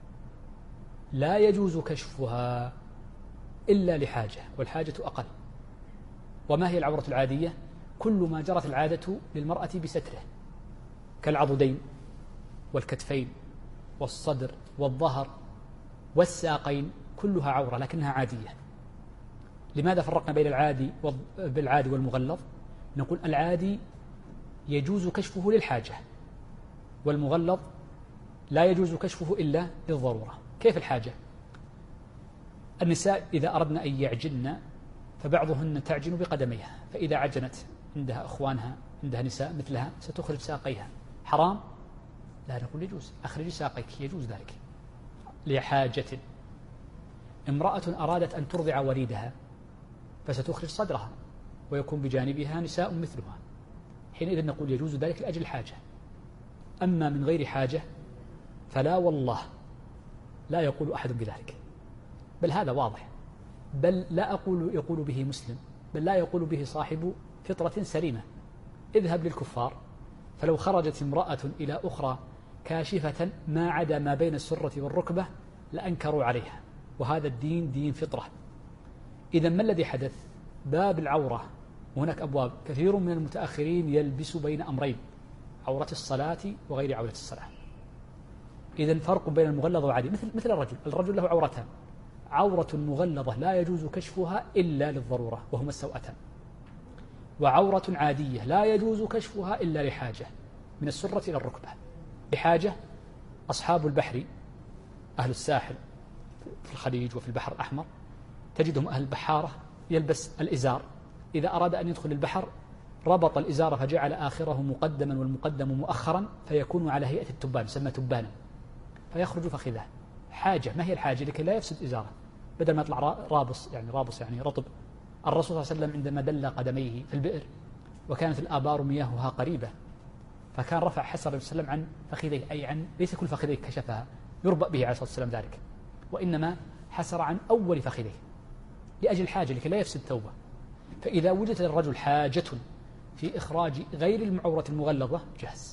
لا يجوز كشفها إلا لحاجة، والحاجة أقل. وما هي العورة العادية؟ كل ما جرت العادة للمرأة بستره، كالعضدين والكتفين والصدر والظهر والساقين، كلها عورة لكنها عادية. لماذا فرقنا بين العادي والمغلظ؟ نقول العادي يجوز كشفه للحاجة، والمغلظ لا يجوز كشفه إلا للضرورة. كيف الحاجة؟ النساء إذا أردن أن يعجن فبعضهن تعجن بقدميها، فإذا عجنت عندها أخوانها، عندها نساء مثلها، ستخرج ساقيها. حرام؟ لا، نقول يجوز، أخرجي ساقيك، يجوز ذلك لحاجة. امرأة أرادت أن ترضع وليدها فستخرج صدرها ويكون بجانبها نساء مثلها، حينئذ نقول يجوز ذلك لأجل الحاجة. أما من غير حاجة فلا والله لا يقول أحد بذلك، بل هذا واضح، بل لا أقول يقول به مسلم، بل لا يقول به صاحب فطرة سليمة. اذهب للكفار، فلو خرجت امرأة إلى أخرى كاشفة ما عدا ما بين السرة والركبة لأنكروا عليها، وهذا الدين دين فطرة. إذا ما الذي حدث؟ باب العورة، وهناك أبواب، كثير من المتأخرين يلبس بين أمرين: عورة الصلاة وغير عورة الصلاة. إذن فرق بين المغلظ والعادي، مثل الرجل له عورتان: عورة مغلظة لا يجوز كشفها إلا للضرورة وهما السوأتان، وعورة عادية لا يجوز كشفها إلا لحاجة، من السرة إلى الركبة. لحاجة أصحاب البحر، أهل الساحل في الخليج وفي البحر الأحمر، تجدهم أهل البحارة يلبس الإزار، إذا أراد أن يدخل البحر ربط الإزار فجعل آخره مقدما والمقدم مؤخرا، فيكون على هيئة التبان، يسمى تبانا، فيخرج فخذه. حاجة. ما هي الحاجة؟ لكي لا يفسد إزاره، بدل ما يطلع رابص يعني رطب. الرسول صلى الله عليه وسلم عندما دل قدميه في البئر وكانت الآبار مياهها قريبة، فكان رفع حسر النبي صلى الله عليه وسلم عن فخذيه، أي عن ليس كل فخذيه كشفها يربأ به عليه الصلاة والسلام ذلك، وإنما حسر عن أول فخذيه لأجل الحاجة، لكي لا يفسد توبة. فإذا وجدت للرجل حاجة في إخراج غير المعورة المغلظة جاز،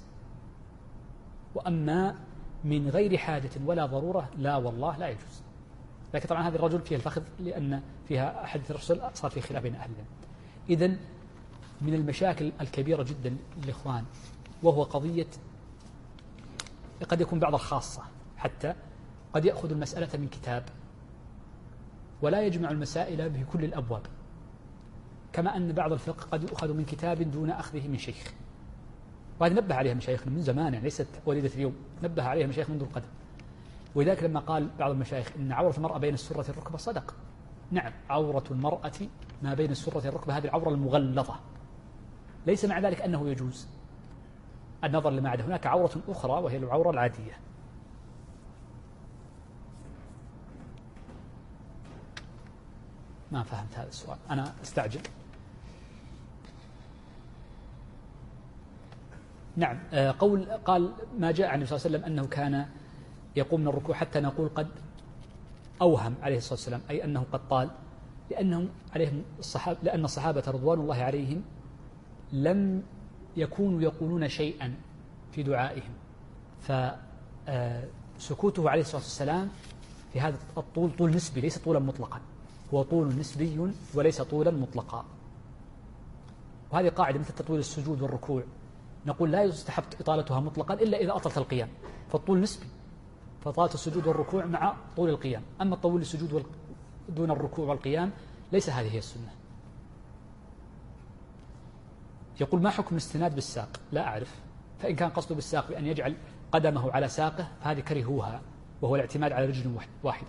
وأما من غير حاجة ولا ضرورة لا والله لا يجوز. لكن طبعا هذا الرجل فيها الفخذ لأن فيها حديث الرسول صار في خلاف بين أهل العلم. إذن من المشاكل الكبيرة جدا للإخوان وهو قضية قد يكون بعض الخاصة، حتى قد يأخذ المسألة من كتاب ولا يجمع المسائل بكل الأبواب، كما أن بعض الفقه قد يؤخذ من كتاب دون أخذه من شيخ، وهذا نبه عليها مشايخنا من زمان، يعني ليست وليدة اليوم، نبه عليها مشايخ منذ القدم. ولذلك لما قال بعض المشايخ إن عورة المرأة بين السرة والركبة صدق. نعم، عورة المرأة ما بين السرة والركبة هذه العورة المغلظة، ليس مع ذلك أنه يجوز النظر لما عدا. هناك عورة أخرى وهي العورة العادية. ما فهمت هذا السؤال، أنا استعجل. نعم. قال ما جاء عن النبي صلى الله عليه وسلم أنه كان يقوم من الركوع حتى نقول قد أوهم عليه الصلاة والسلام، أي أنه قد طال، لأن الصحابة رضوان الله عليهم لم يكونوا يقولون شيئا في دعائهم، فسكوته عليه الصلاة والسلام في هذا الطول طول نسبي ليس طولا مطلقا، هو طول نسبي وليس طولا مطلقا. وهذه قاعدة مثل تطويل السجود والركوع، نقول لا يستحب إطالتها مطلقا إلا إذا أطلت القيام، فالطول نسبي، فطالة السجود والركوع مع طول القيام، أما طول السجود دون الركوع والقيام ليس هذه هي السنة. يقول ما حكم الاستناد بالساق؟ لا أعرف، فإن كان قصده بالساق بأن يجعل قدمه على ساقه فهذه كرهوها، وهو الاعتماد على رجل واحدة.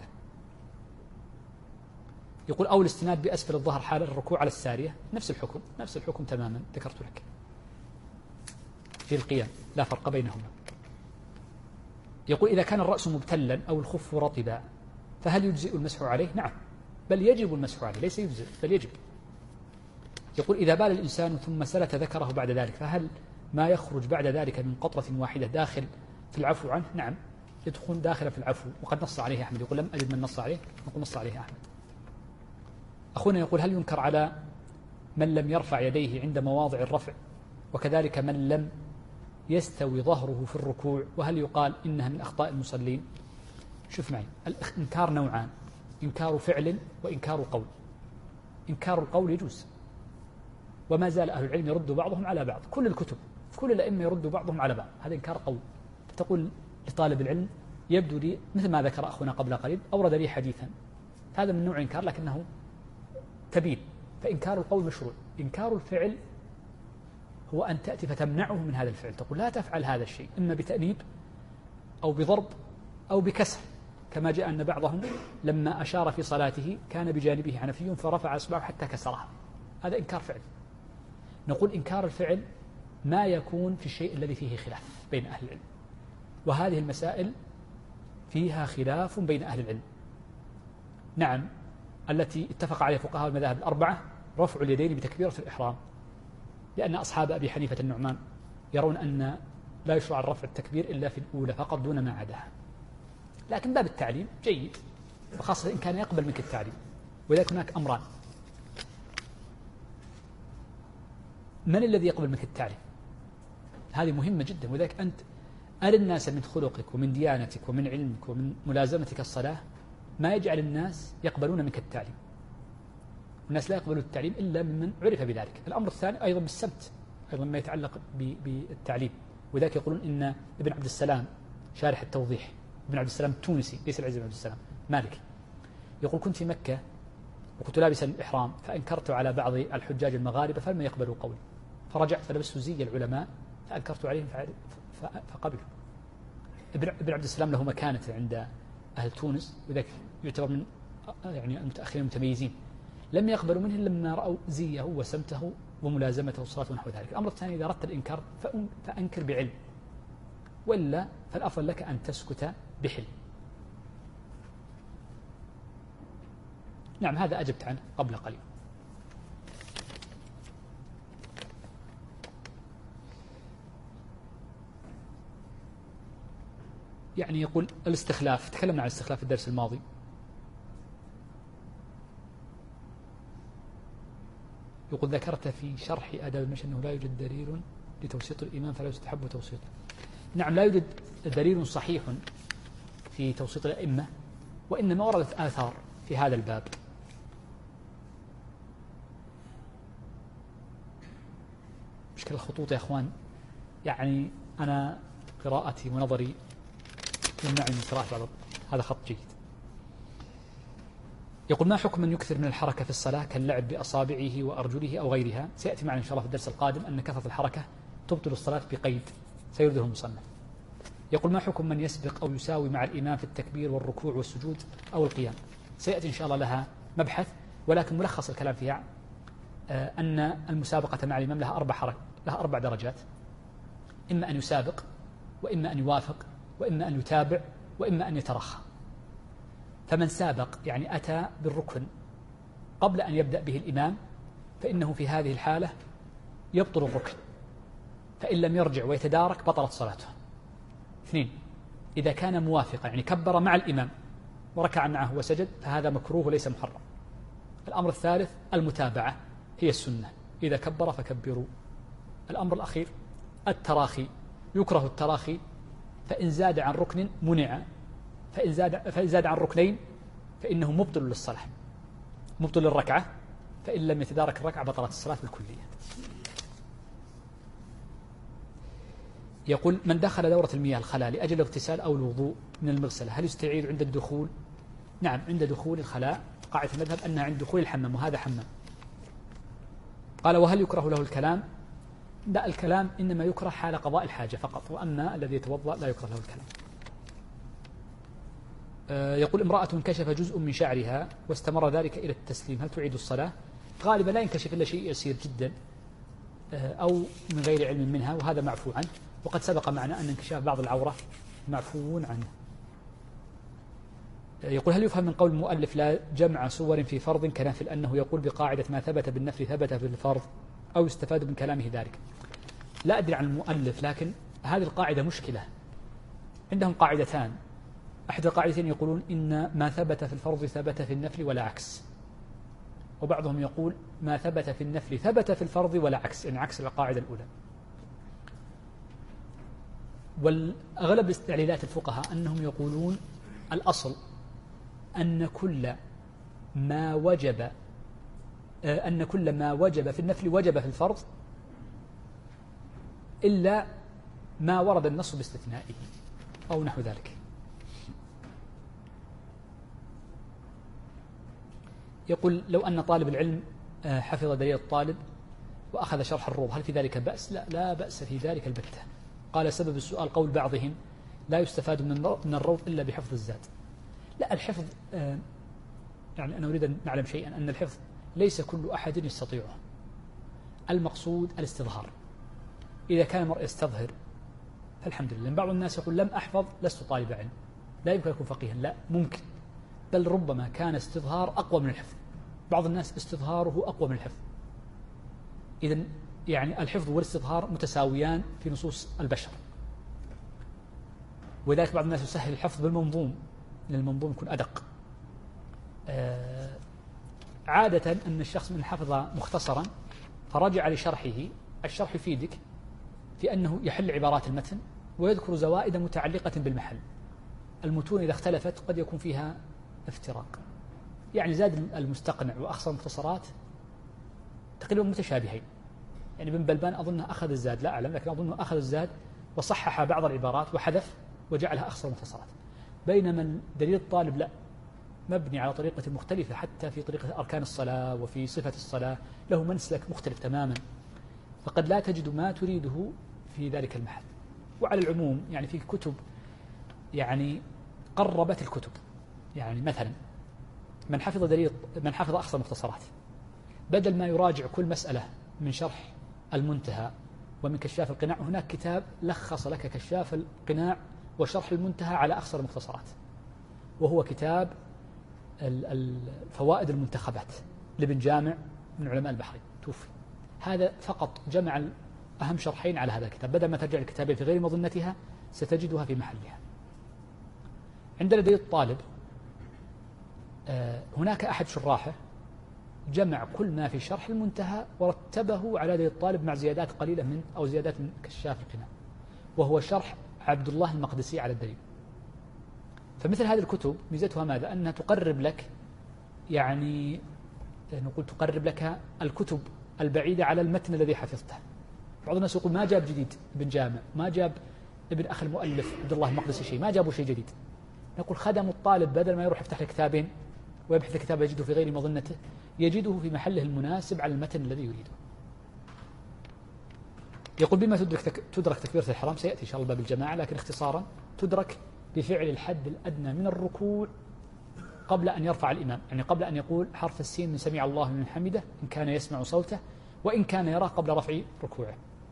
يقول أو الاستناد بأسفل الظهر حال الركوع على السارية، نفس الحكم تماما ذكرت لك في القيام، لا فرق بينهما. يقول إذا كان الرأس مبتلا أو الخف رطبا فهل يجزئ المسح عليه؟ نعم، بل يجب المسح عليه، ليس يجزئ بل يجب. يقول إذا بال الإنسان ثم سلت ذكره بعد ذلك فهل ما يخرج بعد ذلك من قطرة واحدة داخل في العفو عنه؟ نعم، يدخل داخل في العفو، وقد نص عليه أحمد. يقول لم أجد من نص عليه، نقول نص عليه أحمد. أخونا يقول هل ينكر على من لم يرفع يديه عند مواضع الرفع، وكذلك من لم يستوي ظهره في الركوع، وهل يقال إنها من أخطاء المصلين؟ شوف معي، الإنكار نوعان، إنكار فعل وإنكار قول. إنكار القول يجوز، وما زال أهل العلم يرد بعضهم على بعض، كل الكتب كل الأئمة يرد بعضهم على بعض، هذا إنكار قول. فتقول لطالب العلم يبدو لي مثل ما ذكر أخونا قبل قليل أورد لي حديثا، هذا من نوع إنكار لكنه كبير، فإنكار القول مشروع. إنكار الفعل هو أن تأتي فتمنعه من هذا الفعل، تقول لا تفعل هذا الشيء، إما بتأنيب أو بضرب أو بكسر، كما جاء أن بعضهم لما أشار في صلاته كان بجانبه حنفي فرفع إصبعه حتى كسرها، هذا إنكار فعل. نقول إنكار الفعل ما يكون في الشيء الذي فيه خلاف بين أهل العلم، وهذه المسائل فيها خلاف بين أهل العلم. نعم، التي اتفق عليها فقهاء المذاهب الأربعة رفع اليدين بتكبيرة الإحرام، لأن أصحاب أبي حنيفة النعمان يرون أن لا يشرع الرفع التكبير إلا في الأولى فقط دون ما عداها، لكن باب التعليم جيد، وخاصة إن كان يقبل منك التعليم. ولذلك هناك أمران، من الذي يقبل منك التعليم؟ هذه مهمة جدا، ولذلك أنت أرى الناس من خلقك ومن ديانتك ومن علمك ومن ملازمتك الصلاة ما يجعل الناس يقبلون منك التعليم. الناس لا يقبلون التعليم إلا ممن عرف بذلك. الأمر الثاني أيضا بالسمت، أيضا ما يتعلق بالتعليم، وذلك يقولون إن ابن عبد السلام شارح التوضيح، ابن عبد السلام التونسي ليس العز بن عبد السلام مالكي، يقول كنت في مكة وكنت لابسا الإحرام فأنكرت على بعض الحجاج المغاربة فلم يقبلوا قولي، فرجعت فلبست زي العلماء فأنكرت عليهم فقبلوا. ابن عبد السلام له مكانة عند أهل تونس، وذلك يعتبر من يعني المتأخرين المتميزين، لم يقبلوا منه لما رأوا زيه وسمته وملازمته والصلاة ونحو ذلك. الأمر الثاني إذا أردت الإنكار فأنكر بعلم، وإلا فالأفضل لك أن تسكت بحلم. نعم، هذا أجبت عنه قبل قليل. يعني يقول الاستخلاف، تكلمنا عن الاستخلاف في الدرس الماضي. يقول ذكرت في شرح آداب المشي أنه لا يوجد دليل لتوسيط الإمام فلا يستحب توسيطه. نعم، لا يوجد دليل صحيح في توسيط الأئمة، وإنما وردت آثار في هذا الباب. مشكلة الخطوط يا أخوان، يعني أنا قراءتي ونظري يمنعني من قراءة بعض، هذا خط جيد. يقول ما حكم من يكثر من الحركة في الصلاة كاللعب بأصابعه وأرجله أو غيرها؟ سيأتي معنا إن شاء الله في الدرس القادم أن كثرة الحركة تبطل الصلاة بقيد سيرده المصنف. يقول ما حكم من يسبق أو يساوي مع الإمام في التكبير والركوع والسجود أو القيام؟ سيأتي إن شاء الله لها مبحث، ولكن ملخص الكلام فيها أن المسابقة مع الإمام لها 4 درجات، إما أن يسابق، وإما أن يوافق، وإما أن يتابع، وإما أن يترخى. فمن سابق يعني أتى بالركن قبل أن يبدأ به الإمام فإنه في هذه الحالة يبطل الركن، فإن لم يرجع ويتدارك بطلت صلاته. 2 إذا كان موافقا يعني كبر مع الإمام وركع معه وسجد فهذا مكروه وليس محرم. الأمر الثالث المتابعة هي السنة، إذا كبر فكبروا. الأمر الأخير التراخي، يكره التراخي، فإن زاد عن ركن منع، فإن زاد عن ركنين فإنه مبطل للصلاة، مبطل للركعة، فإن لم يتدارك الركعة بطلت الصلاة بالكلية. يقول من دخل دورة المياه الخلاء لأجل الاغتسال أو الوضوء من المغسلة هل يستعيد عند الدخول؟ نعم، عند دخول الخلاء. قاعدة المذهب أنها عند دخول الحمام، وهذا حمام. قال وهل يكره له الكلام؟ لا، الكلام إنما يكره حال قضاء الحاجة فقط، وأما الذي يتوضأ لا يكره له الكلام. يقول امرأة كشف جزء من شعرها واستمر ذلك إلى التسليم هل تعيد الصلاة؟ غالبا لا ينكشف إلا شيء يسير جدا أو من غير علم منها، وهذا معفو عنه، وقد سبق معنا أن انكشاف بعض العورة معفو عنه. يقول هل يفهم من قول المؤلف لا جمع صور في فرض كنافل أنه يقول بقاعدة ما ثبت بالنفل ثبت بالفرض، أو يستفاد من كلامه ذلك؟ لا أدري عن المؤلف، لكن هذه القاعدة مشكلة. عندهم قاعدتان، أحد القاعدتين يقولون إن ما ثبت في الفرض ثبت في النفل ولا عكس، وبعضهم يقول ما ثبت في النفل ثبت في الفرض ولا عكس، يعني عكس القاعدة الأولى. والأغلب استعليلات الفقهاء أنهم يقولون الأصل أن كل ما وجب في النفل وجب في الفرض إلا ما ورد النص باستثنائه أو نحو ذلك. يقول لو أن طالب العلم حفظ دليل الطالب وأخذ شرح الروض هل في ذلك بأس؟ لا بأس في ذلك البتة. قال سبب السؤال قول بعضهم لا يستفاد من الروض إلا بحفظ الزاد. لا، الحفظ يعني أنا أريد أن نعلم شيئا، أن الحفظ ليس كل أحد يستطيعه، المقصود الاستظهار. إذا كان المرء يستظهر فالحمد لله. بعض الناس يقول لم أحفظ لست طالب علم، لا يمكن يكون فقيها. لا، ممكن، بل ربما كان استظهار أقوى من الحفظ. بعض الناس استظهاره أقوى من الحفظ. إذن يعني الحفظ والاستظهار متساويان في نصوص البشر، ولذلك بعض الناس يسهل الحفظ بالمنظوم لأن المنظوم يكون أدق. عادة أن الشخص من حفظ مختصرا فرجع لشرحه، الشرح يفيدك في أنه يحل عبارات المتن ويذكر زوائد متعلقة بالمحل. المتون إذا اختلفت قد يكون فيها افتراق، يعني زاد المستقنع وأخصر المختصرات تقريبا متشابهين. يعني ابن بلبان أظنه أخذ الزاد، لا أعلم، لكن أظنه أخذ الزاد وصحح بعض العبارات وحذف وجعلها أخصر المختصرات، بينما دليل الطالب لا، مبني على طريقة مختلفة، حتى في طريقة أركان الصلاة وفي صفة الصلاة له منسلك مختلف تماما، فقد لا تجد ما تريده في ذلك المحل. وعلى العموم يعني في كتب يعني قربت الكتب، يعني مثلا من حفظ أخصر المختصرات بدل ما يراجع كل مسألة من شرح المنتهى ومن كشاف القناع، هناك كتاب لخص لك كشاف القناع وشرح المنتهى على أخصر المختصرات، وهو كتاب الفوائد المنتخبات لابن جامع من علماء البحرين توفي. هذا فقط جمع أهم شرحين على هذا الكتاب، بدل ما ترجع الكتابين في غير مظنتها ستجدها في محلها. عند لدي الطالب هناك أحد شراحه جمع كل ما في شرح المنتهى ورتبه على يدي الطالب مع زيادات قليلة من أو زيادات من كشاف القناع، وهو شرح عبد الله المقدسي على الدليل. فمثل هذه الكتب ميزتها ماذا؟ أنها تقرب لك، يعني نقول تقرب لك الكتب البعيدة على المتن الذي حفظته. بعض الناس يقول ما جاب جديد ابن جامع، ما جاب ابن أخ المؤلف عبد الله المقدسي شيء، ما جابوا شيء جديد. نقول خدم الطالب بدل ما يروح يفتح الكتابين ويبحث الكتاب يجده في غير مظنته، يجده في محله المناسب على المتن الذي يريده. يقول بما تدرك تكبيرة الحرام؟ سيأتي إن شاء الله باب الجماعة، لكن اختصارا تدرك بفعل الحد الأدنى من الركوع قبل أن يرفع الإمام، يعني قبل أن يقول حرف السين من سمع الله من حمده إن كان يسمع صوته، وإن كان يراه قبل رفع ركوعه.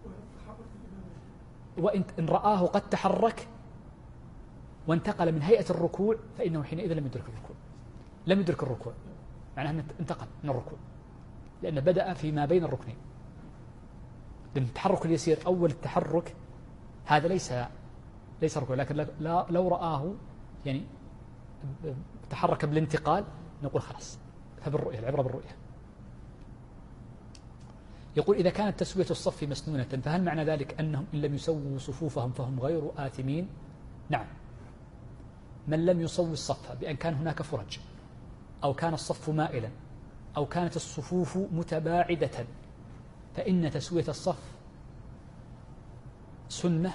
وإن رآه قد تحرك وانتقل من هيئة الركوع فإنه حينئذ لم يدرك الركوع، معناه أنه انتقل من الركوع لأنه بدأ فيما بين الركنين. لأن التحرك اليسير أول التحرك هذا ليس ركوع، لكن لو رآه يعني تحرك بالانتقال نقول خلاص، فبالرؤية العبرة بالرؤية. يقول إذا كانت تسوية الصف مسنونة فهل معنى ذلك أنهم إن لم يسووا صفوفهم فهم غير آثمين؟ نعم، من لم يسوي الصف بأن كان هناك فرج أو كان الصف مائلا أو كانت الصفوف متباعدة فإن تسوية الصف سنة،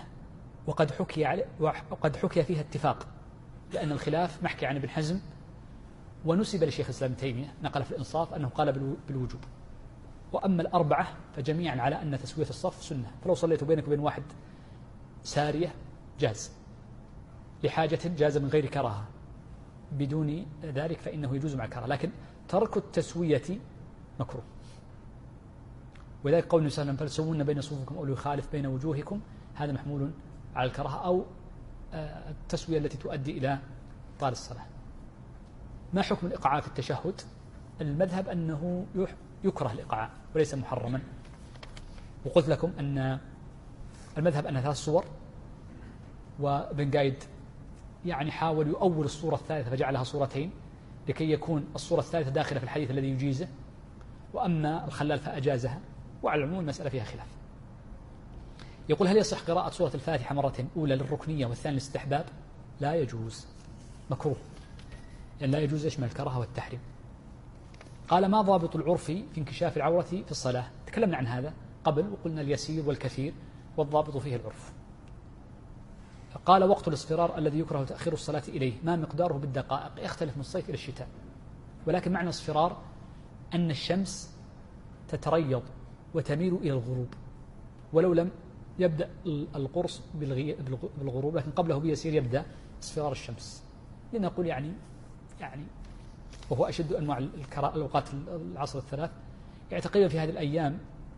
وقد حكي فيها اتفاق، لأن الخلاف محكي عن ابن حزم ونسب لشيخ الإسلام ابن تيمية نقل في الإنصاف أنه قال بالوجوب. وأما الأربعة فجميعا على أن تسوية الصف سنة، فلو صليت بينك وبين واحد سارية جاز، لحاجة جاز من غير كراهة، بدون ذلك فإنه يجوز مع الكراهة، لكن ترك التسوية مكروه. وذلك قول النبي صلى الله عليه وسلم فلتسوون بين صفوفكم أو يخالف بين وجوهكم، هذا محمول على الكراهة أو التسوية التي تؤدي إلى طال الصلاة. ما حكم الإقعاء في التشهد؟ المذهب أنه يكره الإقعاء وليس محرما، وقلت لكم أن المذهب أنها 3 صور، وابن قايد يعني حاول يؤول الصورة الثالثة فجعلها صورتين لكي يكون الصورة الثالثة داخلة في الحديث الذي يجيزه، وأما الخلال فأجازها، وعلى العموم المسألة فيها خلاف. يقول هل يصح قراءة سورة الفاتحة مرة أولى للركنية والثانية للاستحباب؟ لا يجوز، مكروه، لأن لا يجوز يشمل الكراهة والتحريم. قال ما ضابط العرف في انكشاف العورة في الصلاة؟ تكلمنا عن هذا قبل وقلنا اليسير والكثير، والضابط فيه العرف. قال وقت الاصفرار الذي يكره تأخير الصلاة إليه ما مقداره بالدقائق؟ يختلف من الصيف إلى الشتاء، ولكن معنى الاصفرار أن الشمس تتريض وتميل إلى الغروب، ولو لم يبدأ القرص بالغروب لكن قبله بيسير يبدأ اصفرار الشمس، لنقول يعني وهو أشد أنواع الأوقات العصر الثلاث، يعني تقريبا في هذه الأيام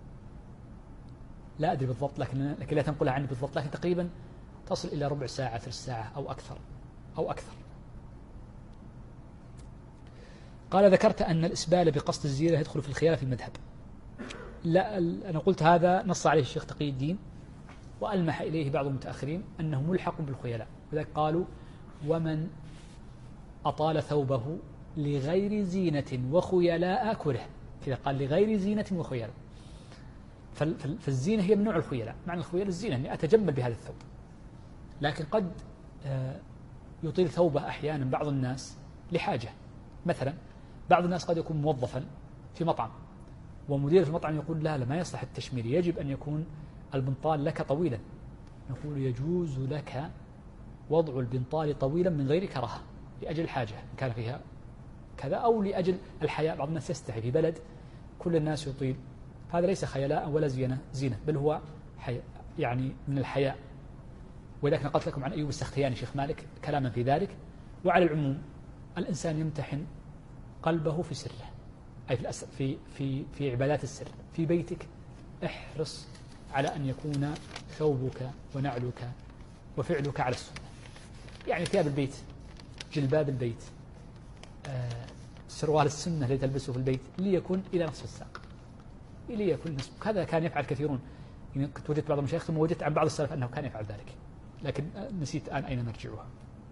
لا أدري بالضبط لكن لا تنقلها عني بالضبط، لكن تقريبا تصل إلى ربع ساعة 3 ساعة أو أكثر. قال ذكرت أن الإسبال بقصد الزينة يدخل في الخيانة في المذهب. لا، أنا قلت هذا نص عليه الشيخ تقي الدين، وألمح إليه بعض المتأخرين أنه ملحق بالخيلاء، وذلك قالوا ومن أطال ثوبه لغير زينة وخيلاء كره، كذا قال لغير زينة وخيلاء، فالزينة هي من نوع الخيلاء، معنى الخيلاء الزينة أني أتجمل بهذا الثوب، لكن قد يطيل ثوبه أحيانا بعض الناس لحاجة، مثلا بعض الناس قد يكون موظفا في مطعم ومدير المطعم يقول لا ما يصلح التشمير، يجب أن يكون البنطال لك طويلا، نقول يجوز لك وضع البنطال طويلا من غير كراهة لأجل الحاجة إن كان فيها كذا، أو لأجل الحياء، بعض الناس يستحي في بلد كل الناس يطيل، هذا ليس خيلاء ولا زينة بل هو يعني من الحياء. ولكن قلت لكم عن أيوب السختياني شيخ مالك كلاما في ذلك. وعلى العموم الإنسان يمتحن قلبه في سره، أي في عبادات السر. في بيتك احرص على أن يكون ثوبك ونعلك وفعلك على السنة، يعني ثياب البيت، جلباب البيت، سروال السنة الذي تلبسه في البيت ليكن إلى نصف الساق، ليكن نصف. هذا كان يفعل كثيرون، يعني كنت وجدت بعض المشايخ ثم وجدت عن بعض السلف أنه كان يفعل ذلك، لكن نسيت الآن أين مرجعها.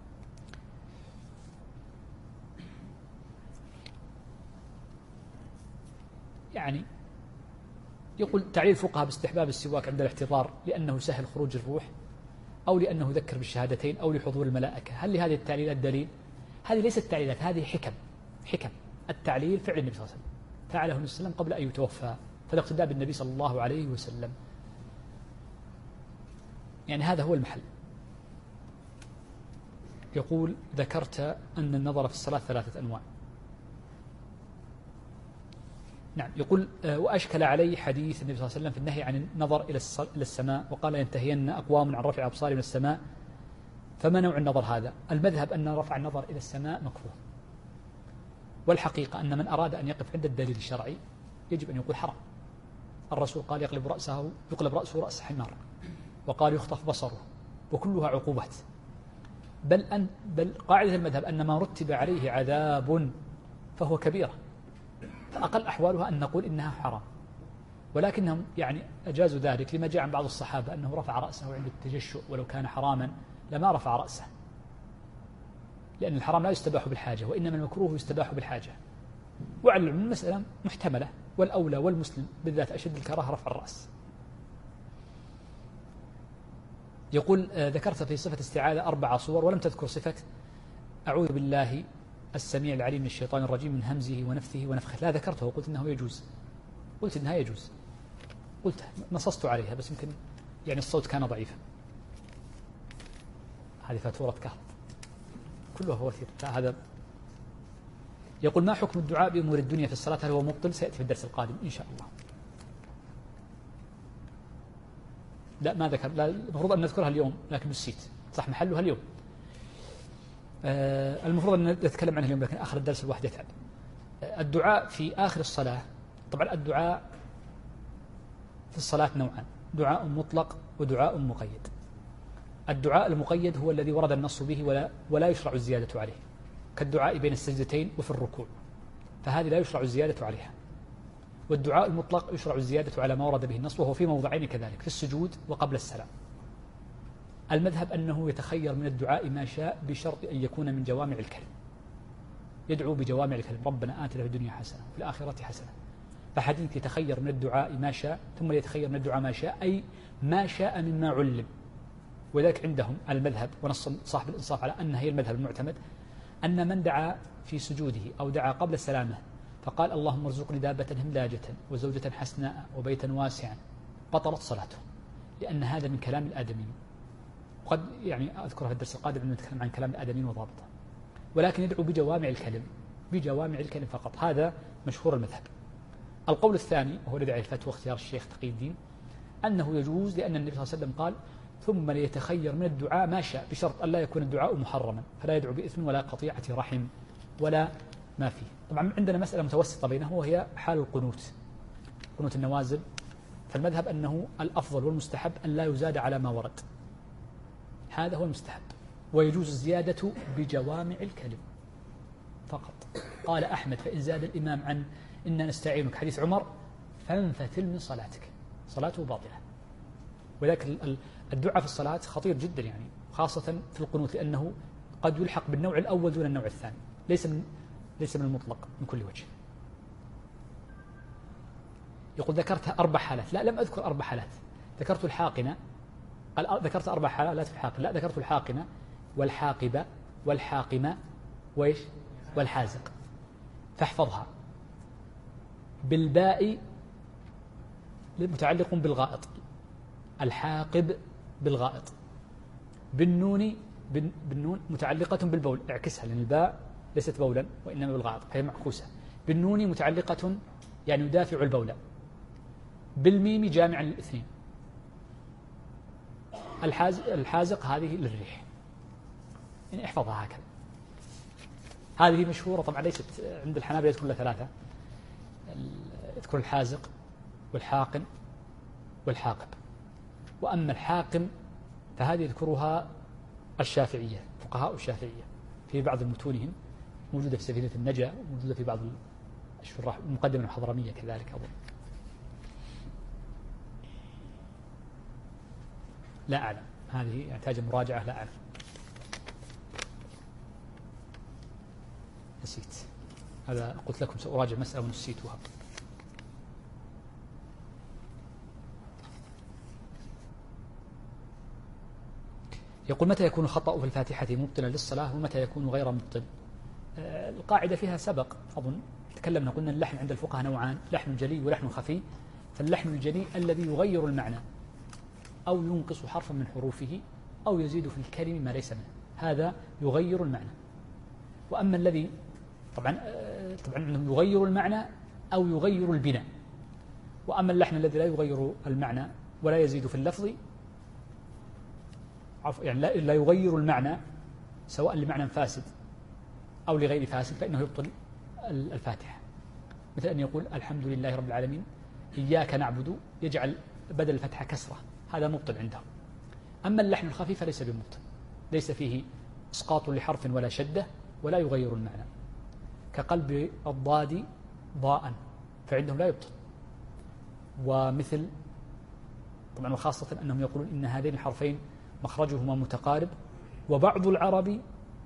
يعني يقول تعليل الفقهاء باستحباب السواك عند الاحتضار لأنه سهل خروج الروح، أو لأنه يذكر بالشهادتين، أو لحضور الملائكة. هل لهذه التعليلات دليل؟ هذه ليست تعليلات، هذه حكم. التعليل فعل النبي صلى الله عليه وسلم، فعله النبي صلى الله عليه وسلم قبل أن يتوفى، فالاقتداء بالنبي صلى الله عليه وسلم، يعني هذا هو المحل. يقول ذكرت أن النظر في الصلاة 3 أنواع. نعم. يقول وأشكل علي حديث النبي صلى الله عليه وسلم في النهي عن النظر إلى السماء، وقال ينتهين أقوام عن رفع أبصارهم من السماء، فما نوع النظر هذا؟ المذهب أن رفع النظر إلى السماء مكروه، والحقيقة أن من أراد أن يقف عند الدليل الشرعي يجب أن يقول حرام. الرسول قال يقلب رأسه رأس حمار، وقال يخطف بصره، وكلها عقوبات. بل قاعدة المذهب أن ما رتب عليه عذاب فهو كبيرة، فأقل أحوالها أن نقول إنها حرام. ولكنهم يعني أجازوا ذلك لما جاء عن بعض الصحابة أنه رفع رأسه عند التجشؤ ولو كان حراما لما رفع رأسه، لأن الحرام لا يستباح بالحاجة وإنما المكروه يستباح بالحاجة. وعلى العموم المسألة محتملة، والأولى والمسلم بالذات أشد الكراهة رفع الرأس. يقول ذكرت في صفة استعاذة 4 صور ولم تذكر صفة أعوذ بالله السميع العليم من الشيطان الرجيم من همزه ونفثه ونفخه. لا ذكرته وقلت إنه يجوز، قلت إنها يجوز، قلت نصصت عليها بس يمكن يعني الصوت كان ضعيفا. هذه فاتورة كهرب كلها فواتير. هذا يقول ما حكم الدعاء بأمور الدنيا في الصلاة؟ هل هو مبطل؟ سيأتي في الدرس القادم إن شاء الله. لا ما ذكر، لا المفروض أن نذكرها اليوم لكن نسيت، صح محلها اليوم. المفروض أن نتكلم عنها اليوم لكن آخر الدرس الواحد يتعب. الدعاء في آخر الصلاة، طبعا الدعاء في الصلاة نوعان، دعاء مطلق ودعاء مقيد. الدعاء المقيد هو الذي ورد النص به ولا يشرع الزيادة عليه، كالدعاء بين السجدتين وفي الركوع، فهذه لا يشرع الزيادة عليها. والدعاء المطلق يشرع الزيادة على ما ورد به النص، وهو في موضعين كذلك، في السجود وقبل السلام. المذهب أنه يتخير من الدعاء ما شاء بشرط أن يكون من جوامع الكلم، يدعو بجوامع الكلم، ربنا آتنا في الدنيا حسنة وفي الآخرة حسنة. فحديث يتخير من الدعاء ما شاء، ثم يتخير من الدعاء ما شاء أي ما شاء مما علم. وذلك عندهم المذهب، ونص صاحب الإنصاف على أن هي المذهب المعتمد، أن من دعا في سجوده أو دعا قبل السلامة فقال اللهم ارزقني دابة هملاجة وزوجة حسناء وبيتا واسعا بطلت صلاته، لأن هذا من كلام الآدمين. وقد يعني أذكرها في الدرس القادم أن نتكلم عن كلام الآدمين وضابطه، ولكن يدعو بجوامع الكلم، بجوامع الكلم فقط. هذا مشهور المذهب. القول الثاني وهو الذي عليه الفتوى اختيار الشيخ تقي الدين أنه يجوز، لأن النبي صلى الله عليه وسلم قال ثم ليتخير من الدعاء ما شاء بشرط أن لا يكون الدعاء محرما، فلا يدعو بإثم ولا قطيعة رحم ولا ما فيه. طبعا عندنا مسألة متوسطة بينه وهي حال القنوت، قنوت النوازل، فالمذهب أنه الأفضل والمستحب أن لا يزاد على ما ورد، هذا هو المستحب، ويجوز الزيادة بجوامع الكلم فقط. قال أحمد فإن زاد الإمام عن إنا نستعينك حديث عمر فانفتل من صلاتك، صلاته باطلة. وذلك الدعاء في الصلاة خطير جدا يعني، خاصة في القنوت، لأنه قد يلحق بالنوع الأول دون النوع الثاني، ليس من المطلق من كل وجه. يقول ذكرت 4 حالات، لا لم أذكر 4 حالات، ذكرت الحاقنة، ذكرت 4 حالات في الحاقنة، لا ذكرت الحاقنة والحاقبة والحاقمة وإيش والحازق، فاحفظها. بالباء متعلق بالغائط، الحاقب بالغائط. بالنون متعلقة بالبول، اعكسها لأن الباء ليست بولا وإنما بالغائط فهي معكوسة. بالنون متعلقة يعني يدافع البول. بالميم جامعا للاثنين. الحازق هذه للريح، يعني احفظها هكذا. هذه مشهورة طبعا، ليست عند الحنابلة يذكر لها 3، يذكر الحازق والحاقن والحاقب. وأما الحاقم فهذه يذكرها الشافعية، فقهاء الشافعية في بعض متونهم، موجودة في سفينة النجا، وموجودة في بعض الشراح، المقدمة الحضرمية كذلك أظن. لا أعلم، هذه يحتاج مراجعة، لا أعلم، نسيت. هذا قلت لكم سأراجع مسألة ونسيتها. يقول متى يكون الخطأ في الفاتحة مبطلا للصلاة ومتى يكون غير مبطل؟ القاعدة فيها سبق أظن تكلمنا، قلنا اللحن عند الفقهاء نوعان، لحن جلي ولحن خفي. فاللحن الجلي الذي يغير المعنى أو ينقص حرفا من حروفه أو يزيد في الكلم ما ليس منه، هذا يغير المعنى. وأما الذي طبعا يغير المعنى أو يغير البناء. وأما اللحن الذي لا يغير المعنى ولا يزيد في اللفظ، يعني لا يغير المعنى سواء لمعنى فاسد أو لغير فاسد، فإنه يبطل الفاتحة. مثل أن يقول الحمد لله رب العالمين إياك نعبد، يجعل بدل الفتحة كسرة، هذا مبطل عندهم. أما اللحن الخفيف فليس بمبطل، ليس فيه إسقاط لحرف ولا شدة ولا يغير المعنى، كقلب الضاد ضاء، فعندهم لا يبطل. ومثل طبعا وخاصة أنهم يقولون إن هذين الحرفين مخرجهما متقارب، وبعض العرب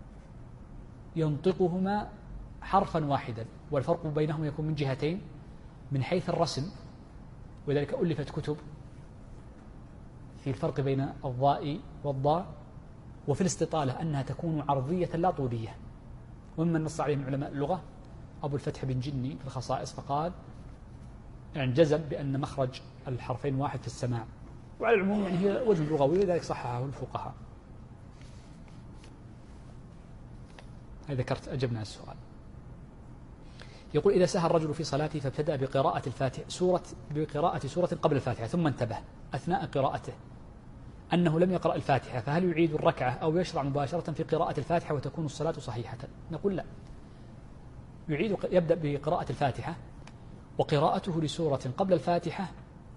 ينطقهما حرفا واحدا، والفرق بينهم يكون من جهتين: من حيث الرسم، ولذلك ألفت كتب في الفرق بين الضاء والضاء، وفي الاستطالة أنها تكون عرضية لا طولية. وممن نص عليه من علماء اللغة أبو الفتح بن جني في الخصائص، فقال يعني جزم بأن مخرج الحرفين واحد في السماع، وعلى العموم يعني هي وجه لغوي، ولذلك صححه الفقهاء. هذا ذكرت أجبنا السؤال. يقول: إذا سهى الرجل في صلاته فابتدأ بقراءة بقراءة سورة قبل الفاتحة، ثم انتبه أثناء قراءته أنه لم يقرأ الفاتحة، فهل يعيد الركعة أو يشرع مباشرة في قراءة الفاتحة وتكون الصلاة صحيحة؟ نقول لا، يبدأ بقراءة الفاتحة، وقراءته لسورة قبل الفاتحة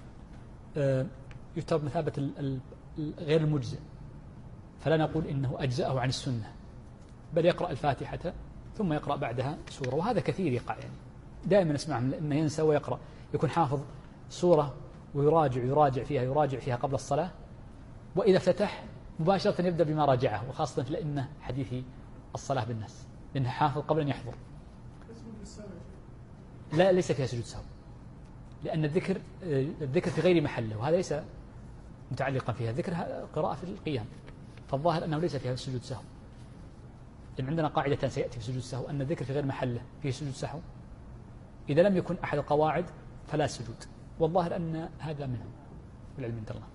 يعتبر مثابة غير المجزئ، فلا نقول إنه أجزأه عن السنة، بل يقرأ الفاتحة ثم يقرأ بعدها سورة. وهذا كثير يقع، يعني دائما نسمع أنه ينسى ويقرأ، يكون حافظ سورة ويراجع فيها قبل الصلاة، وإذا افتتح مباشرة يبدأ بما راجعه، وخاصة في الأئمة حديث الصلاة بالناس، لأنه حافظ قبل أن يحضر. لا، ليس فيها سجود سهو، لأن الذكر في غير محله، وهذا ليس متعلقا فيها. الذكر قراءة في القيام، فالظاهر أنه ليس فيها سجود سهو، لأن عندنا قاعدة سيأتي في سجود السهو أن الذكر في غير محله فيه سجود سهو، إذا لم يكن أحد القواعد فلا سجود، والظاهر أن هذا منهم والعلم عند الله.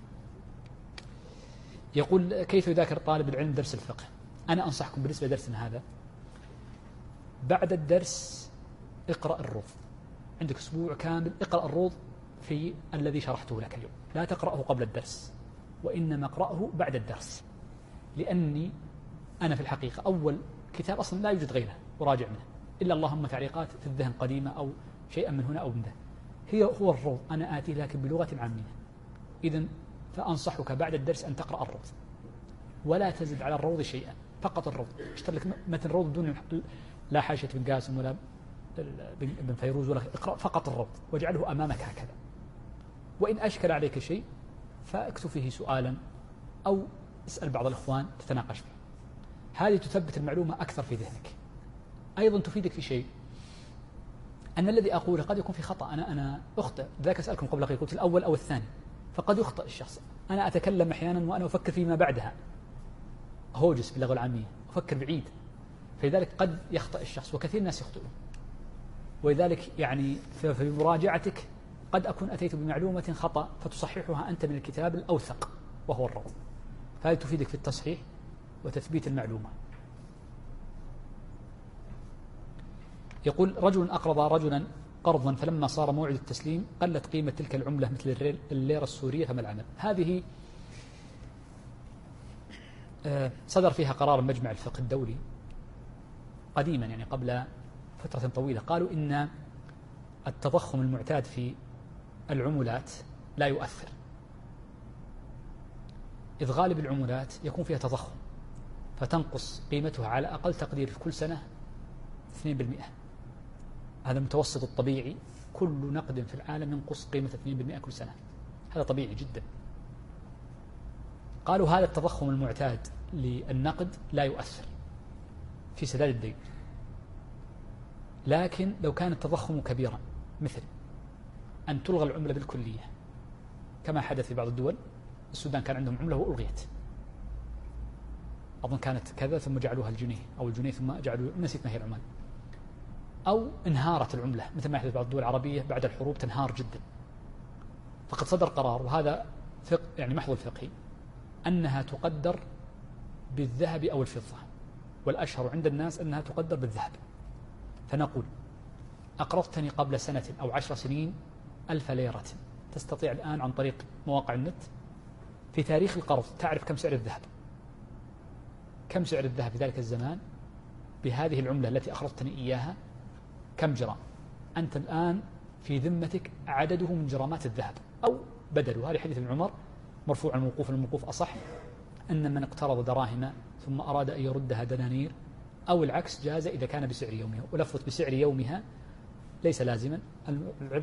يقول: كيف يذاكر طالب العلم درس الفقه؟ أنا أنصحكم بالنسبة لدرسنا هذا، بعد الدرس اقرأ الروض، عندك أسبوع كامل اقرأ الروض في الذي شرحته لك اليوم، لا تقرأه قبل الدرس، وإنما اقرأه بعد الدرس، لأني أنا في الحقيقة أول كتاب أصلا لا يوجد غيره وراجع منه، إلا اللهم تعليقات في الذهن قديمة أو شيئا من هنا أو من ذا، هو الروض أنا آتيه لكن بلغة عامية. إذن فأنصحك بعد الدرس أن تقرأ الروض، ولا تزد على الروض شيئا، فقط الروض. اشتر لك متن الروض بدون لا حاشية بن قاسم ولا بن فيروز، ولا اقرأ فقط الروض واجعله أمامك هكذا، وإن أشكل عليك شيء فاكتب فيه سؤالا أو اسأل بعض الإخوان تتناقش فيه، هذه تثبت المعلومة أكثر في ذهنك. أيضا تفيدك في شيء، أن الذي أقوله قد يكون في خطأ، أنا أخطئ، ذاك أسألكم قبل قليل قلت الأول أو الثاني، فقد يخطئ الشخص. أنا أتكلم أحيانا وأنا أفكر فيما بعدها، هوجس باللغة العامية، أفكر بعيد، فلذلك قد يخطئ الشخص، وكثير الناس يخطئون، ولذلك يعني في مراجعتك قد أكون أتيت بمعلومة خطأ فتصححها أنت من الكتاب الأوثق وهو الروض، فهذه تفيدك في التصحيح وتثبيت المعلومة. يقول: رجل أقرض رجلا قرضا فلما صار موعد التسليم قلت قيمة تلك العملة مثل الليرة السورية، فما العمل؟ هذه صدر فيها قرار مجمع الفقه الدولي قديما، يعني قبل فترة طويلة، قالوا إن التضخم المعتاد في العملات لا يؤثر، إذ غالب العملات يكون فيها تضخم فتنقص قيمتها على أقل تقدير في كل سنة 2%، هذا المتوسط الطبيعي، كل نقد في العالم ينقص قيمة 2% كل سنة، هذا طبيعي جدا. قالوا هذا التضخم المعتاد للنقد لا يؤثر في سداد الدين، لكن لو كان التضخم كبيرا مثل أن تلغى العملة بالكلية كما حدث في بعض الدول، السودان كان عندهم عملة وألغيت، أظن كانت كذا ثم جعلوها الجنيه أو الجنيه ثم جعلوا، نسيت ما هي العملة، أو انهارت العملة مثل ما يحدث في بعض الدول العربية بعد الحروب تنهار جدا، فقد صدر قرار، وهذا يعني محض الفقهي، أنها تقدر بالذهب أو الفضة، والأشهر عند الناس أنها تقدر بالذهب. فنقول: أقرضتني قبل سنة أو 10 سنين 1000 ليرة، تستطيع الآن عن طريق مواقع النت في تاريخ القرض تعرف كم سعر الذهب، كم سعر الذهب في ذلك الزمان بهذه العملة التي أقرضتني إياها، كم جرام أنت الآن في ذمتك عدده من جرامات الذهب أو بدله. هذا حديث ابن عمر مرفوع الموقوف، الموقوف أصح، أن من اقترض دراهم ثم أراد أن يردها دنانير أو العكس جاز إذا كان بسعر يومها، ولفظة بسعر يومها ليس لازما، العبرة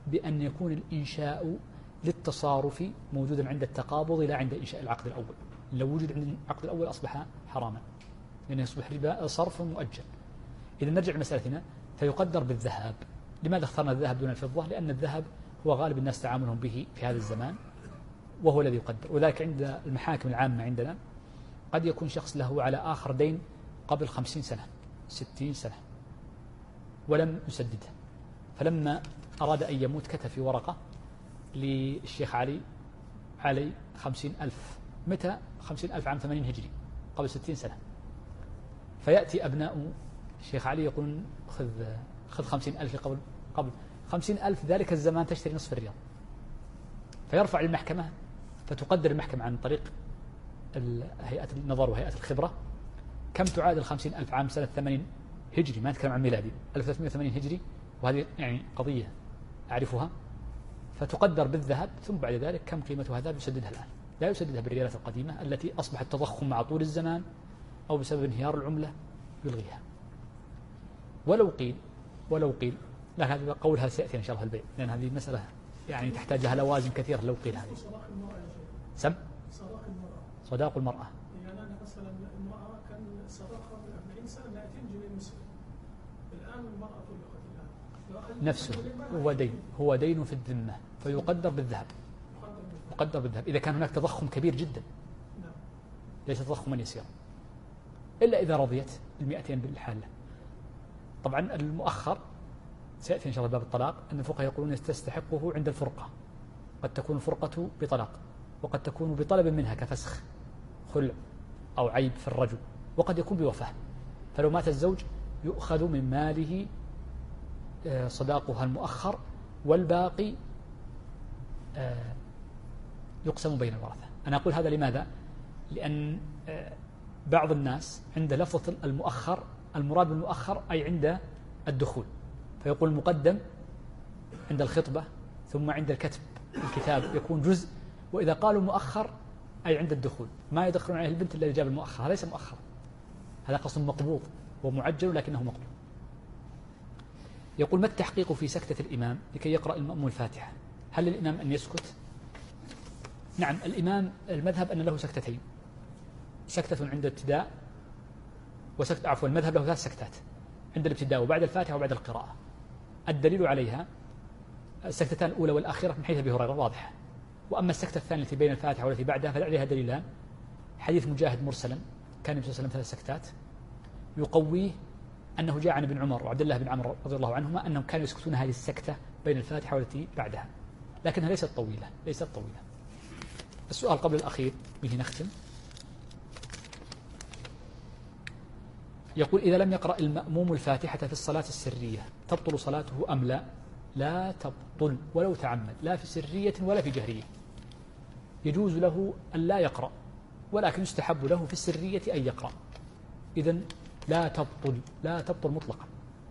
بأن يكون الإنشاء للتصارف موجودا عند التقابض لا عند إنشاء العقد الأول. لو وجد عند العقد الأول أصبح حراما لأنه يصبح ربا صرف مؤجل. إذا نرجع لمسألتنا فيقدر بالذهب. لماذا اخترنا الذهب دون الفضة؟ لأن الذهب هو غالب الناس تعاملهم به في هذا الزمان وهو الذي يقدر. وذلك عند المحاكم العامة عندنا قد يكون شخص له على آخر دين قبل 50 سنة 60 سنة ولم يسدده، فلما أراد أن يموت كتب في ورقة للشيخ علي 50,000. متى 50,000؟ عام 80 هجري، قبل 60 سنة. فيأتي أبناء الشيخ علي يقولون خذ 50,000 قبل 50,000 ذلك الزمان تشتري نصف الريال. فيرفع المحكمة فتقدر المحكمة عن طريق هيئة النظر وهيئة الخبرة كم تعادل 50,000 عام سنة 80 هجري، ما نتكلم عن ميلادي، 1380 هجري، وهذه يعني قضية أعرفها. فتقدر بالذهب، ثم بعد ذلك كم قيمة هذا يسددها الآن. لا يسددها بالريالات القديمة التي أصبحت تضخم مع طول الزمان أو بسبب انهيار العملة يلغيها. ولو قيل لا، هذا قول هذا سيأتي إن شاء الله البيع، لأن هذه مسألة يعني تحتاج لها لوازم كثيرة. لو قيل هذه صداق المرأة يعني أنا مثلا المرأة كان صداقها من 40 سنة 200 جنيه نصف، الآن المرأة طلقت الآن نفسه هو دين في الذمة فيقدر بالذهب. يقدر بالذهب إذا كان هناك تضخم كبير جدا، ليس تضخما يسيرا، إلا إذا رضيت 200 بالحالة. طبعا المؤخر سيأتي إن شاء الله باب الطلاق أن الفقهاء يقولون تستحقه عند الفرقة. قد تكون الفرقة بطلاق، وقد تكون بطلب منها كفسخ خلع أو عيب في الرجل، وقد يكون بوفاة. فلو مات الزوج يؤخذ من ماله صداقها المؤخر، والباقي يقسم بين الورثة. أنا أقول هذا لماذا؟ لأن بعض الناس عند لفظة المؤخر المراد بالمؤخر أي عند الدخول، فيقول المقدم عند الخطبة ثم عند الكتب الكتاب يكون جزء، وإذا قالوا مؤخر أي عند الدخول، ما يدخلون عليه البنت الذي جاب المؤخر، هذا ليس مؤخر، هذا قسم مقبوض ومعجل لكنه مقبوض. يقول ما التحقيق في سكتة الإمام لكي يقرأ المأموم الفاتحة؟ هل للإمام أن يسكت؟ نعم، الإمام المذهب أن له سكتتين، سكتة عند الابتداء المذهب له 3 سكتات، عند الابتداء وبعد الفاتحة وبعد القراءة. الدليل عليها السكتتان الأولى والأخيرة من حديث أبي هريرة واضحة، وأما السكتة الثانية التي بين الفاتحة والتي بعدها فعليها دليلان. حديث مجاهد مرسلا كان النبي صلى الله عليه وسلم 3 سكتات، يقويه أنه جاء عن ابن عمر وعبد الله بن عمرو رضي الله عنهما أنهم كانوا يسكتون هذه السكتة بين الفاتحة والتي بعدها، لكنها ليست طويلة. السؤال قبل الأخير به نختم. يقول إذا لم يقرأ المأموم الفاتحة في الصلاة السرية تبطل صلاته أم لا؟ لا تبطل ولو تعمد، لا في سرية ولا في جهرية. يجوز له أن لا يقرأ، ولكن يستحب له في السرية أن يقرأ. إذن لا تبطل مطلقا.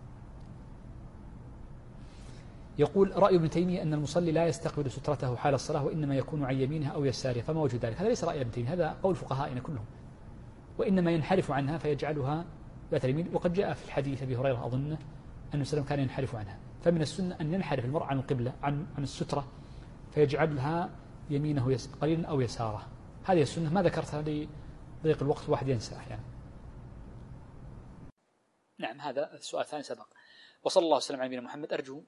يقول رأي ابن تيمية أن المصلي لا يستقبل سترته حال الصلاة وإنما يكون عن يمينها أو يسارها، فما وجه ذلك؟ هذا ليس رأي ابن تيمية، هذا قول فقهائنا كلهم، وإنما ينحرف عنها فيجعلها ذات اليمين. وقد جاء في الحديث أبي هريرة أظنه أن السلام كان ينحرف عنها، فمن السنة أن ينحرف المرء عن القبلة عن السترة فيجعلها يمينه قليلا أو يساره. هذه السنة، ما ذكرتها لضيق الوقت واحد ينسى أحيانا. نعم، هذا السؤال الثاني سبق. وصلى الله وسلم على نبينا محمد. أرجو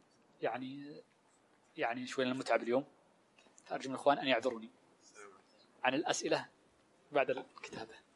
يعني شوي المتعب اليوم، فأرجو من الإخوان أن يعذروني عن الأسئلة بعد الكتابة.